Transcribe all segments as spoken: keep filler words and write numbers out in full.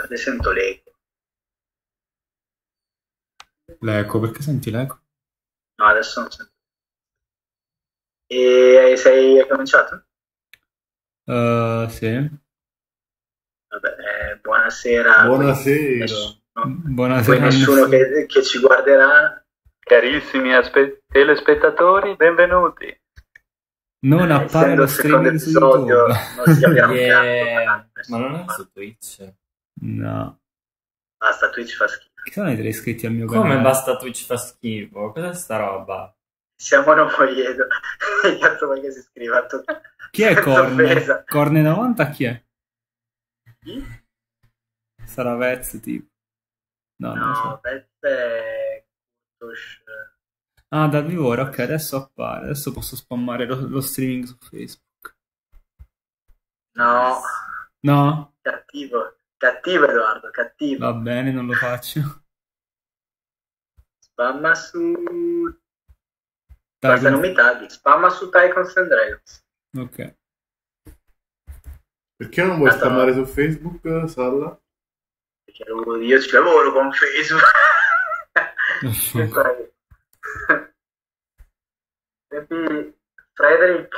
parte sento l'eco. L'eco, perché senti l'eco? No, adesso non sento. E sei hai cominciato? Uh, sì. Vabbè, eh, buonasera. Buonasera. Nessuno, Buonasera poi nessuno che, che ci guarderà. Carissimi aspe- telespettatori, benvenuti. Non Eh, appare essendo lo il secondo streaming su episodio, YouTube. non si capirà un Yeah. cazzo. Ma non è su Twitch? No. Basta, Twitch fa schifo. Chi sono i tre iscritti al mio Come canale? basta Twitch fa schifo? Cos'è sta roba? Siamo noi, Edo. Che cazzo vuoi che si scriva? Tu... Chi è Corne? Offesa. Corne novanta chi è? Chi? Sarà Vez tipo. No, non lo No, so. Peppe... Kutosh. Ah, dal vivo ora, ok, adesso appare. Adesso posso spammare lo, lo streaming su Facebook. No, No? cattivo. Cattivo, Edoardo, cattivo. Va bene, non lo faccio. Spamma su... Dai, Basta, non mi tagli. Spamma su Tycoons and Dragons. ok. Perché non vuoi Tanto- spammare su Facebook, Salla? Perché io ci lavoro con Facebook. Che fai? Senti, Frederick,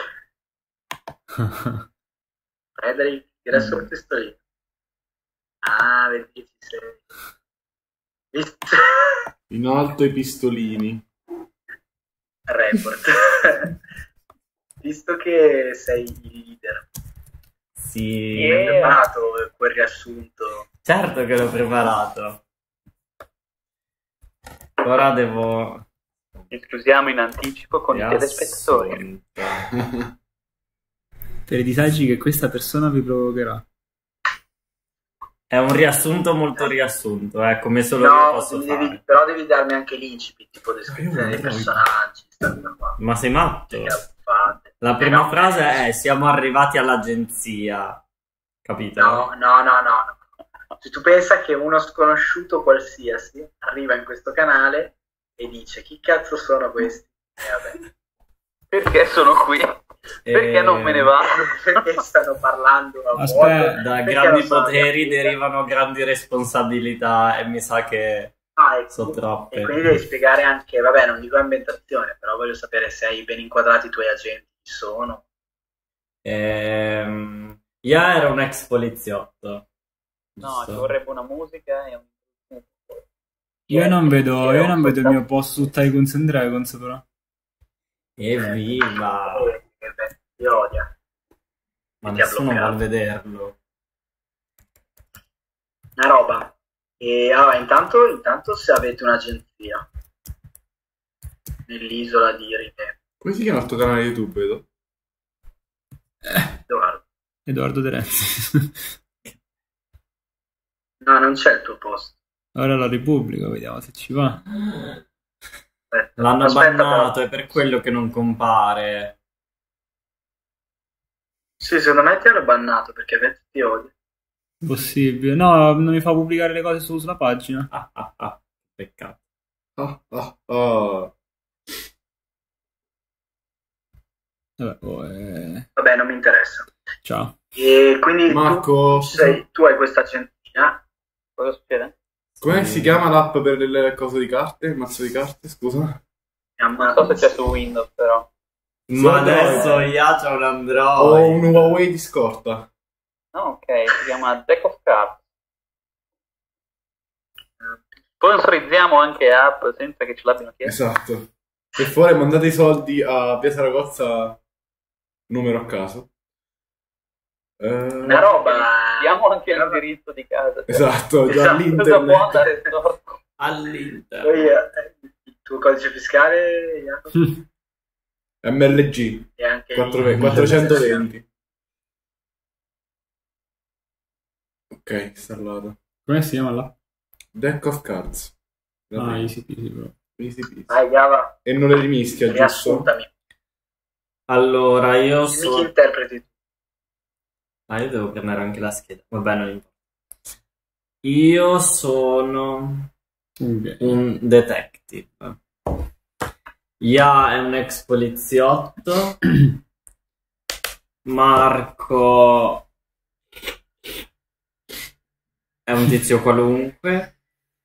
Frederick, tira su il pistolino. Ah, vedi che ci sei. Visto? In alto i pistolini. Report. Visto che sei il leader, Sì. hai preparato quel riassunto. Certo che l'ho preparato. Ora devo... Esclusiamo in anticipo con i telespettatori. Riassunto. Per i disagi che questa persona vi provocherà. È un riassunto molto riassunto, eh, come solo io No, posso devi- fare. però devi darmi anche l'incipit, tipo Io descrizione non dei trovo. personaggi, sta roba qua. Ma sei matto? Che fate. La Eh, prima no. frase è siamo arrivati all'agenzia. Capito? No, no, no, no, no. Se tu pensa che uno sconosciuto qualsiasi arriva in questo canale e dice chi cazzo sono questi? E vabbè. Perché sono qui? Perché Eh, non me ne vado? Perché stanno parlando a Aspetta, vuoto? Da Perché grandi non sono poteri capito? derivano grandi responsabilità e mi sa che Ah, e, sono troppe. e quindi devi spiegare anche, vabbè, non dico ambientazione, però voglio sapere se hai ben inquadrati i tuoi agenti, chi sono. Ehm, io ero un ex poliziotto. No, Giusto? ci vorrebbe una musica e un... Io non vedo, io non vedo il mio post su Tycoons and Dragons, però. Evviva! Eh, che bello, ti odia. Ma ti ha nessuno bloccato. vuol vederlo. Una roba. E allora, intanto, intanto se avete un'agenzia nell'isola di Rime, Come si chiama il tuo canale YouTube, Edo? Edoardo. Edoardo De Renzi. No, non c'è il tuo posto. Ora la Repubblica, vediamo se ci va. Aspetta, L'hanno aspetta, bannato, però. è per quello che non compare. Sì, secondo me ti hanno bannato perché Vez ti odia. Possibile. No, non mi fa pubblicare le cose su- sulla pagina. Ah, ah, ah. Peccato. Ah, ah, ah. Vabbè, oh, eh, Vabbè, non mi interessa. ciao. E quindi Marco, tu, sei, tu hai questa agenzia. Cosa succede? come si chiama l'app per le cose di carte? Il mazzo di carte, scusa? Non so se c'è su Windows, però. Ma Solo adesso Android. io c'ho un Ho Android. un Huawei di scorta. No, ok, si chiama Deck of Cards. Sponsorizziamo anche app senza che ce l'abbiano chiesto. Esatto. Per favore mandate i soldi a Via Saragozza, numero a caso. Eh, Una roba. Diamo anche l'indirizzo di casa. Esatto, già Esatto, all'internet. può andare storto. All'interno. Poi eh, il tuo codice fiscale Jacopo, M L G e anche quattro- il- quattrocentoventi. Ok, installato. Come si chiama là? Deck of Cards. Ah, easy peasy, bro. Easy peasy. Vai, Gava, E non le rimischia, giusto? riassuntami. Allora, io Dimmi chi sono... interpreti. Ah, io devo prendere anche la scheda. Vabbè, non importa. Io sono Ok. un detective. Ya è un ex poliziotto. Marco è un tizio qualunque.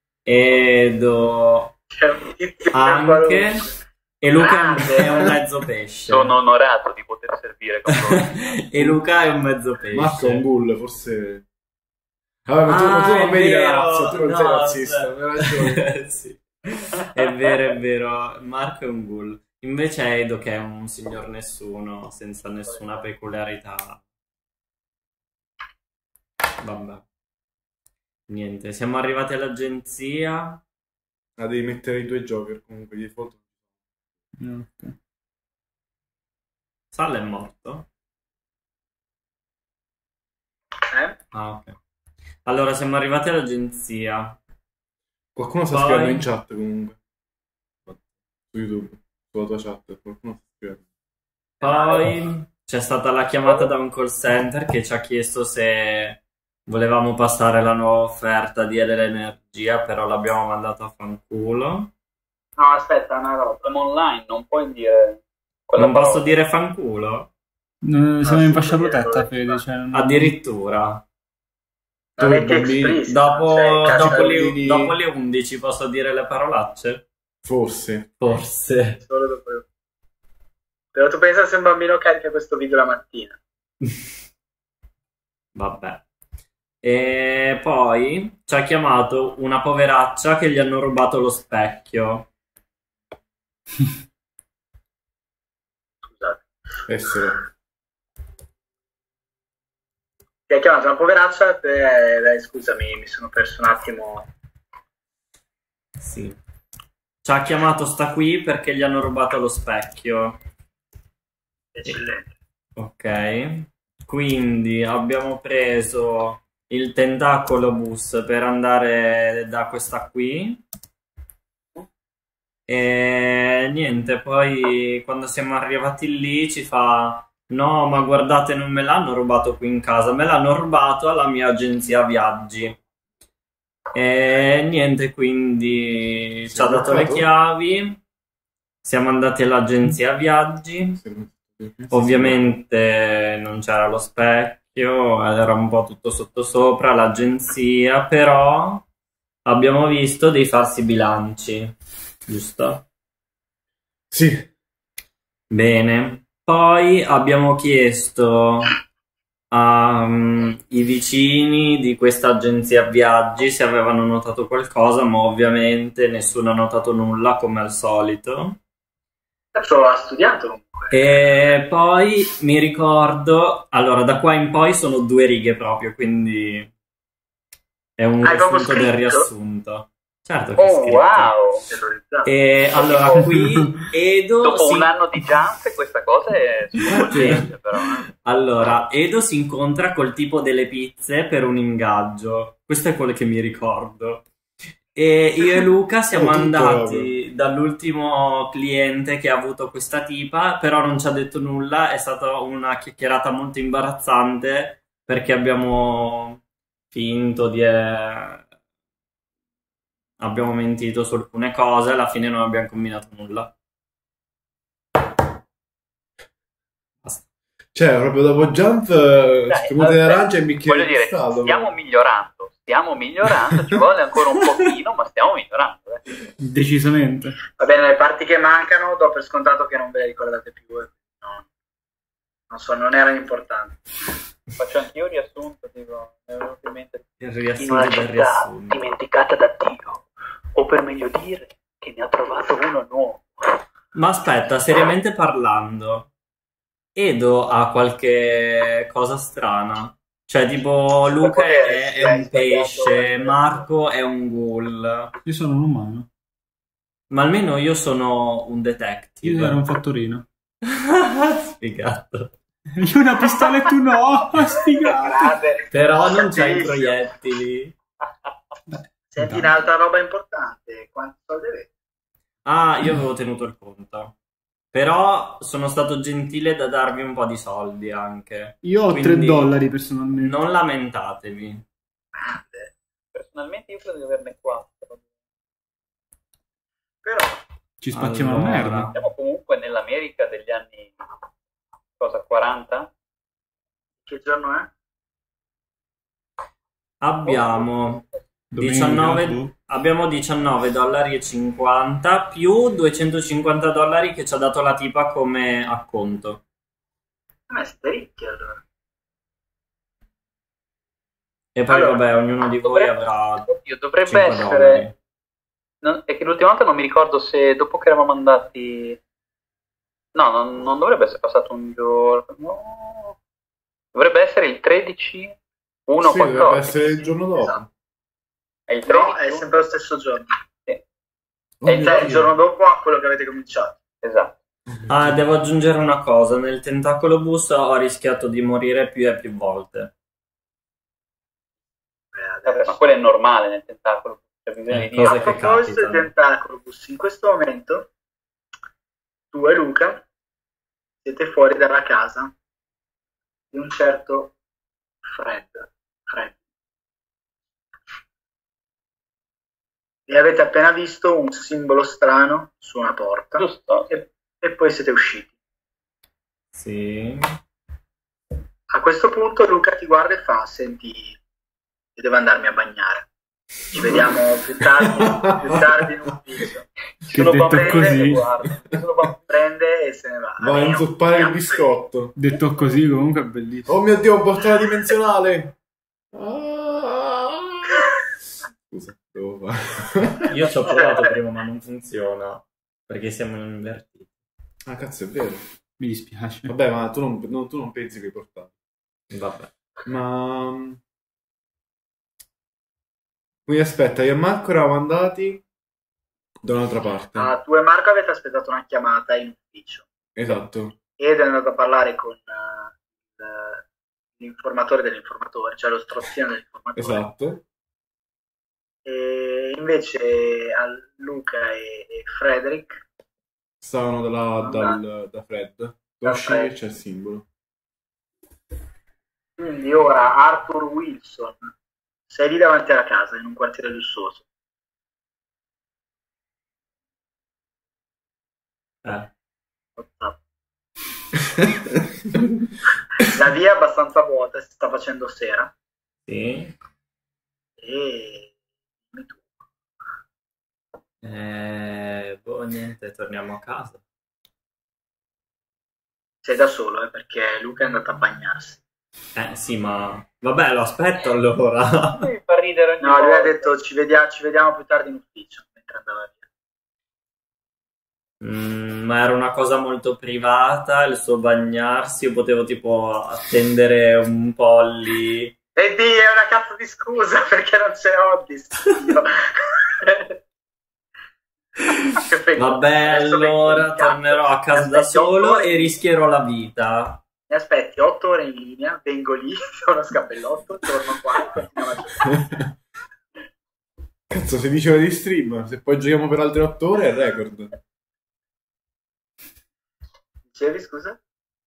Edo C'è un tizio anche. qualunque. E Luca Grande. è un mezzo pesce. Sono onorato di poter servire con voi. E Luca è un mezzo pesce. Marco è un ghoul, forse... Vabbè, ma tu, Ah, ma tu non è vedi la vero. razza, tu non sei No, razzista, aspetta. hai ragione. Sì. È vero, è vero. Marco è un ghoul. Invece è Edo che è un signor nessuno, senza nessuna peculiarità. Vabbè. Niente, siamo arrivati all'agenzia. Ah, devi mettere i due Joker comunque di foto. Ok. Sal è morto? Eh? Ah, ok. Allora, siamo arrivati all'agenzia. Qualcuno sta Poi- scrivendo in chat comunque. Su YouTube, sulla tua chat, qualcuno sta scrivendo. Poi c'è stata la chiamata da un call center che ci ha chiesto se volevamo passare la nuova offerta di Edel Energia, però l'abbiamo mandato a fanculo. No, aspetta, una roba. Siamo online, non puoi dire quella Non posso parola. dire fanculo? Non- siamo in fascia sì, protetta, sì. Fede. Cioè, non- Addirittura. L'avete bambini- esplicito, Dopo, cioè, cazzo, dopo le, bambini- dopo le undici posso dire le parolacce? Forse. Forse. solo dopo. Però tu pensa se un bambino carica questo video la mattina. Vabbè. E poi ci ha chiamato una poveraccia che gli hanno rubato lo specchio. Scusate. Essere. Ti hai chiamato una poveraccia? Eh, dai, scusami, mi sono perso un attimo. Sì. Ci ha chiamato sta qui perché gli hanno rubato lo specchio. Eccellente. Ok. Quindi abbiamo preso il tentacolo bus per andare da questa qui. E niente, poi quando siamo arrivati lì ci fa: no, ma guardate, non me l'hanno rubato qui in casa, me l'hanno rubato alla mia agenzia viaggi. E niente, quindi ci ha Sei dato le bloccato? chiavi. Siamo andati all'agenzia viaggi. Ovviamente non c'era lo specchio, era un po' tutto sottosopra l'agenzia, però abbiamo visto dei falsi bilanci, giusto? Sì. Bene. Poi abbiamo chiesto ai vicini di questa agenzia viaggi se avevano notato qualcosa, ma ovviamente nessuno ha notato nulla come al solito. Cazzo, ha studiato comunque. E poi mi ricordo, allora da qua in poi sono due righe proprio, quindi è un Hai proprio riassunto del scritto? riassunto. Certo che è Oh, scritto. wow! Terrorizzato. E allora qui Edo Dopo si... un anno di jump questa cosa è sconvolgente, però. eh. Allora, Edo si incontra col tipo delle pizze per un ingaggio. Questo è quello che mi ricordo. E io e Luca siamo Oh, tutto andati dall'ultimo cliente che ha avuto questa tipa, però non ci ha detto nulla. È stata una chiacchierata molto imbarazzante perché abbiamo finto di... eh, abbiamo mentito su alcune cose, alla fine non abbiamo combinato nulla. Basta. Cioè, proprio dopo Jump, eh, Dai, spumate vabbè, d'arancia e bicchiere voglio di dire, cristallo. stiamo migliorando, stiamo migliorando, ci vuole ancora un pochino, ma stiamo migliorando. eh. Decisamente. Va bene, le parti che mancano do per scontato che non ve le ricordate più. eh. No. Non so, non erano importanti. Faccio anch'io il riassunto, tipo, mi è venuto in mente. Il riassunto del riassunto. dimenticata da Dio, o per meglio dire che ne ha trovato uno nuovo. Ma aspetta, seriamente parlando, Edo ha qualche cosa strana. Cioè, tipo, Luca è, è un pesce, Marco è un ghoul. Io sono un umano. Ma almeno io sono un Io detective. ero un fattorino. Sfigato. Io una pistola e tu no. Sfigato. Grande. Però non c'hai i Bellissimo. proiettili. Senti Dai. un'altra roba importante. Quanti soldi avete? Ah, io avevo tenuto il conto. Però sono stato gentile da darvi un po' di soldi anche. Io ho Quindi tre dollari personalmente. Non lamentatevi. Grande. Personalmente io credo di averne quattro. Però, Ci spacchiamo Allora. la merda. Siamo comunque nell'America degli anni, cosa, quaranta? che giorno è? abbiamo Domenica, diciannove, boh. abbiamo diciannove dollari e cinquanta più duecentocinquanta dollari che ci ha dato la tipa come acconto. Ah, siete ricchi allora. E poi Allora, vabbè, ognuno di voi dovrebbe- avrà Oddio, dovrebbe cinque essere... dollari. non- è che l'ultima volta non mi ricordo se dopo che eravamo andati... No, non, non dovrebbe essere passato un giorno. No. Dovrebbe essere il tredici uno Sì, dovrebbe quattordici. essere il giorno dopo. Esatto. È il tredici No, è sempre lo stesso giorno. Oh E mio cioè il Dio. giorno dopo a quello che avete cominciato. Esatto. Ah, devo aggiungere una cosa. Nel tentacolo bus ho rischiato di morire più e più volte. Eh, Vabbè, adesso. ma quello è normale nel tentacolo. C'è bisogno Eh, di cosa A dire. che proposito di capitano. Tentacolobus, in questo momento tu e Luca siete fuori dalla casa di un certo Fred. Fred. E avete appena visto un simbolo strano su una porta Giusto? e, e poi siete usciti. Sì. A questo punto Luca ti guarda e fa: senti, io devo andarmi a bagnare. Ci vediamo più tardi, più tardi in ufficio. Che Nessuno può detto prendere, così, guarda, nessuno può prendere e se ne va. Va a Almeno inzuppare il andiamo biscotto. detto così comunque è bellissimo. Oh mio Dio, un portale dimensionale. Ah. Scusa, devo fare. Io ci ho provato prima, ma non funziona. Perché siamo invertiti. Ah, cazzo, è vero. Mi dispiace. Vabbè, ma tu non, non- tu non pensi che i portali. Vabbè. Ma... Quindi aspetta, io e Marco eravamo andati da un'altra parte. Ah, tu e Marco avete aspettato una chiamata in ufficio Esatto. ed è andato a parlare con eh, il- l'informatore dell'informatore, cioè lo strozzino dell'informatore. Esatto. E invece a Luca e, e Frederick Stavano dalla- dal, da Fred. Da Lo sci Fred. c'è il simbolo. Quindi ora Arthur Wilson, sei lì davanti alla casa in un quartiere lussuoso. Eh. La via è abbastanza vuota, si sta facendo sera Sì. e dimmi tu. Eh, boh, niente, torniamo a casa. Sei da solo, eh, perché Luca è andato a bagnarsi. Eh, sì, ma... Vabbè, lo aspetto allora. Mi fa ridere ogni No, lui ha volta. detto ci vediamo, ci vediamo più tardi in ufficio mentre andava via. Mm, ma era una cosa molto privata, il suo bagnarsi. Io potevo tipo attendere un po' lì. E di, è una cazzo di scusa perché non c'è Oddis. Vabbè, allora tornerò a casa da solo e rischierò la vita. Mi aspetti otto ore in linea, vengo lì, do uno scappellotto, torno qua e continuiamo a giocare. Cazzo, sedici ore di stream. Se poi giochiamo per altre otto ore è record. Dicevi, scusa?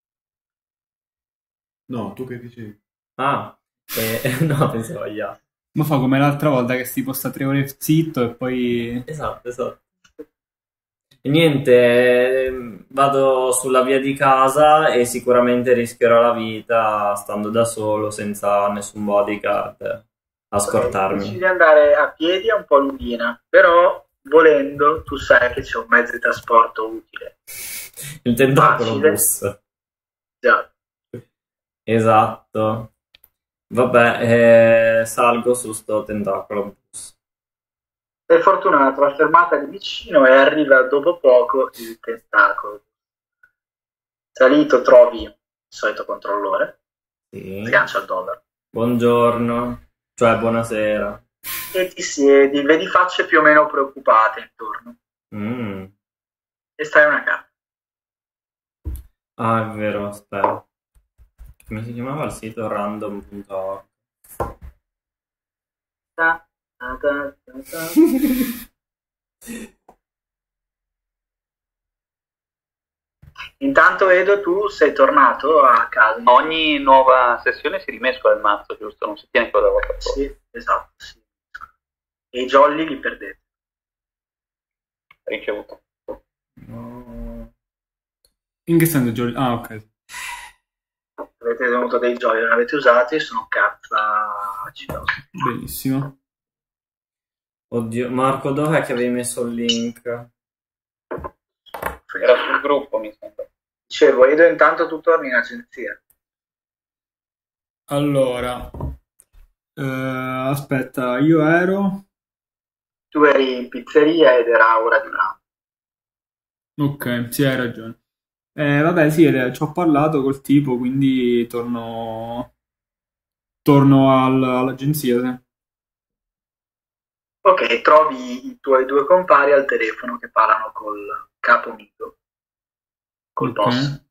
No, tu che dicevi? Ah, eh, no, pensavo io. Ma fa come l'altra volta che si posta tre ore zitto e poi... Esatto, esatto. E niente, ehm, vado sulla via di casa e sicuramente rischierò la vita stando da solo senza nessun bodyguard a Decidi scortarmi. di andare a piedi è un po' lunghina, però volendo tu sai che c'è un mezzo di trasporto utile. Il tentacolo Facile. bus. Già. Esatto. Vabbè, eh, salgo su sto tentacolo bus. Sei fortunato, la fermata di vicino e arriva dopo poco il tentacolo. Salito trovi il solito controllore, Sì. sgancia il dollaro. Buongiorno, cioè buonasera. E ti siedi, vedi facce più o meno preoccupate intorno Mm. e stai una carta. Ah, è vero, aspetta. Come si chiamava il sito? random punto org. Ta, ta, ta, ta, ta. Intanto Edo, tu sei tornato a casa. Ogni nuova sessione si rimescola il mazzo, giusto? Non si tiene quello della volta scorsa. Sì, esatto, sì. E i jolly li perdete. Ricevuto. No. In che senso, Giorgio? Ah, ok. Avete avete tenuto dei giochi, non avete usati, sono cazzacitosi. Benissimo. Oddio, Marco, dov'è che avevi messo il link? Era sul gruppo, mi sembra. Dicevo, Edo intanto tu torni in agenzia. Allora, eh, aspetta, io ero... Tu eri in pizzeria ed era ora di pranzo. Ok, sì, hai ragione. Eh, vabbè, sì, eh, ci ho parlato col tipo, quindi torno, torno al- all'agenzia, sì. Ok, trovi i tuoi due compari al telefono che parlano col capo Mido, col Ok. boss.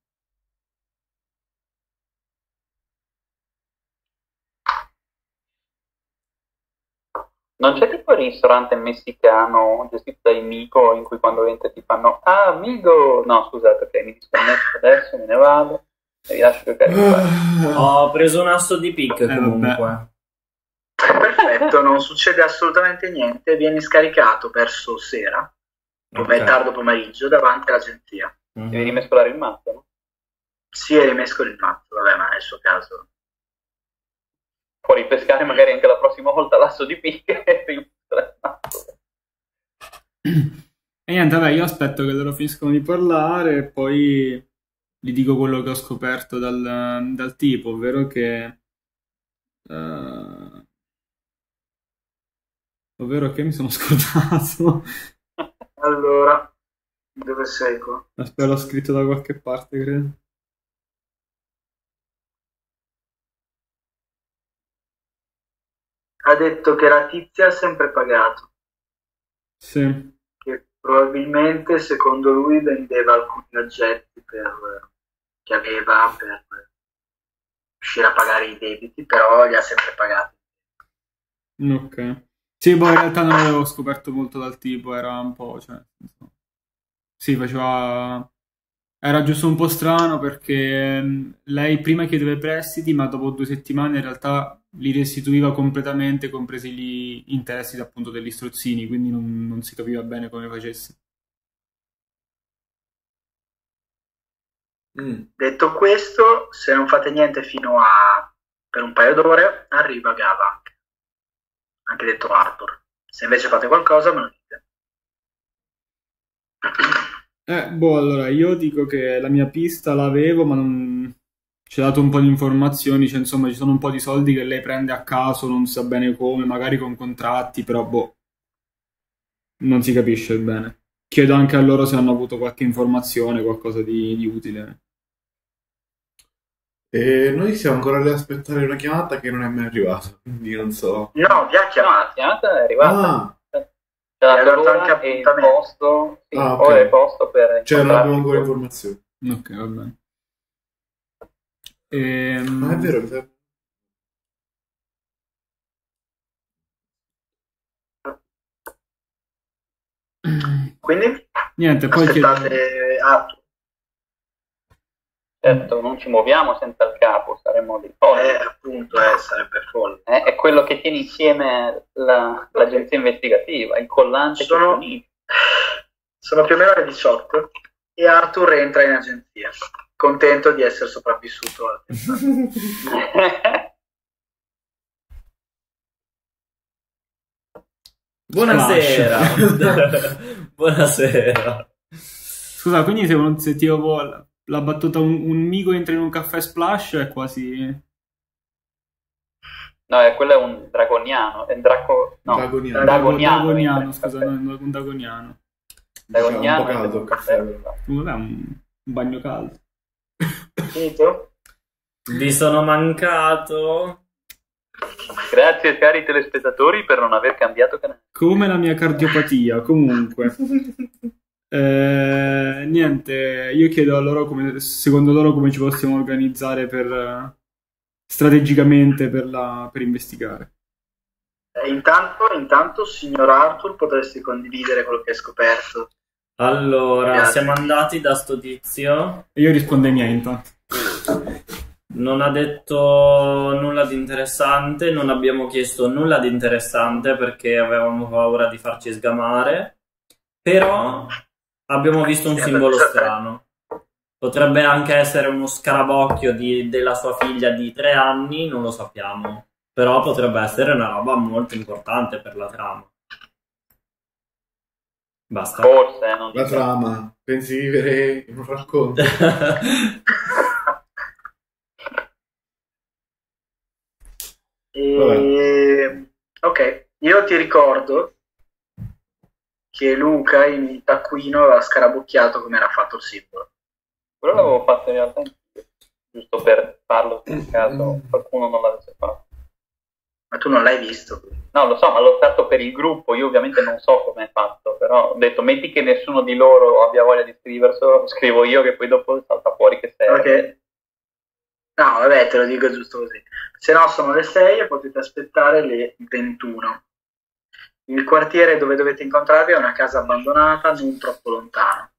Non c'è tipo il ristorante messicano gestito dai Migo in cui quando entri ti fanno ah, amigo! No, scusate, ok, mi disconnetto adesso, me ne vado e vi lascio giocare in pace. Ho preso un asso di pick Eh, comunque. vabbè. Perfetto, non succede assolutamente niente, vieni scaricato verso sera, come Ok. tardo pomeriggio, davanti all'agenzia. Mhm. Devi rimescolare il mazzo, no? Si è rimesso il mazzo, vabbè, ma nel suo caso... Puoi ripescare magari anche la prossima volta l'asso di picche e rimescolare il mazzo. E niente, vabbè, io aspetto che loro finiscono di parlare e poi gli dico quello che ho scoperto dal, dal tipo, ovvero che... eh, ovvero che mi sono scordato. Allora, dove sei qua? Aspetta, l'ho scritto da qualche parte, credo. Ha detto che la tizia ha sempre pagato, Sì. che probabilmente secondo lui vendeva alcuni oggetti per, che aveva per riuscire a pagare i debiti, però li ha sempre pagati. Ok. Sì, boh, in realtà non avevo scoperto molto dal tipo, era un po', cioè, insomma, sì, faceva... Era giusto un po' strano perché mh, lei prima chiedeva i prestiti, ma dopo due settimane in realtà li restituiva completamente, compresi gli interessi appunto degli strozzini, quindi non, non si capiva bene come facesse. Mm. Detto questo, se non fate niente fino a per un paio d'ore, arriva Gava, anche detto Arthur. Se invece fate qualcosa, me lo dite. Eh, boh, allora io dico che la mia pista l'avevo, ma non... ci ha dato un po' di informazioni, cioè insomma ci sono un po' di soldi che lei prende a caso, non sa bene come, magari con contratti, però boh, non si capisce bene. Chiedo anche a loro se hanno avuto qualche informazione, qualcosa di, di utile. E noi siamo ancora lì ad aspettare una chiamata che non è mai arrivata, quindi non so. No, vi ha No, chiamato. la chiamata è arrivata. Ah, C'è È la arrivato l'ora anche e il appuntamento. posto, sì, Ah, ok. ora è il posto per cioè non abbiamo incontrarsi. ancora informazioni. Ok, va bene. Ehm, Ma è vero, mi sa- Quindi Niente, poi chiedo... aspettate Arthur. Certo, non ci muoviamo senza il capo, saremmo dei folli. Eh, appunto, eh, sarebbe folle. Eh, è quello che tiene insieme la- l'agenzia investigativa, il collante Sono- che unisce. Sono più o meno le diciotto e Arthur entra in agenzia, contento di essere sopravvissuto al tentato. Buonasera. Buonasera. Scusa, quindi se uno sentivo la, la battuta un, un mico entra in un caffè Splash è quasi... No, è quello è un dragoniano, è un draco... no, Dragoniano. Dragoniano, Dragoniano, entra in scusa, caffè. no, un dragoniano. Dragoniano un po' caldo entra in il caffè, però. Vabbè, un, un bagno caldo. Finito? Vi sono mancato. Grazie cari telespettatori per non aver cambiato canale. Come la mia cardiopatia, comunque. Eh, niente, io chiedo a loro come, secondo loro come ci possiamo organizzare per eh, strategicamente per, la, per investigare. Eh, intanto, intanto, signor Arthur, potresti condividere quello che hai scoperto. Allora, Grazie. siamo andati da sto tizio. E io rispondo ai miei intanto. Non ha detto nulla di interessante, non abbiamo chiesto nulla di interessante perché avevamo paura di farci sgamare, però abbiamo visto un Sì, simbolo perché- strano. Potrebbe anche essere uno scarabocchio di- della sua figlia di tre anni, non lo sappiamo. Però potrebbe essere una roba molto importante per la trama. Basta. Forse, non La dico. trama, pensi di vivere in un racconto? E... Ok, io ti ricordo che Luca in taccuino aveva scarabocchiato come era fatto il simbolo. Quello l'avevo fatto in realtà anch'io, giusto per farlo in caso qualcuno non l'avesse fatto. Ma tu non l'hai visto? No, lo so, ma l'ho fatto per il gruppo, io ovviamente non so come è fatto, però ho detto, metti che nessuno di loro abbia voglia di scriverselo, lo scrivo io che poi dopo salta fuori che serve. Ok. No, vabbè, te lo dico giusto così. Se no sono le sei e potete aspettare le ventuno. Il quartiere dove dovete incontrarvi è una casa abbandonata non troppo lontano.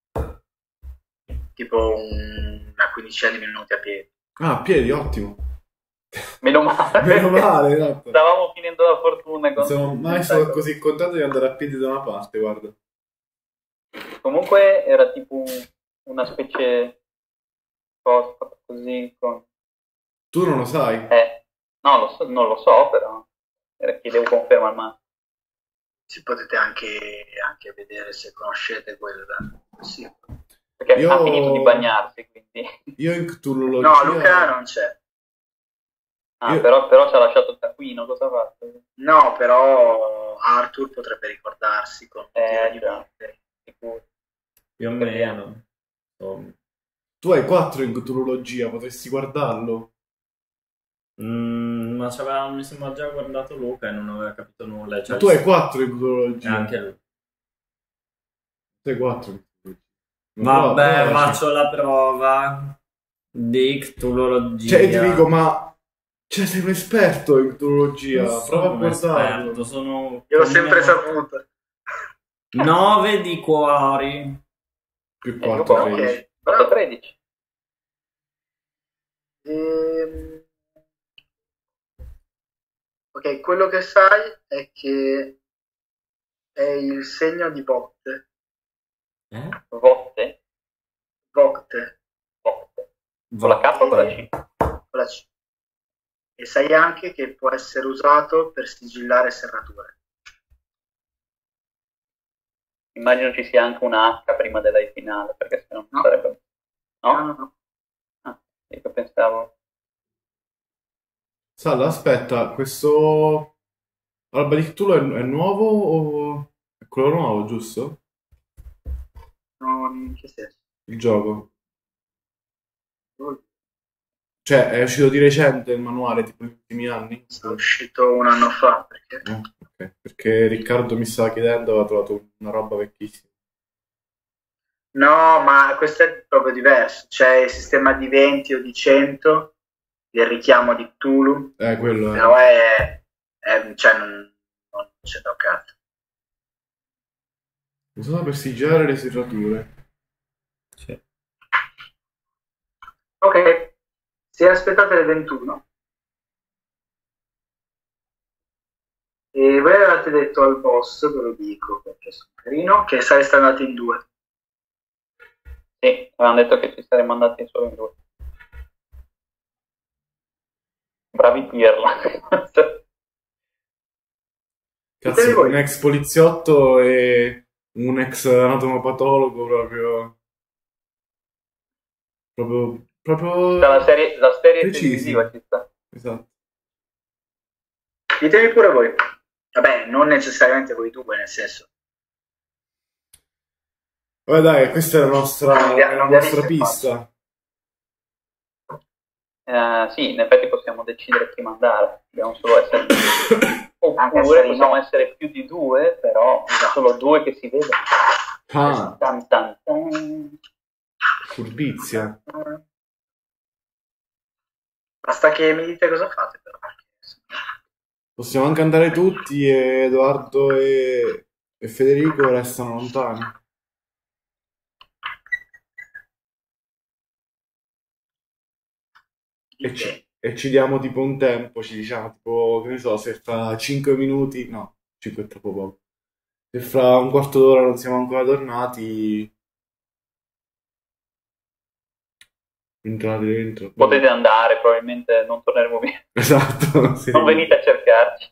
Tipo un- una quindicina di minuti a piedi. Ah, piedi, ottimo. Meno male. Meno male, esatto. Stavamo finendo la fortuna. Non Con... sono mai stato così contento di andare a piedi da una parte, guarda. Comunque era tipo un- una specie cosa fatta così con... Tu non lo sai? Eh, no, lo so- non lo so, però era- chiedevo conferma al massimo. Si potete anche, anche vedere se conoscete quel sì. Perché Io- ha finito di bagnarsi, quindi... Io in Cthulhulogia... No, Luca non c'è. Ah, Io- però, però ci ha lasciato il taccuino, cosa ha fatto? No, però Arthur potrebbe ricordarsi con un Eh, tiro di già. mente. Sicuro. Più o meno. Insomma. Tu hai quattro in Cthulhulogia, potresti guardarlo. Mm, ma c'aveva, mi sembra già guardato Luca e non aveva capito nulla. Cioè, Ma tu hai quattro in e Cthulhulogia. anche lui. Tu hai quattro in Cthulhulogia. Vabbè, Provaci. faccio la prova di Cthulhulogia. Cioè, ti dico, ma... Cioè, sei un esperto in Cthulhulogia. Non Prova a sono un guardarlo. esperto, sono Io l'ho sempre saputo. nove di cuori. Più Eh, quattro, io Ok, tredici. Fatto tredici. Ehm, ok, quello che sai è che è il segno di Votte. Eh? Votte. Votte, Votte. Con la K o con la C? con la C. E sai anche che può essere usato per sigillare serrature. Immagino ci sia anche una H prima della I finale, perché se no non No. sarebbe... No, No? no, no. Ah, io pensavo... Salla, aspetta, questo... Alba di Cthulhu è, è nuovo o... È quello nuovo, giusto? No, in che senso? Il gioco. Cioè, è uscito di recente il manuale, tipo negli ultimi anni? È uscito un anno fa, perché... Eh, ok. Perché Riccardo mi stava chiedendo, aveva trovato una roba vecchissima. No, ma questo è proprio diverso. C'è il sistema di venti o di cento, il richiamo di Cthulhu, Eh, quello è. però è... è cioè, non, non c'è da un cazzo. Usata per sigillare le serrature. Sì. Ok, se aspettate le ventuno e voi avevate detto al boss, ve lo dico perché sono carino, che sareste andati in due. Sì, avevano detto che ci saremmo andati solo in due. Bravi pirla. Cazzo, Dite voi. un ex poliziotto e un ex anatomopatologo proprio... Proprio... Proprio... La serie, la serie Precisi. televisiva ci sta. Esatto. Ditemi pure voi. Vabbè, non necessariamente voi due, nel senso. Vabbè dai, questa è la nostra, Non vi ha- è la non vi ha nostra visto pista. Eh, sì, in effetti possiamo decidere chi mandare. Dobbiamo solo essere Anche oppure se possiamo no. essere più di due, però Esatto. solo due che si vedono. Ah, Tan, tan, tan. furbizia. Basta che mi dite cosa fate, però. Possiamo anche andare tutti e Edoardo e, e Federico restano lontani. E ci, e ci diamo tipo un tempo, ci diciamo tipo, che ne so, se fra cinque minuti, no, cinque è troppo poco. Se fra un quarto d'ora non siamo ancora tornati, Entrate dentro. Potete andare, probabilmente non torneremo via. Esatto. Sì. Non venite a cercarci.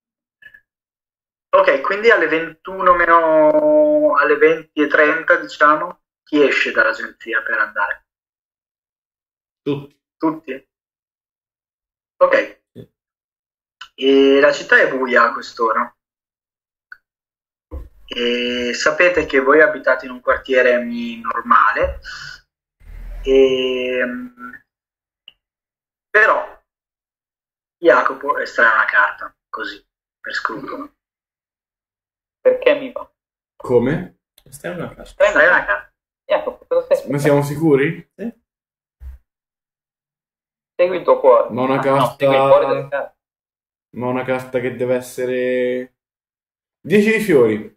Ok, quindi alle ventuno meno alle venti e trenta, diciamo, chi esce dall'agenzia per andare? Tutti. Tutti? Ok. E la città è buia a quest'ora. E sapete che voi abitate in un quartiere normale, e, però Jacopo estrae una carta, così, per scrupolo. Perché mi va? Come? Questa è una casa. Estrae una carta. Jacopo, cosa stai Ma aspettando? siamo sicuri? Segui il tuo cuore. Ma una Ah, no, carta- segui il cuore delle carte. Ma una carta che deve essere... dieci di fiori.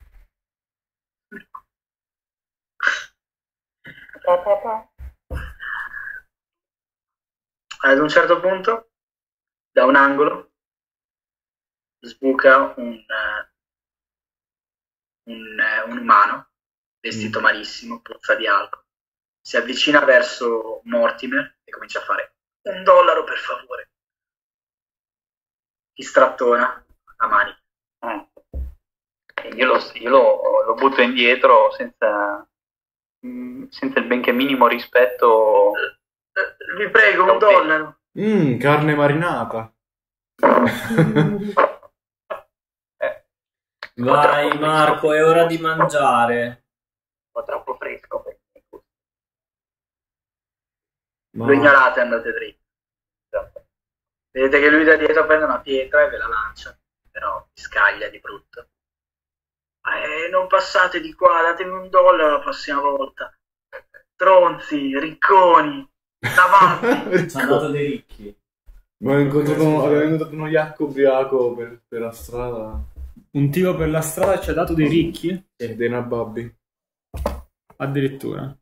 Pa, pa, pa. Ad un certo punto, da un angolo, sbuca un, eh, un, eh, un umano, vestito Mm. malissimo, puzza di alcol. Si avvicina verso Mortimer e comincia a fare un dollaro per favore. Ti strattona a mani. Eh. E Io, lo, io lo, lo butto indietro senza, mm, senza il benché minimo rispetto. Eh, Vi prego, un Ok. dollaro. Mmm, carne marinata. Eh, Vai Marco, è ora di mangiare. un po' troppo fresco per me. Ma- Lo ignorate e andate dritti. Esatto. Vedete che lui da dietro prende una pietra e ve la lancia, però vi scaglia di brutto. Eh, non passate di qua, datemi un dollaro la prossima volta. Stronzi, ricconi, davanti. Ci hanno dato dei ricchi. Ma ho incontrato, avevo incontrato uno Jack ubriaco per, per la strada. Un tipo per la strada ci ha dato dei ricchi? Dei nababbi. Addirittura.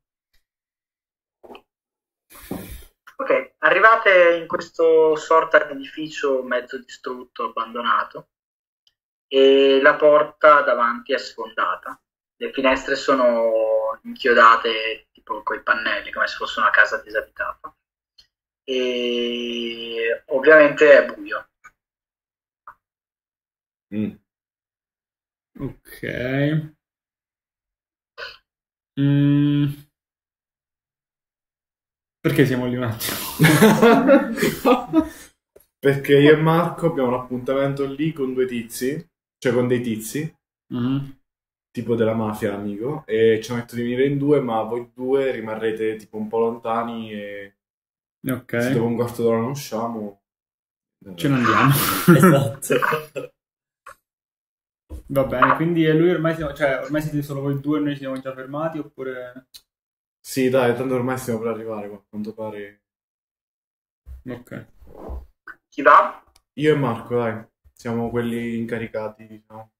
Ok, arrivate in questo sorta di edificio mezzo distrutto, abbandonato, e la porta davanti è sfondata. Le finestre sono inchiodate tipo coi pannelli, come se fosse una casa disabitata. E ovviamente è buio. Mm. Ok. Mm. Perché siamo lì un attimo? Perché io e Marco abbiamo un appuntamento lì con due tizi, cioè con dei tizi, Mhm. tipo della mafia, amico, e ci hanno detto di venire in due, ma voi due rimarrete tipo un po' lontani e Ok, se dopo un quarto d'ora non usciamo... ce ne andiamo. Esatto. Va bene, quindi lui ormai siamo, cioè ormai siete solo voi due e noi siamo già fermati oppure... Sì, dai, tanto ormai stiamo per arrivare, qua, a quanto pare. Ok. Chi va? Io e Marco, dai, siamo quelli incaricati, diciamo.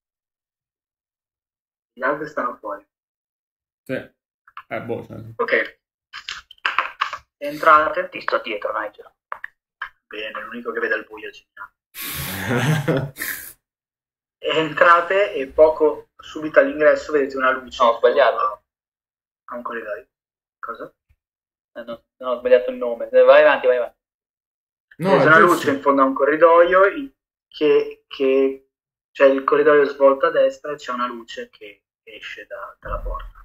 Gli altri stanno fuori. Sì. Eh, boh, cioè... Ok. Entrate. Ti sto dietro, Nigel. Bene, l'unico che vede il buio ci sta. Entrate e poco subito all'ingresso vedete una luce. No, ho sbagliato. A un corridoio. Cosa? Eh, no, no, ho sbagliato il nome. Eh, Vai avanti, vai avanti. No, Vedete è una giusto. luce in fondo a un corridoio in- che, che c'è il corridoio svolto a destra e c'è una luce che esce da- dalla porta.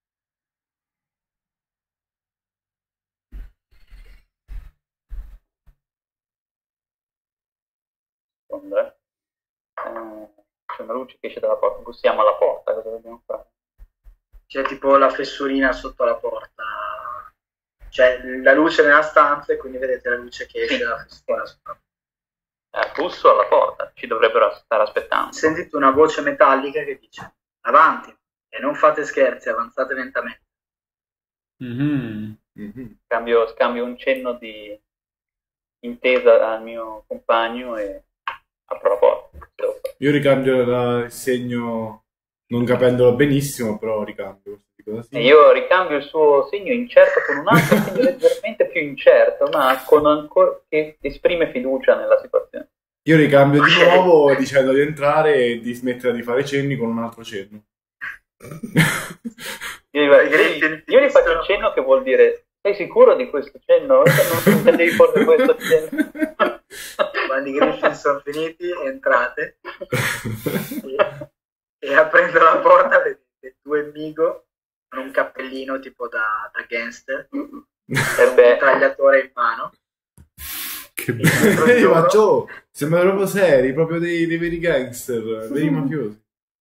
Secondo, eh. Eh, c'è una luce che esce dalla porta. Bussiamo alla porta, cosa dobbiamo fare? C'è tipo la fessurina sotto la porta. C'è la luce nella stanza e quindi vedete la luce che esce dalla fessurina sotto la porta. Eh, busso alla porta. Ci dovrebbero stare aspettando. Sentite una voce metallica che dice: avanti e non fate scherzi, avanzate lentamente. Mhm. Mhm. Scambio, scambio un cenno di intesa al mio compagno e apro la porta. Io ricambio la- il segno, non capendolo benissimo, però ricambio. Cosa E sia. io ricambio il suo segno incerto con un altro segno leggermente più incerto, ma con ancora che esprime fiducia nella situazione. Io ricambio di Ok. nuovo dicendo di entrare e di smettere di fare cenni con un altro cenno. Io, io- io gli faccio un cenno che vuol dire Sei sicuro di questo cenno? Non intendevi porre questo cenno? Quando i Griffin sono finiti, entrate e, e aprendo la porta vedete due Migo con un cappellino tipo da, da gangster e un mitragliatore in mano. Che Vedi, ma Joe, sembra proprio seri, proprio dei, dei veri gangster, veri mafiosi.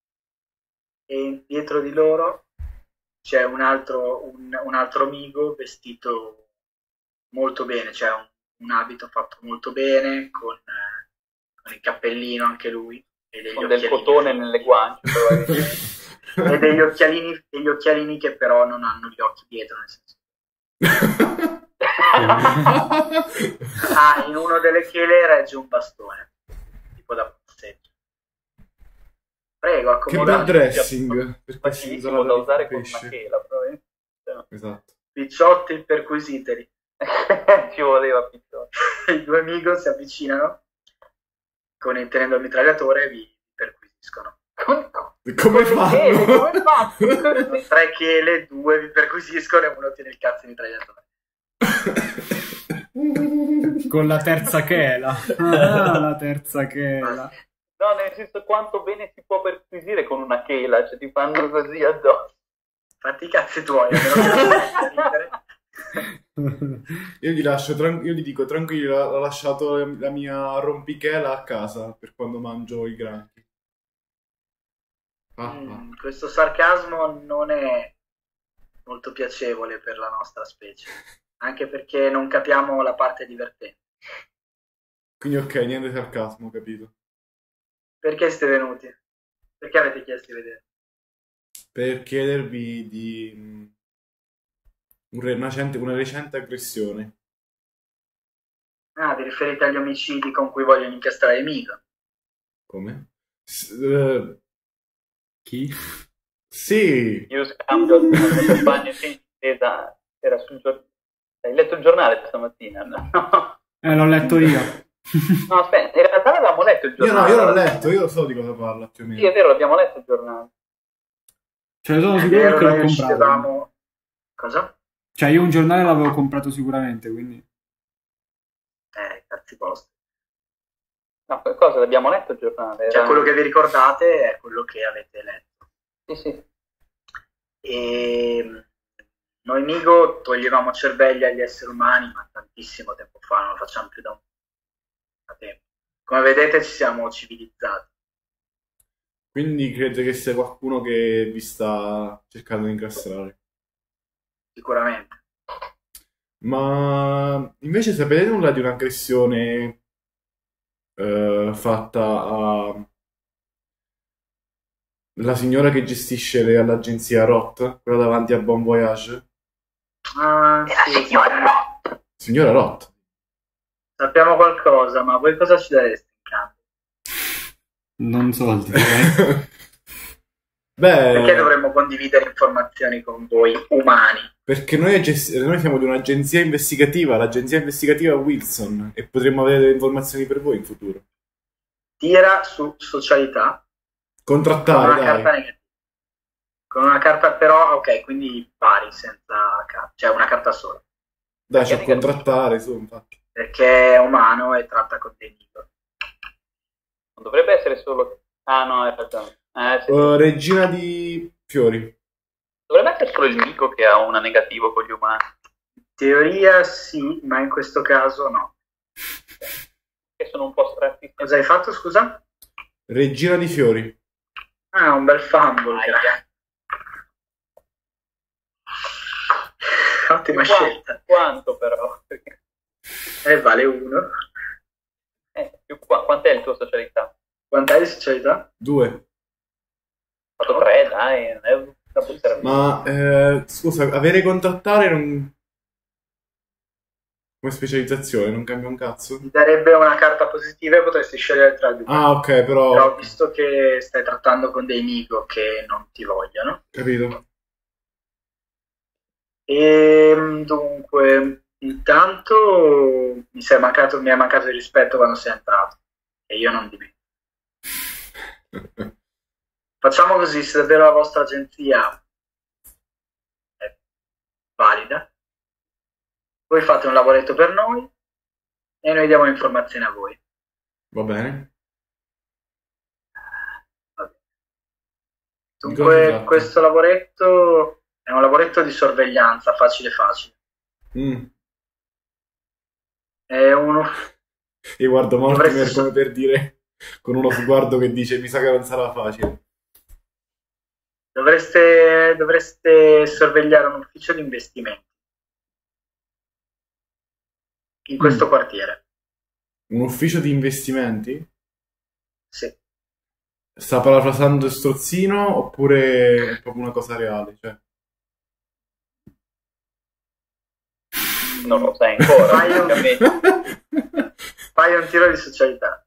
E dietro di loro c'è un altro, un, un altro Migo vestito molto bene, cioè un, un abito fatto molto bene, con, eh, con il cappellino anche lui. E degli con del cotone nelle guance. E degli occhialini, degli occhialini che però non hanno gli occhi dietro, nel senso. Ah, in uno delle chele regge un bastone, tipo da passeggio. Prego, che bel dressing, per facilissimo da usare con una chela, probabilmente. Esatto. Picciotti perquisiteri. Ci voleva Picciotti. I due Migo si avvicinano con il, tenendo il mitragliatore e vi perquisiscono. Come, come fanno? Come fanno? Tre chele, due vi perquisiscono e uno tiene il cazzo di mitragliatore. Con la terza chela. Ah, la terza chela. No, nel senso, quanto bene si può perquisire con una chela, cioè ti fanno così addosso. Fatti i cazzi tuoi. Io gli lascio, tran- io gli dico tranquillo, ho lasciato la mia rompichela a casa per quando mangio i granchi. Ah, mm, ah. Questo sarcasmo non è molto piacevole per la nostra specie, anche perché non capiamo la parte divertente. Quindi ok, niente sarcasmo, capito. Perché siete venuti? Perché avete chiesto di vedere? Per chiedervi di mh, un recente, una recente aggressione. Ah, vi riferite agli omicidi con cui vogliono incastrare Migo? Come? S- uh, Chi? sì! Io scambio al mio compagno in intesa, era sul giornale. Hai letto il giornale stamattina? No? Eh, l'ho letto io. No, aspetta, in realtà l'abbiamo letto il Io giornale. no, io l'ho letto, io so di cosa parla più o meno. Sì, è vero, l'abbiamo letto il giornale. Cioè, sono È sicuro vero, che l'ho noi comprato. uscivamo... Cosa? Cioè, io un giornale l'avevo comprato sicuramente, quindi... Eh, cazzi vostri. No, qualcosa l'abbiamo letto il giornale. Cioè, era- quello che vi ricordate è quello che avete letto. Sì, sì. E noi Migo toglievamo cervelli agli esseri umani, ma tantissimo tempo fa, non lo facciamo più da un da tempo. Come vedete ci siamo civilizzati. Quindi credo che sia qualcuno che vi sta cercando di incastrare. Sicuramente. Ma invece sapete nulla di un'aggressione eh, fatta a la signora che gestisce le- l'agenzia R O T, quella davanti a Bon Voyage? Ah, sì, signora. Signora R O T. Sappiamo qualcosa, ma voi cosa ci dareste in cambio? Non soldi, eh. Perché Beh, dovremmo condividere informazioni con voi umani? perché noi, gest- noi siamo di un'agenzia investigativa, l'agenzia investigativa Wilson, e potremmo avere delle informazioni per voi in futuro. Tira su socialità con Contrattare, una carta dai. negativa. Con una carta però, ok, quindi pari, senza carta, cioè una carta sola. Dai, c'ho a Perché- contrattare, su, infatti. Perché è umano e tratta con dei Migo. Non dovrebbe essere solo... Ah, no, hai ragione. Eh, sì. Uh, regina di fiori. Dovrebbe essere solo il Nico che ha una negativa con gli umani. In teoria sì, ma in questo caso no. Che sono un po' stretti. Cosa hai fatto, scusa? Regina di fiori. Ah, un bel fumble. Aia. grazie. Ottima Qua- scelta. Quanto però? Perché... E vale uno. Eh, più qua- quant'è il tuo socialità? Quant'hai di socialità? Due. Ho fatto tre, dai, non è da buttare via. Ma, eh, scusa, avere contrattare non... come specializzazione non cambia un cazzo? Ti darebbe una carta positiva e potresti scegliere tra due. Ah, ok, però... Però visto che stai trattando con dei Migo che non ti vogliono, Capito. e dunque, intanto mi, sei mancato, mi è mancato di rispetto quando sei entrato, e io non di me. Facciamo così, se davvero la vostra agenzia è valida, Voi fate un lavoretto per noi e noi diamo informazioni a voi. Va bene. Dunque, questo lavoretto è un lavoretto di sorveglianza, facile facile. Mm. È uno... Io guardo Mortimer Dovresti- come per dire, con uno sguardo che dice mi sa che non sarà facile. Dovreste, dovreste sorvegliare un ufficio di investimenti in questo Mm. quartiere. Un ufficio di investimenti? Sì. Sta parafrasando Strozzino oppure è proprio una cosa reale? Cioè, Non lo sai ancora. Fai un- francamente. Fai un tiro di socialità.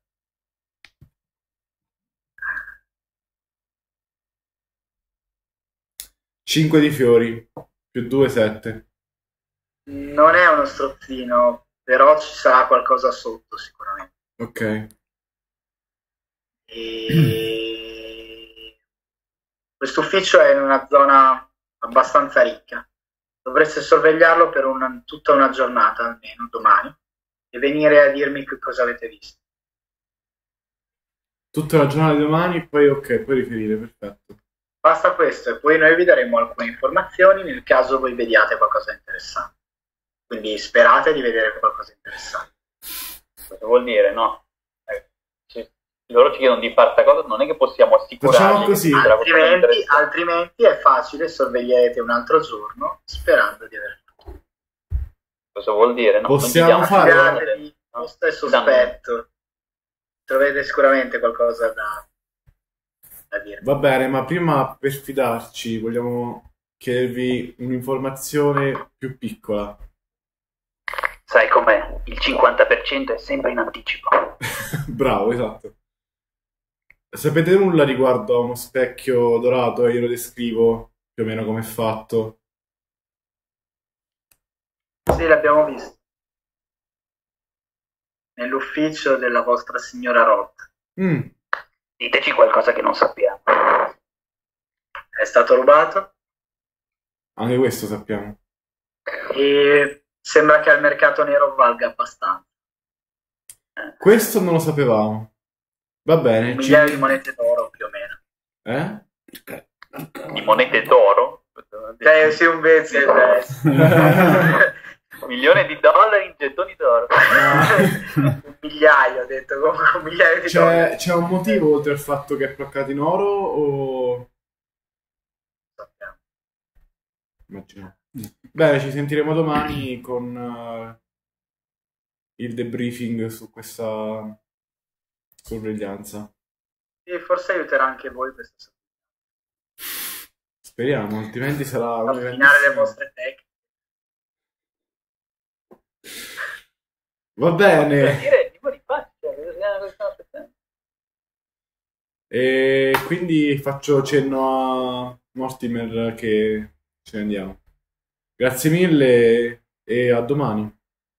cinque di fiori più due, sette. Non è uno strozzino, però ci sarà qualcosa sotto sicuramente. Ok. E... Questo ufficio è in una zona abbastanza ricca. Dovreste sorvegliarlo per una- tutta una giornata almeno domani e venire a dirmi che cosa avete visto. Tutta la giornata di domani, poi ok, puoi riferire, perfetto. Basta questo e poi noi vi daremo alcune informazioni nel caso voi vediate qualcosa di interessante. Quindi sperate di vedere qualcosa di interessante. Cosa vuol dire? No. Eh, se loro ci chiedono di fare questa cosa, non è che possiamo assicurarli Facciamo che così. ci sarà qualcosa di Altrimenti, interessante. altrimenti è facile, sorveglierete un altro giorno sperando di aver fatto. Cosa vuol dire? No, Possiamo non ci diamo fare- assolutamente- Fidatevi, no. questo è sospetto. Troverete sicuramente qualcosa da, da dire. Va bene, ma prima per fidarci vogliamo chiedervi un'informazione più piccola. Sai com'è? Il cinquanta per cento è sempre in anticipo. Bravo, esatto. Sapete nulla riguardo a uno specchio dorato? E io lo descrivo più o meno come è fatto. Sì, l'abbiamo visto. Nell'ufficio della vostra signora Roth. Mm, Diteci qualcosa che non sappiamo. È stato rubato anche questo sappiamo. e sembra che al mercato nero valga abbastanza. Questo non lo sapevamo. Va bene. Un ci- migliaio di monete d'oro più o meno. Eh? Di monete d'oro? Cioè, sì, un vezzo, Un milione di dollari in gettoni d'oro. un migliaio, ho detto, comunque un migliaio di dollari. C'è, c'è un motivo oltre al fatto che è placcato in oro o... Sappiamo. Immagino. Bene, ci sentiremo domani con eh, il debriefing su questa sorveglianza. E forse aiuterà anche voi questa sera Speriamo, altrimenti sarà a un affinare le evento- vostre tecniche. Va Per bene. dire, tipo di faccia, cosa stiamo aspettando? E quindi faccio cenno a Mortimer che ce ne andiamo. Grazie mille e a domani.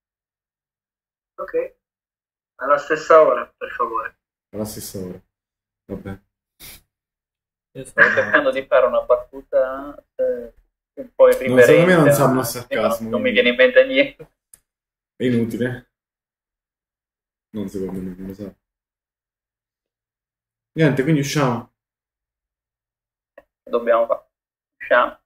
Ok. Alla stessa ora, per favore. Alla stessa ora. Vabbè. Io sto- Sto cercando di fare una battuta eh, un po' irriverente. secondo me non sanno ma- il sarcasmo, Non mi quindi- viene in mente niente. È inutile. Non secondo me, non lo so. Niente, quindi usciamo. Dobbiamo fare. Usciamo.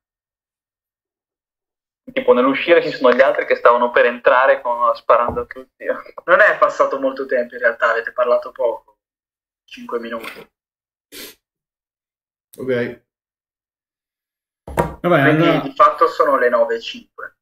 Tipo nell'uscire ci sono gli altri che stavano per entrare con, sparando a tutti. Non è passato molto tempo in realtà, avete parlato poco. cinque minuti. Ok. Vabbè, Quindi allora... di fatto sono le nove e cinque.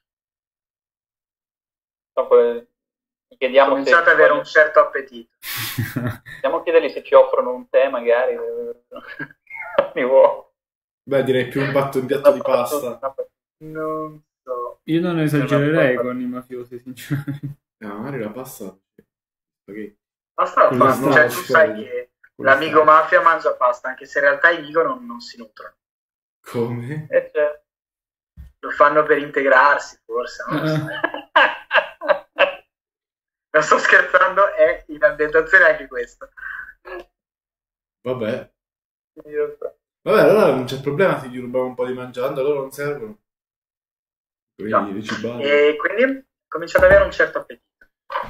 Dopo, eh, chiediamo se Cominciate ad avere un certo appetito. Possiamo chiedergli se ci offrono un tè magari. Mi vuoi? Beh, direi più un batto in piatto di pasta. Non so. Io non esagererei con i mafiosi, sinceramente. Eh, magari la pasta. Spaghetti. Basta la Quello pasta, sta- cioè tu sai quello- che quello l'amigo sta- mafia mangia pasta, anche se in realtà i Migo non, non si nutrono. Come? Eh, cioè. Lo fanno per integrarsi, forse. Non, lo so. Non sto scherzando, è in ambientazione anche questo. Vabbè. Io so. Vabbè, allora non c'è problema se gli rubiamo un po' di mangiando, allora non servono. No. Quelli ricibati. E quindi comincia ad avere un certo appetito.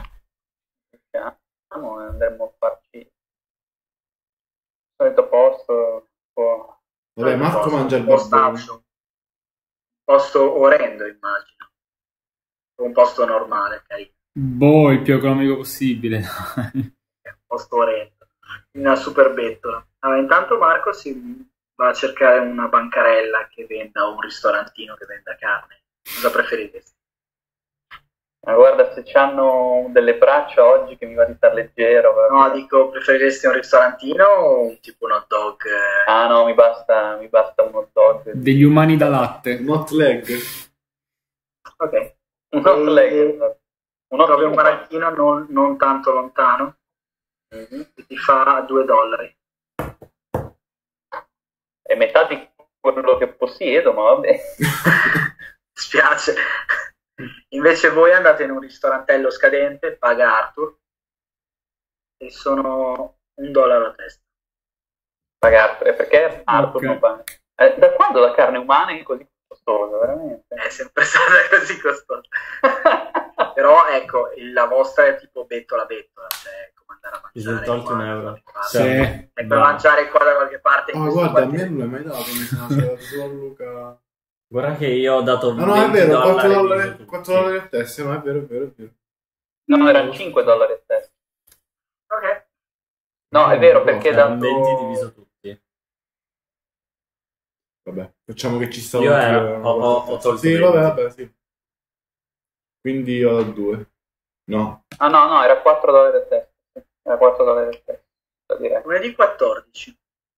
No, andremo a farci il solito posto. Po'... Vabbè, Marco posto, mangia il un barbone. postaccio. Un posto orrendo, immagino. Un posto normale, carino. Boh, il più economico possibile. Un posto orrendo. Una super bettola. Allora, intanto Marco si va a cercare una bancarella che venda o un ristorantino che venda carne. Cosa preferiresti? Ma guarda, se c'hanno delle braccia oggi che mi va di star leggero. Guarda. No, dico, preferiresti un ristorantino o un tipo un hot dog? eh? Ah no, mi basta, mi basta un hot dog. Degli umani da latte. Un hot leg. Ok. Un hot leg. E- esatto. Un Trovi ottimo un barattino non, non tanto lontano Mhm. che ti fa due dollari. È metà di quello che possiedo, ma vabbè. Spiace. Invece voi andate in un ristorantello scadente, paga Arthur, e sono un dollaro a testa. Pagato. E perché Arthur Ok. non paga? Eh, da quando la carne umana è così costosa, veramente? È sempre stata così costosa. Però ecco, il- la vostra è tipo bettola bettola, cioè è come andare a Mi mangiare. sono tolto qua un da euro. qualche parte. Sì. È per Bravo. mangiare qua da qualche parte. in Ah, questo guarda, a me quartiere. non l'hai mai dato, mi sa, c'era dato solo a Luca. Guarda che io ho dato Ah no, è venti vero, quattro dollari, dollari, diviso quattro tutti. dollari a testa, no, è vero, è vero, è vero. No, erano cinque dollari a testa. Ok. No, è vero, perché Erano dato... venti diviso tutti. Vabbè, facciamo che ci stanno Io due, ero- una ho- volta ho- a ho testa. tolto Sì, venti. vabbè, vabbè, sì. Quindi io ho due. No. Ah no, no, era quattro dollari a testa. Era quattro dollari a testa. Da dire. Lunedì quattordici.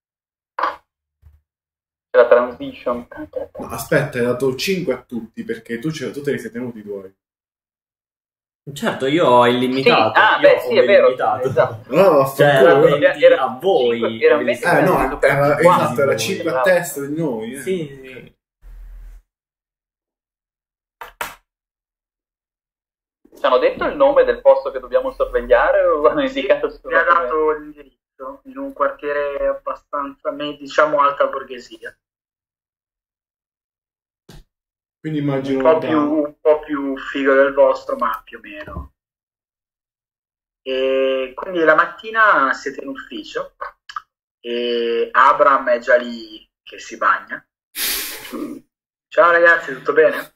C'è la transition. No, aspetta, hai dato cinque a tutti perché tu, ce- tu te li sei tenuti i tuoi. Certo, io ho illimitato. Sì, ah, io beh, ho sì, è vero, illimitato. esatto. No, Cioè, era vaffanculo. venti Era- a voi. cinque- era e ve li venti- siete Eh no, tenuti era, per esatto, quasi era voi. cinque a testa di noi. Eh. Sì, sì. Ci hanno detto il nome del posto che dobbiamo sorvegliare o hanno indicato Mi solo ha come- dato l'indirizzo in un quartiere abbastanza, me- diciamo, alta borghesia. Quindi Un immagino po' da- più, un po' più figo del vostro, ma più o meno. E quindi la mattina siete in ufficio e Abram è già lì che si bagna. Ciao ragazzi, tutto bene?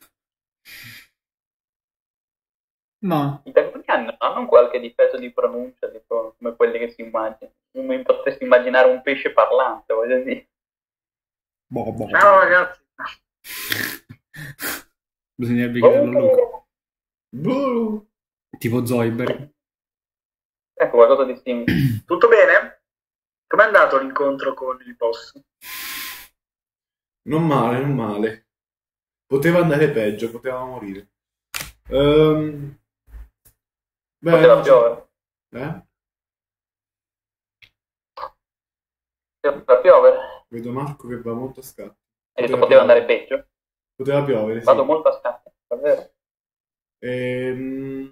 No. Gli italiani hanno qualche difetto di pronuncia, tipo come quelli che si immaginano. Non mi potresti immaginare un pesce parlante, voglio dire. Boh, boh. Ciao ragazzi. Bisognerebbe chiederlo a Luca. Boh. Tipo Zoidberg. Ecco, qualcosa di simile. Tutto bene? Com'è andato l'incontro con il boss? Non male, non male. Poteva andare peggio, poteva morire. Ehm, beh, Poteva no, piovere. eh? Poteva piovere. Vedo Marco che va molto a scatti. Hai detto poteva andare peggio? Poteva piovere, sì. Vado molto a scatti, davvero. Ehm,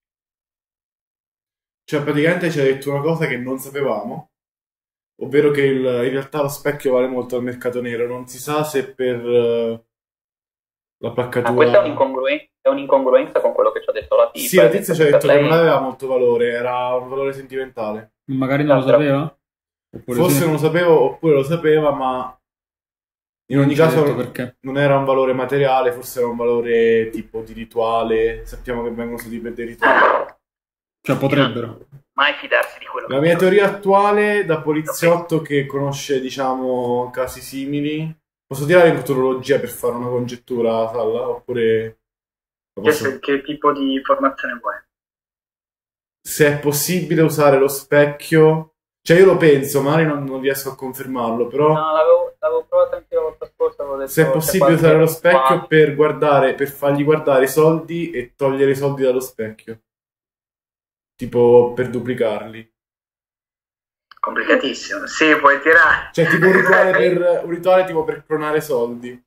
Cioè, praticamente ci ha detto una cosa che non sapevamo, ovvero che il- in realtà lo specchio vale molto al mercato nero. Non si sa se per eh, la placcatura... Ah, questa è, un'incongruenza, è un'incongruenza con quello che ci ha detto la tipa. Sì, la Ha tizia detto ci ha detto per che non lei- aveva molto valore, era un valore sentimentale. Magari non lo No, però- sapeva? Oppure Forse sì? non lo sapevo, oppure lo sapeva, ma in ogni ci ha caso detto perché. non era un valore materiale, forse era un valore tipo di rituale. Sappiamo che vengono usati per dei rituali. Cioè, potrebbero. Mai fidarsi di quello La mia teoria attuale, da poliziotto che conosce, diciamo, casi simili... Posso tirare in futurologia per fare una congettura, Salla? Oppure... lo Che, posso- se- che tipo di informazione vuoi? Se è possibile usare lo specchio... Cioè, io lo penso, magari non, non riesco a confermarlo, però... No, l'avevo, l'avevo provato anche la volta scorsa. avevo detto, Se è c'è possibile qualche- usare lo specchio Ma- per guardare, per fargli guardare i soldi e togliere i soldi dallo specchio. Tipo per duplicarli. Complicatissimo. Sì, puoi tirare. Cioè, tipo un rituale per un rituale tipo per clonare soldi.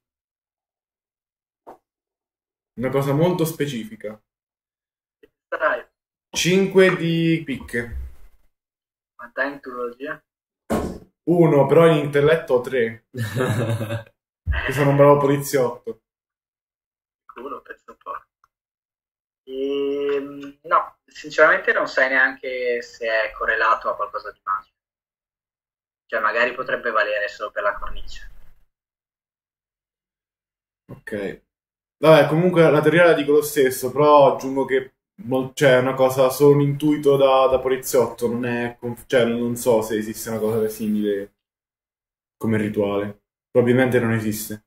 Una cosa molto specifica. Dai, cinque di picche. quant'è in turologia? uno, però in intelletto ho tre. Che sono un bravo poliziotto. Culo, penso un po'. E, no, sinceramente non sai neanche se è correlato a qualcosa di magico. Cioè, magari potrebbe valere solo per la cornice. Ok. Vabbè, comunque la teoria la dico lo stesso, però aggiungo che mol- cioè, è una cosa, solo un intuito da, da poliziotto, non è, conf- cioè, non so se esiste una cosa simile come rituale. Probabilmente non esiste.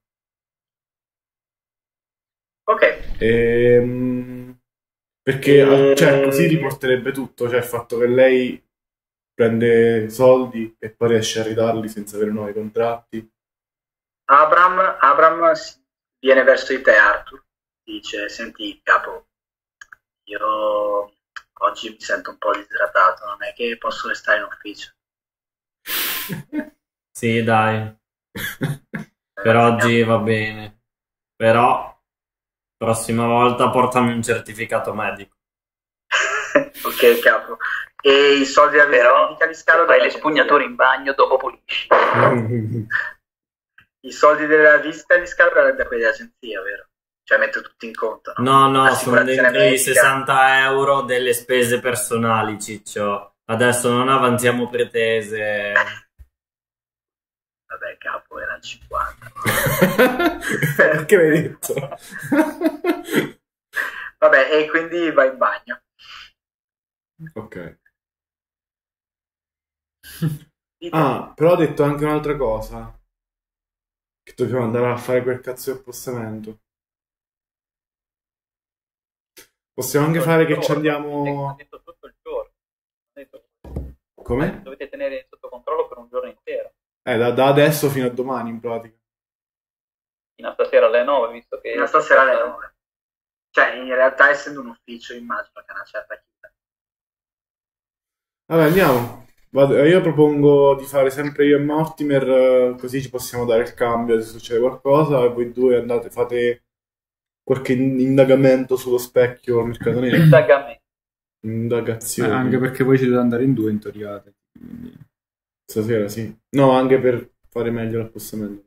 Ok. Ehm, perché, cioè, così riporterebbe tutto, cioè il fatto che lei prende soldi e poi riesce a ridarli senza avere nuovi contratti. Abram, Abram si- viene verso di te, Arthur. Dice, senti, capo, io oggi mi sento un po' disidratato, non è che posso restare in ufficio. Sì, dai, per oggi va bene. Però, prossima volta portami un certificato medico. Ok, capo. E i soldi della visita Però medica li scalo fai dalla le spugnature in bagno, dopo pulisci. I soldi della visita li scalo da da quelli dell'agenzia, vero? Cioè metto tutti in conto, no? No, no, sono Assicurazione dentro i medica. sessanta euro delle spese personali, Ciccio. Adesso non avanziamo pretese. Vabbè, capo, era il cinquanta. Perché l'hai detto? Vabbè, e quindi vai in bagno. Ok. Dite. Ah, però ho detto anche un'altra cosa. Che dobbiamo andare a fare quel cazzo di appostamento. Possiamo anche fare che ci Ha andiamo... detto tutto il giorno. Ha detto, Come? dovete tenere sotto controllo per un giorno intero. Eh, da, da adesso fino a domani in pratica. Fino a stasera alle nove, visto che... Fino a stasera alle nove. Cioè, in realtà, essendo un ufficio, immagino che è una certa chiesa. Vabbè, andiamo. Vado- io propongo di fare sempre io e Mortimer, eh, così ci possiamo dare il cambio se succede qualcosa, e voi due andate, fate qualche in- indagamento sullo specchio al mercato nero. Indagamento. Eh, Indagazioni. anche perché poi ci deve andare in due intoriate. Quindi... Stasera sì. No, anche per fare meglio l'appostamento.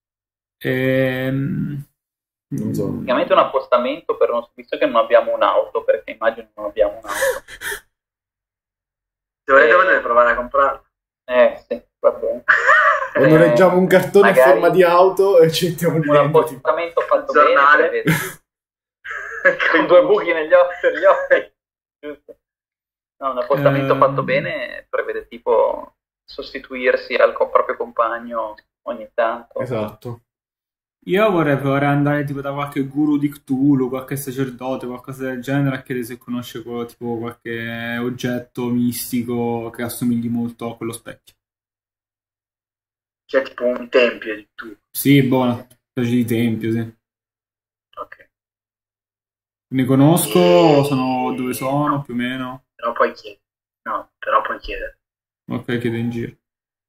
Ehm... Non so. Praticamente un appostamento per uno, visto che non abbiamo un'auto, perché immagino non abbiamo un'auto. Se volete, Eh. potete provare a comprarlo. Eh sì, va bene. O noleggiamo un cartone magari a forma di auto e ci mettiamo lì Un dentro, tipo. appostamento fatto Giornale. bene, prevede- con due buchi negli occhi, per gli occhi. Giusto. No, un appostamento Ehm. fatto bene prevede tipo sostituirsi al co- proprio compagno ogni tanto. Esatto. Io vorrei provare ad andare tipo da qualche guru di Cthulhu, qualche sacerdote, qualcosa del genere, a chiedere se conosce quello- tipo qualche oggetto mistico che assomigli molto a quello specchio. C'è tipo un tempio di tu. Sì, buona, specie di tempio, sì. Ok. Ne conosco, sono dove sono, più o meno. Però puoi chiedere. No, però puoi chiedere. Ok, chiedo in giro.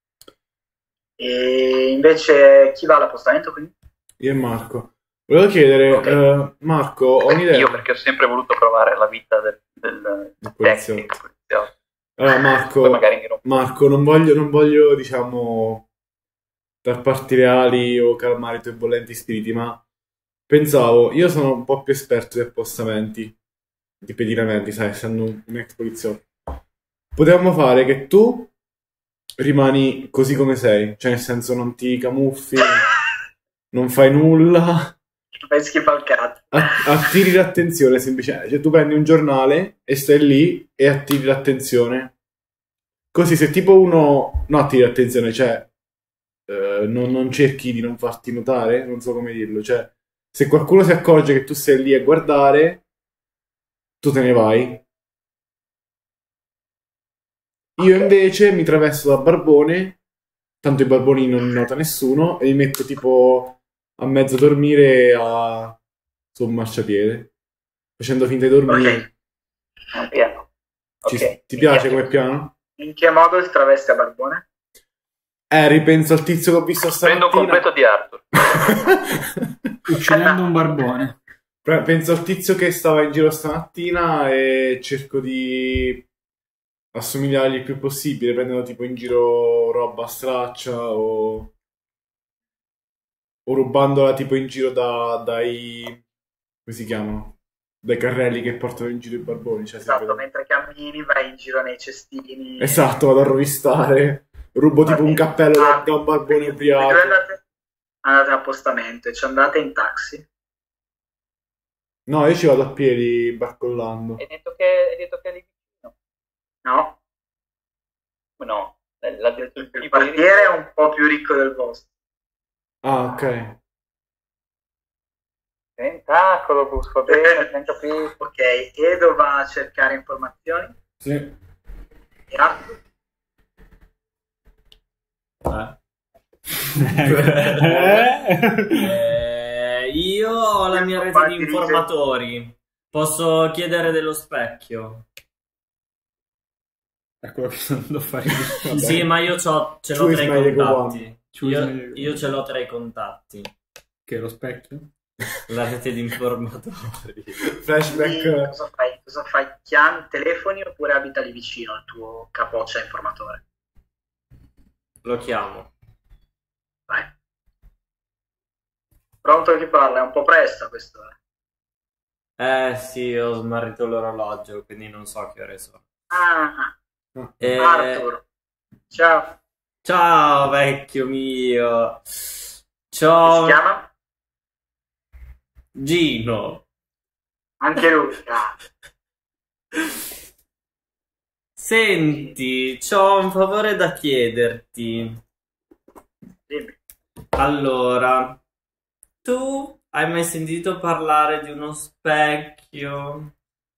E invece chi va all'appostamento quindi? Io e Marco. Volevo chiedere, Ok. eh, Marco, ho un'idea. Io perché ho sempre voluto provare la vita del, del, del poliziotto. tecnico poliziotto. Allora, Marco, Poi magari mi rompo. Marco, non voglio, non voglio, diciamo, dar parti reali o calmare i tuoi bollenti spiriti, ma pensavo, io sono un po' più esperto di appostamenti, di pedinamenti, sai, essendo un, un ex poliziotto. Potevamo fare che tu rimani così come sei, cioè nel senso non ti camuffi, non fai nulla, Fai schifo al cazzo. att- attiri l'attenzione semplicemente, cioè tu prendi un giornale e stai lì e attiri l'attenzione. Così se tipo uno, no, attiri l'attenzione, cioè eh, non, non cerchi di non farti notare, non so come dirlo, cioè se qualcuno si accorge che tu sei lì a guardare, tu te ne vai. Io invece mi travesto da barbone, tanto i barboni non nota nessuno, e mi metto tipo a mezzo dormire a... su un marciapiede, facendo finta di dormire. Ok. Un piano. Ci- Ok. ti piace come piano? In che modo si traveste a barbone? Eh, ripenso al tizio che ho visto Prendo un stamattina. completo di Arthur. Uccidendo un barbone. Pre- Penso al tizio che stava in giro stamattina e cerco di assomigliargli il più possibile, prendendo tipo in giro roba a straccia o, o rubandola tipo in giro da, dai... come si chiamano? dai carrelli che portano in giro i barboni. Cioè, Esatto, sempre- mentre cammini vai in giro nei cestini. Esatto, vado a rovistare. Rubo tipo un cappello da, da un barbone Dove ubriaco. andate? Andate a appostamento e ci andate in taxi. No, io ci vado a piedi barcollando. Hai detto che, hai detto che è lì vicino? No? No, l'ha detto il Il tipo di- quartiere è un po' più ricco del vostro. Ah, ok. Tentacolo, bus, va bene, ben capito. Ok, Edo va a cercare informazioni. Sì. E Arthur? Eh, io ho la mia rete di informatori. Posso chiedere dello specchio? È quello che sto andando a fare. Vabbè. Sì, ma io c'ho- ce l'ho Choose tra i my Lego contatti. Choose Io, my Lego io ce l'ho tra i contatti. Che è lo specchio? La rete di informatori. Quindi Flashback. cosa fai? Cosa fai? Chiami, telefoni oppure abita lì vicino il tuo capoccia informatore? Lo chiamo. Vai. Pronto, chi parla? È un po' presto questo. Eh sì, ho smarrito l'orologio, quindi non so che ore sono. Ah, Eh, Arthur. Ciao. Ciao vecchio mio. Come si Ciao chiama? Gino. Anche lui. Ah, Senti, c'ho un favore da chiederti. dimmi. Allora, tu hai mai sentito parlare di uno specchio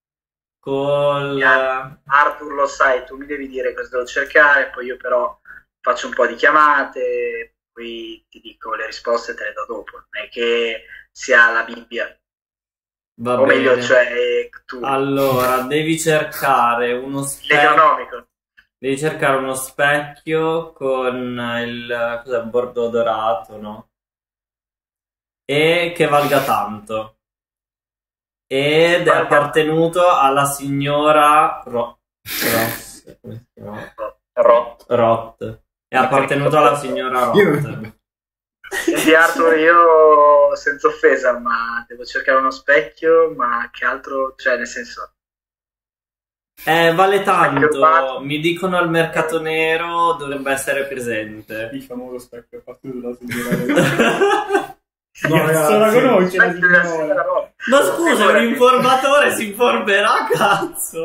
col... Yeah. Arthur, lo sai, tu mi devi dire cosa devo cercare, poi io però faccio un po' di chiamate, poi ti dico le risposte, te le do dopo. Non è che sia la Bibbia, Va o meglio, bene. cioè tu, Allora, devi cercare uno specchio. l'economico. Devi cercare uno specchio con il cos'è, bordo dorato, no? E che valga tanto. Ed è appartenuto alla signora Ro- Ross. Come si chiama? Rot. Roth. È appartenuto alla signora Io Roth. non- Senti Arthur, io senza offesa, ma devo cercare uno specchio, ma che altro, cioè nel senso, Eh, vale Specchio tanto. rubato. Mi dicono al mercato nero dovrebbe essere presente. Il famoso specchio fatto dalla signora. No, Cazzo, la ragazzi. conosci la specchio della signora? signora Roth. Ma scusa, un Figurati. informatore si informerà, cazzo.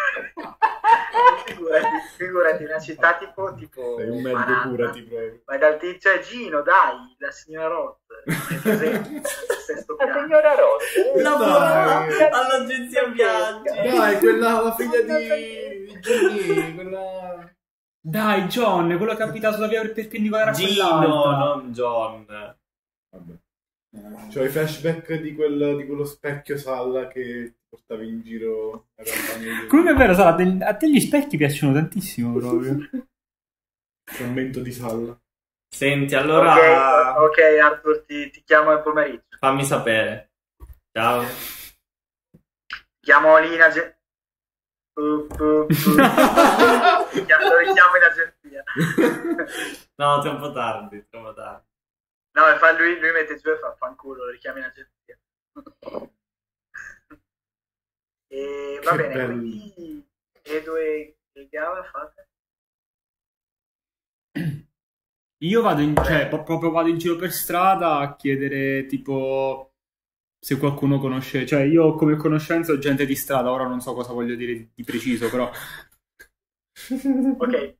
Figurati, figurati, una città tipo, tipo Sei un mezzo Manhattan. curati proprio. Vai dal tizio, cioè Gino, dai, la signora Roth. È presente nel sesto La piano. signora Rot. Lavora Dai. all'agenzia viaggi. Dai, quella la figlia di di Johnny, quella... Dai, John, quello che ha abitato la via perpendicolare a Gino, quell'altra. non John. Vabbè. C'ho i flashback di, quel, di quello specchio Salla che portavi in giro a campagna. Comunque è vero, Sara, a te- a te gli specchi piacciono tantissimo proprio. Frammento di Salla. Senti, allora Ok, ok, Arthur, ti, ti chiamo nel pomeriggio. fammi sapere. Ciao. Chiamo lì in agenzia. Uh, uh, uh. Chiamo- lo richiamo in agenzia. No, troppo tardi, troppo tardi. No, e fa lui, lui mette giù e fa fanculo, lo richiamo in agenzia. E va Che bene, bello. quindi Edo e, e Gava fate? Io vado in, cioè, po- proprio vado in giro per strada a chiedere tipo se qualcuno conosce, cioè io come conoscenza ho gente di strada, ora non so cosa voglio dire di, di preciso, però Ok.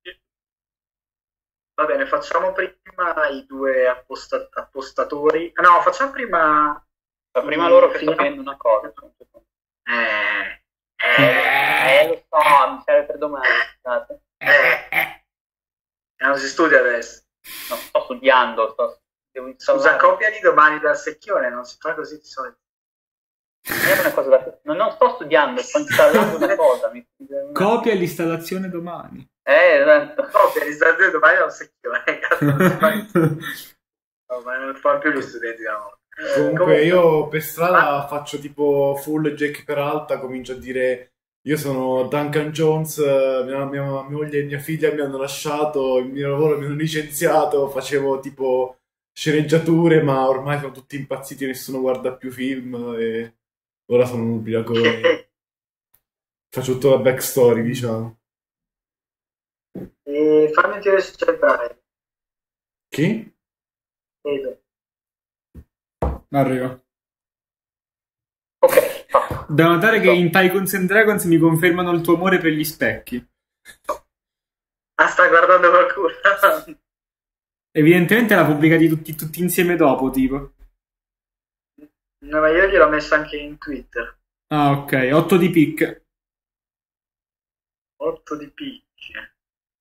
Va bene, facciamo prima i due apposta- appostatori. Ah, no, facciamo prima... Ma prima loro che sto Finiamo- vedendo una cosa. Eh, Eh, eh, lo so, mi serve per domani. Scusate. eh, eh. Non si studia adesso. No, sto studiando, sto... devo Scusa, installare. copiali domani dal secchione, non si fa così di solito. Non è una cosa da... non, non sto studiando, sto installando una cosa. Mi... copia l'installazione domani. Eh, esatto. Copia, l'installazione domani da un secchione. Cazzo, non si fa- no, ma non fanno più gli studenti da volta. Comunque io per strada faccio tipo full Jack Peralta, comincio a dire io sono Duncan Jones, eh, mia, mia moglie e mia figlia mi hanno lasciato, il mio lavoro mi hanno licenziato, facevo tipo sceneggiature ma ormai sono tutti impazziti, nessuno guarda più film e ora sono un ubriacone. Faccio tutta la backstory, diciamo. E fammi un tiro societario. Chi? Vedo. Arrivo. Ok, fatto. Da notare che in Tycoons and Dragons mi confermano il tuo amore per gli specchi. Ah, stai guardando qualcuno? Evidentemente l'ha pubblicati tutti, tutti insieme dopo, tipo. No, ma io gliel'ho messo anche in Twitter. Ah, ok. otto di pick. otto di picche.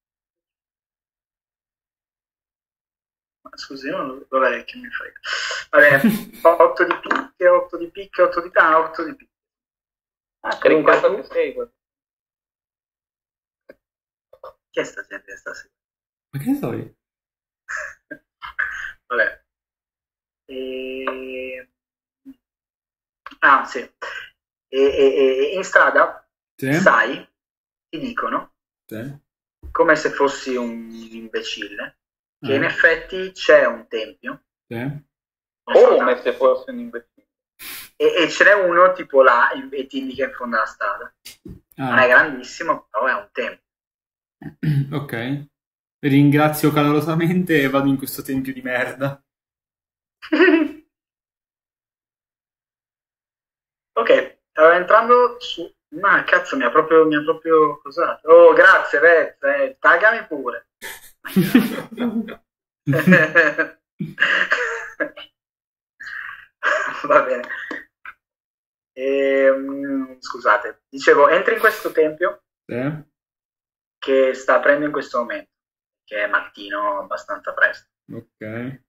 Ma scusi, non lo dov'è che mi frega. Va bene, otto di picche, otto di picche, otto di ah, otto di picche. Ah, caricato che sei. Chi è sta gente stasera? Ma che ne so io? Vabbè. E... Ah, sì. E, e, e in strada, Sì? sai, ti dicono, Sì. come se fossi un imbecille, che Ah. in effetti c'è un tempio. Sì. non so Come tanto, se fosse un imbecille. e, e ce n'è uno tipo là in- e ti indica in fondo alla strada. Non è Ah. grandissimo, però è un tempio. Ok. Ringrazio calorosamente e vado in questo tempio di merda. Ok, stavo entrando su... Ma cazzo, mi ha proprio, mi ha proprio cosato. Oh, grazie, Vez, eh, taggami pure. Va bene. Ehm, scusate, dicevo, entri in questo tempio Sì. che sta aprendo in questo momento, che è mattino abbastanza presto. Ok.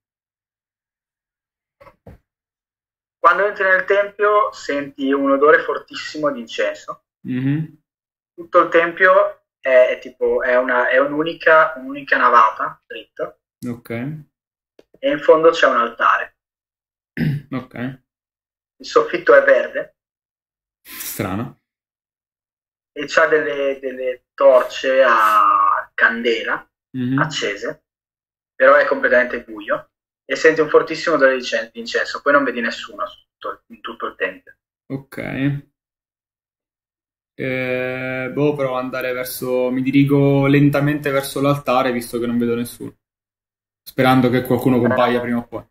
Quando entri nel tempio senti un odore fortissimo di incenso. Mhm. Tutto il tempio è, è tipo è, una, è un'unica, un'unica navata dritta Ok. e in fondo c'è un altare. Ok. Il soffitto è verde Strano. e c'ha delle, delle torce a candela Mhm. accese, però è completamente buio e senti un fortissimo odore di cen- di incenso. Poi non vedi nessuno su tutto- in tutto il tempio. Ok. Eh, boh, provo ad andare verso... Mi dirigo lentamente verso l'altare, visto che non vedo nessuno. Sperando che qualcuno compaia prima o poi.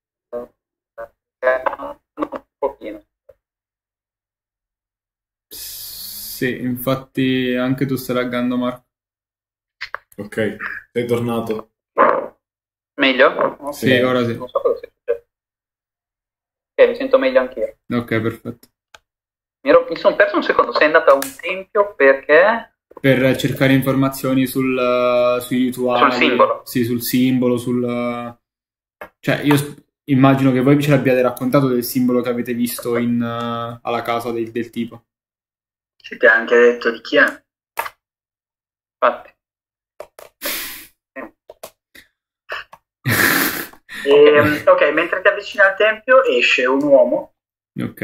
Eh, un pochino. Sì, infatti anche tu stai laggando, Marco. Ok, sei tornato. Meglio? Ok. Sì, ora sì. Non so cosa sia successo. Ok, mi sento meglio anch'io. Ok, perfetto. Mi, ero- mi sono perso un secondo. Sei andato a un tempio perché? Per cercare informazioni sul, uh, sui rituali. Sul simbolo. Sì, sul simbolo, sul... uh, Cioè, io sp- immagino che voi ce l'abbiate raccontato del simbolo che avete visto in, uh, alla casa del, del tipo. Ci ti ha anche detto di chi è? Infatti. E, ok, mentre ti avvicini al tempio esce un uomo Ok.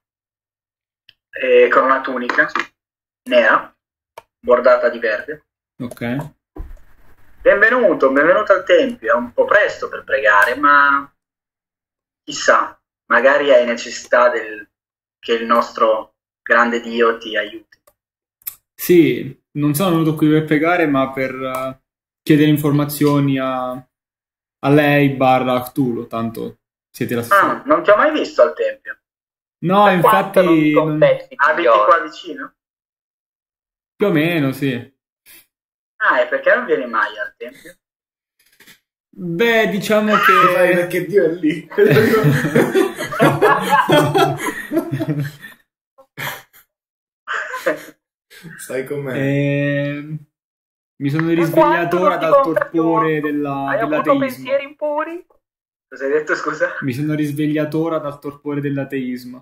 eh, con una tunica nera bordata di verde. Ok. Benvenuto, benvenuto al tempio. È un po' presto per pregare, ma chissà, magari hai necessità del... che il nostro grande Dio ti aiuti. Sì, non sono venuto qui per pregare, ma per uh, chiedere informazioni a, a lei barra a Cthulhu, tanto siete la stessa. Ah, non ti ho mai visto al tempio. No, Per quanto non infatti, ti non- contesti, Abiti figliolo. qua vicino? più o meno, sì. Ah, e perché non vieni mai al tempio? Beh, diciamo Lo fai che... perché Dio è lì. Stai con me. Eh, mi sono Per risvegliato quanto ora non ti dal contesti torpore molto, della, hai avuto dell'ateismo. pensieri impuri? Cosa hai detto, scusa? Mi sono risvegliato ora dal torpore dell'ateismo.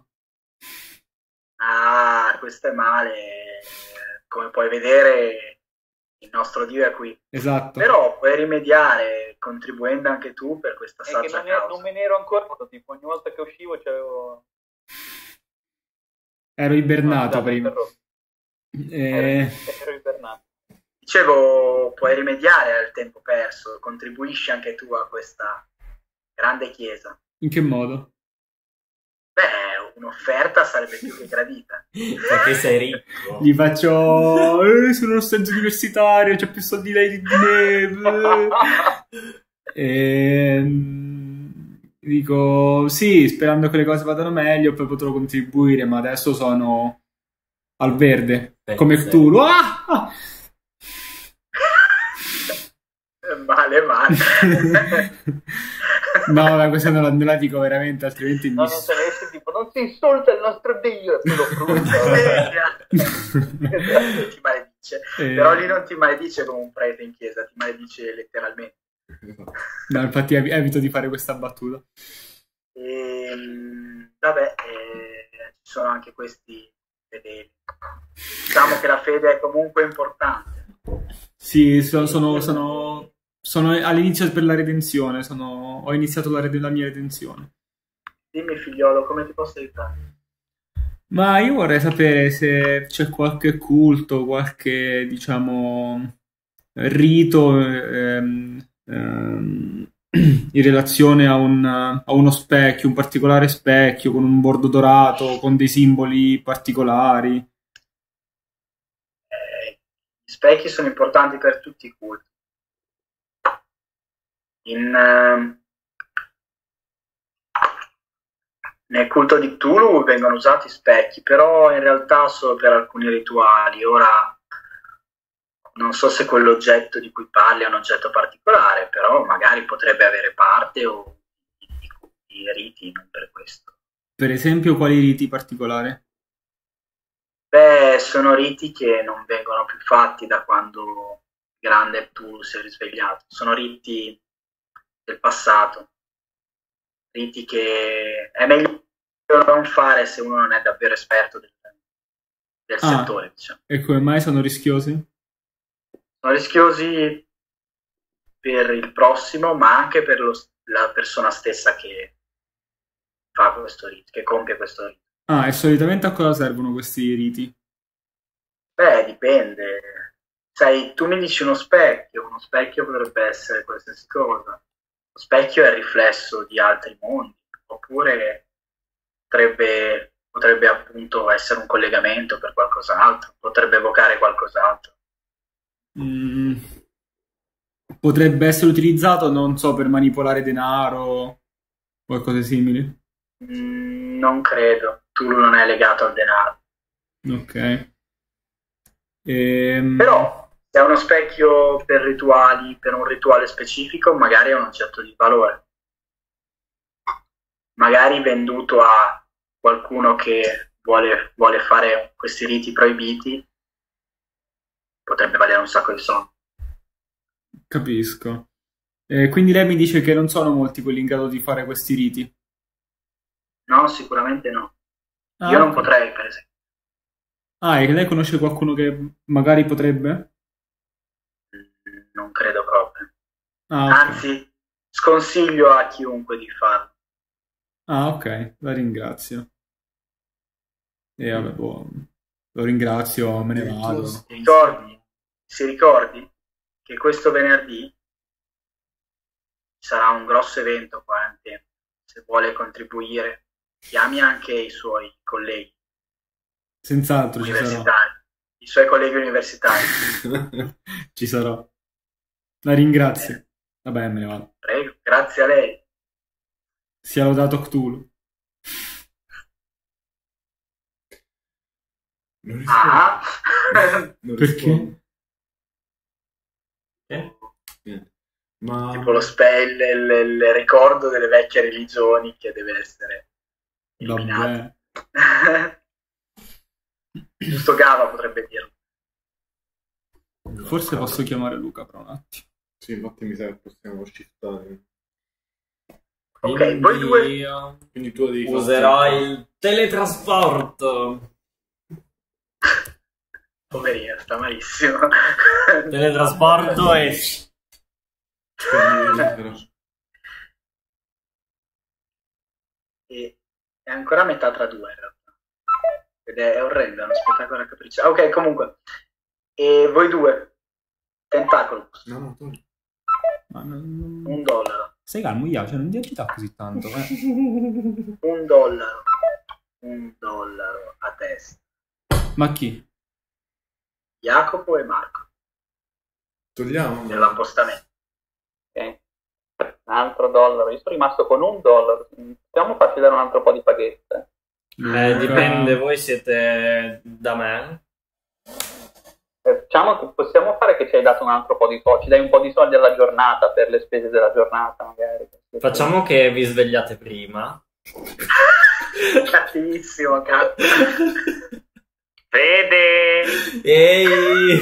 Ah, questo è male. Come puoi vedere, il nostro Dio è qui. Esatto. Però puoi rimediare contribuendo anche tu per questa È che saggia non, è- causa. non me ne ero ancora accorto, tipo ogni volta che uscivo c'avevo... Ero ibernato No, scusate, prima. interrotto. Eh, Ero, ero ibernato. Dicevo, puoi rimediare al tempo perso, contribuisci anche tu a questa grande chiesa. in che modo? Beh, un'offerta sarebbe più che gradita. Perché sei ricco. Gli faccio, eh, sono uno studente universitario, c'è più soldi lei di me. E dico, sì, sperando che le cose vadano meglio, poi potrò contribuire, ma adesso sono al verde, Beh, come sì. Cthulhu. Ah! Ah! Male, male. No, vabbè, questa non la, non la dico veramente, altrimenti No, mi... non se ne esce tipo, non si insulta il nostro Dio, se lo frutta. Ti maledice. Eh. Però lì non ti maledice come un prete in chiesa, ti maledice letteralmente. No, infatti ev- evito di fare questa battuta. E, vabbè, eh, ci sono anche questi fedeli. Diciamo che la fede è comunque importante. Sì, so- sono, sono, sono all'inizio per la redenzione, sono, ho iniziato la, rede- la mia redenzione. Dimmi figliolo, come ti posso aiutare? Ma io vorrei sapere se c'è qualche culto, qualche, diciamo, rito ehm, ehm, in relazione a, un, a uno specchio, un particolare specchio con un bordo dorato, con dei simboli particolari. Eh, gli specchi sono importanti per tutti i culti. In, ehm, nel culto di Cthulhu vengono usati specchi, però in realtà solo per alcuni rituali. Ora non so se quell'oggetto di cui parli è un oggetto particolare, però magari potrebbe avere parte o di, di, di riti, non per questo. Per esempio, quali riti particolari? Beh, sono riti che non vengono più fatti da quando il grande Cthulhu si è risvegliato. Sono riti del passato, riti che è meglio non fare se uno non è davvero esperto del, del Ah. settore, diciamo. E come mai sono rischiosi? Sono rischiosi per il prossimo, ma anche per lo- la persona stessa che fa questo rito, che compie questo rito. Ah, e solitamente a cosa servono questi riti? Beh, dipende. Sai, tu mi dici uno specchio, uno specchio potrebbe essere qualsiasi cosa. Lo specchio è il riflesso di altri mondi, oppure potrebbe, potrebbe appunto essere un collegamento per qualcos'altro, potrebbe evocare qualcos'altro. Mm, potrebbe essere utilizzato, non so, per manipolare denaro o cose simili. Mm, non credo, tu non è legato al denaro. Ok. Ehm, Però, se è uno specchio per rituali, per un rituale specifico, magari è un oggetto di valore. Magari venduto a qualcuno che vuole, vuole fare questi riti proibiti, potrebbe valere un sacco di soldi. Capisco. Eh, quindi lei mi dice che non sono molti quelli in grado di fare questi riti. No, sicuramente no. Ah, Io non ok. potrei, per esempio. Ah, e lei conosce qualcuno che magari potrebbe? Mm, Non credo proprio. Ah, ok. Anzi, sconsiglio a chiunque di farlo. Ah, ok, la ringrazio. E vabbè, boh, lo ringrazio, me ne vado. Ti ricordi, si ricordi che questo venerdì ci sarà un grosso evento qua in Antena. Se vuole contribuire, chiami anche i suoi colleghi Senz'altro ci sarò. universitari, i suoi colleghi universitari. Ci sarò. La ringrazio. Vabbè, me ne vado. Prego, grazie a lei. Sia lodato Cthulhu. Non rispondo. Ah, Non Perché? rispondo. Eh? Niente. Ma tipo lo spell, il, il ricordo delle vecchie religioni che deve essere eliminato. Vabbè. Giusto Gava potrebbe dirlo. Forse posso chiamare Luca per un attimo. Sì, infatti mi sa che possiamo shiftare. Ok, voi due- Quindi io Quindi tu devi fare- userò il teletrasporto. Poverino, sta malissimo. Teletrasporto e... E è ancora a metà tra due in realtà. Ed è orrendo, è uno spettacolo capriccioso. Ok, comunque. E voi due, Tentacolus, No, no, togli. Ma non- non- un dollaro. Stai calmo, Ia, cioè non ti agita così tanto. Eh. Un dollaro. un dollaro a testa. Ma chi? Jacopo e Marco. Togliamo. Nell'appostamento. Ok. Un altro dollaro. Io sono rimasto con un dollaro. Possiamo farci dare un altro po' di paghette? Eh, dipende, voi siete da me. Eh, Diciamo che possiamo fare che ci hai dato un altro po' di soldi. Ci dai un po' di soldi alla giornata per le spese della giornata, magari. Facciamo che vi svegliate prima. Cattivissimo, cazzo. Fede! Ehi!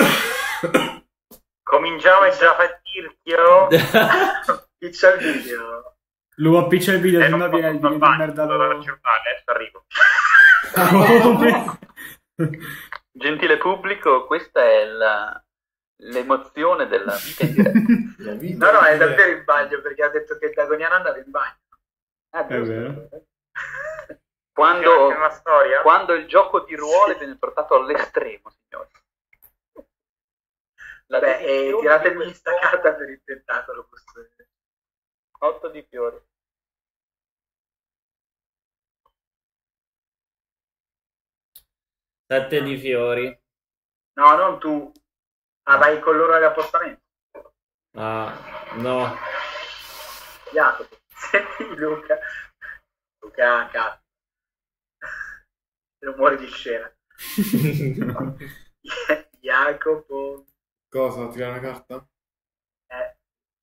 Cominciamo già a fare il tirchio? Chi c'è il video? Lo appiccia il video, Eh, se non no posso viene viene di fermarmi, merda allora lo... faccio male, adesso arrivo. Come? Gentile pubblico, questa è la- l'emozione della vita in diretta. La vita No, no, è diretta. davvero in bagno perché ha detto che il Dagoniano andava in bagno. Ah, È giusto. vero. Quando, C'è una storia? quando il gioco di ruole viene portato all'estremo, signori. La Beh, e dedizione tiratemi di questa questo- carta per il tentacolo. Questo... otto di fiori. Sette di fiori. No, non tu. Ah, vai con loro all'appostamento. Ah, no. Jacopo. Senti Luca. Luca, cazzo. Non muori di scena. Jacopo. Cosa? Tirare una carta? Eh,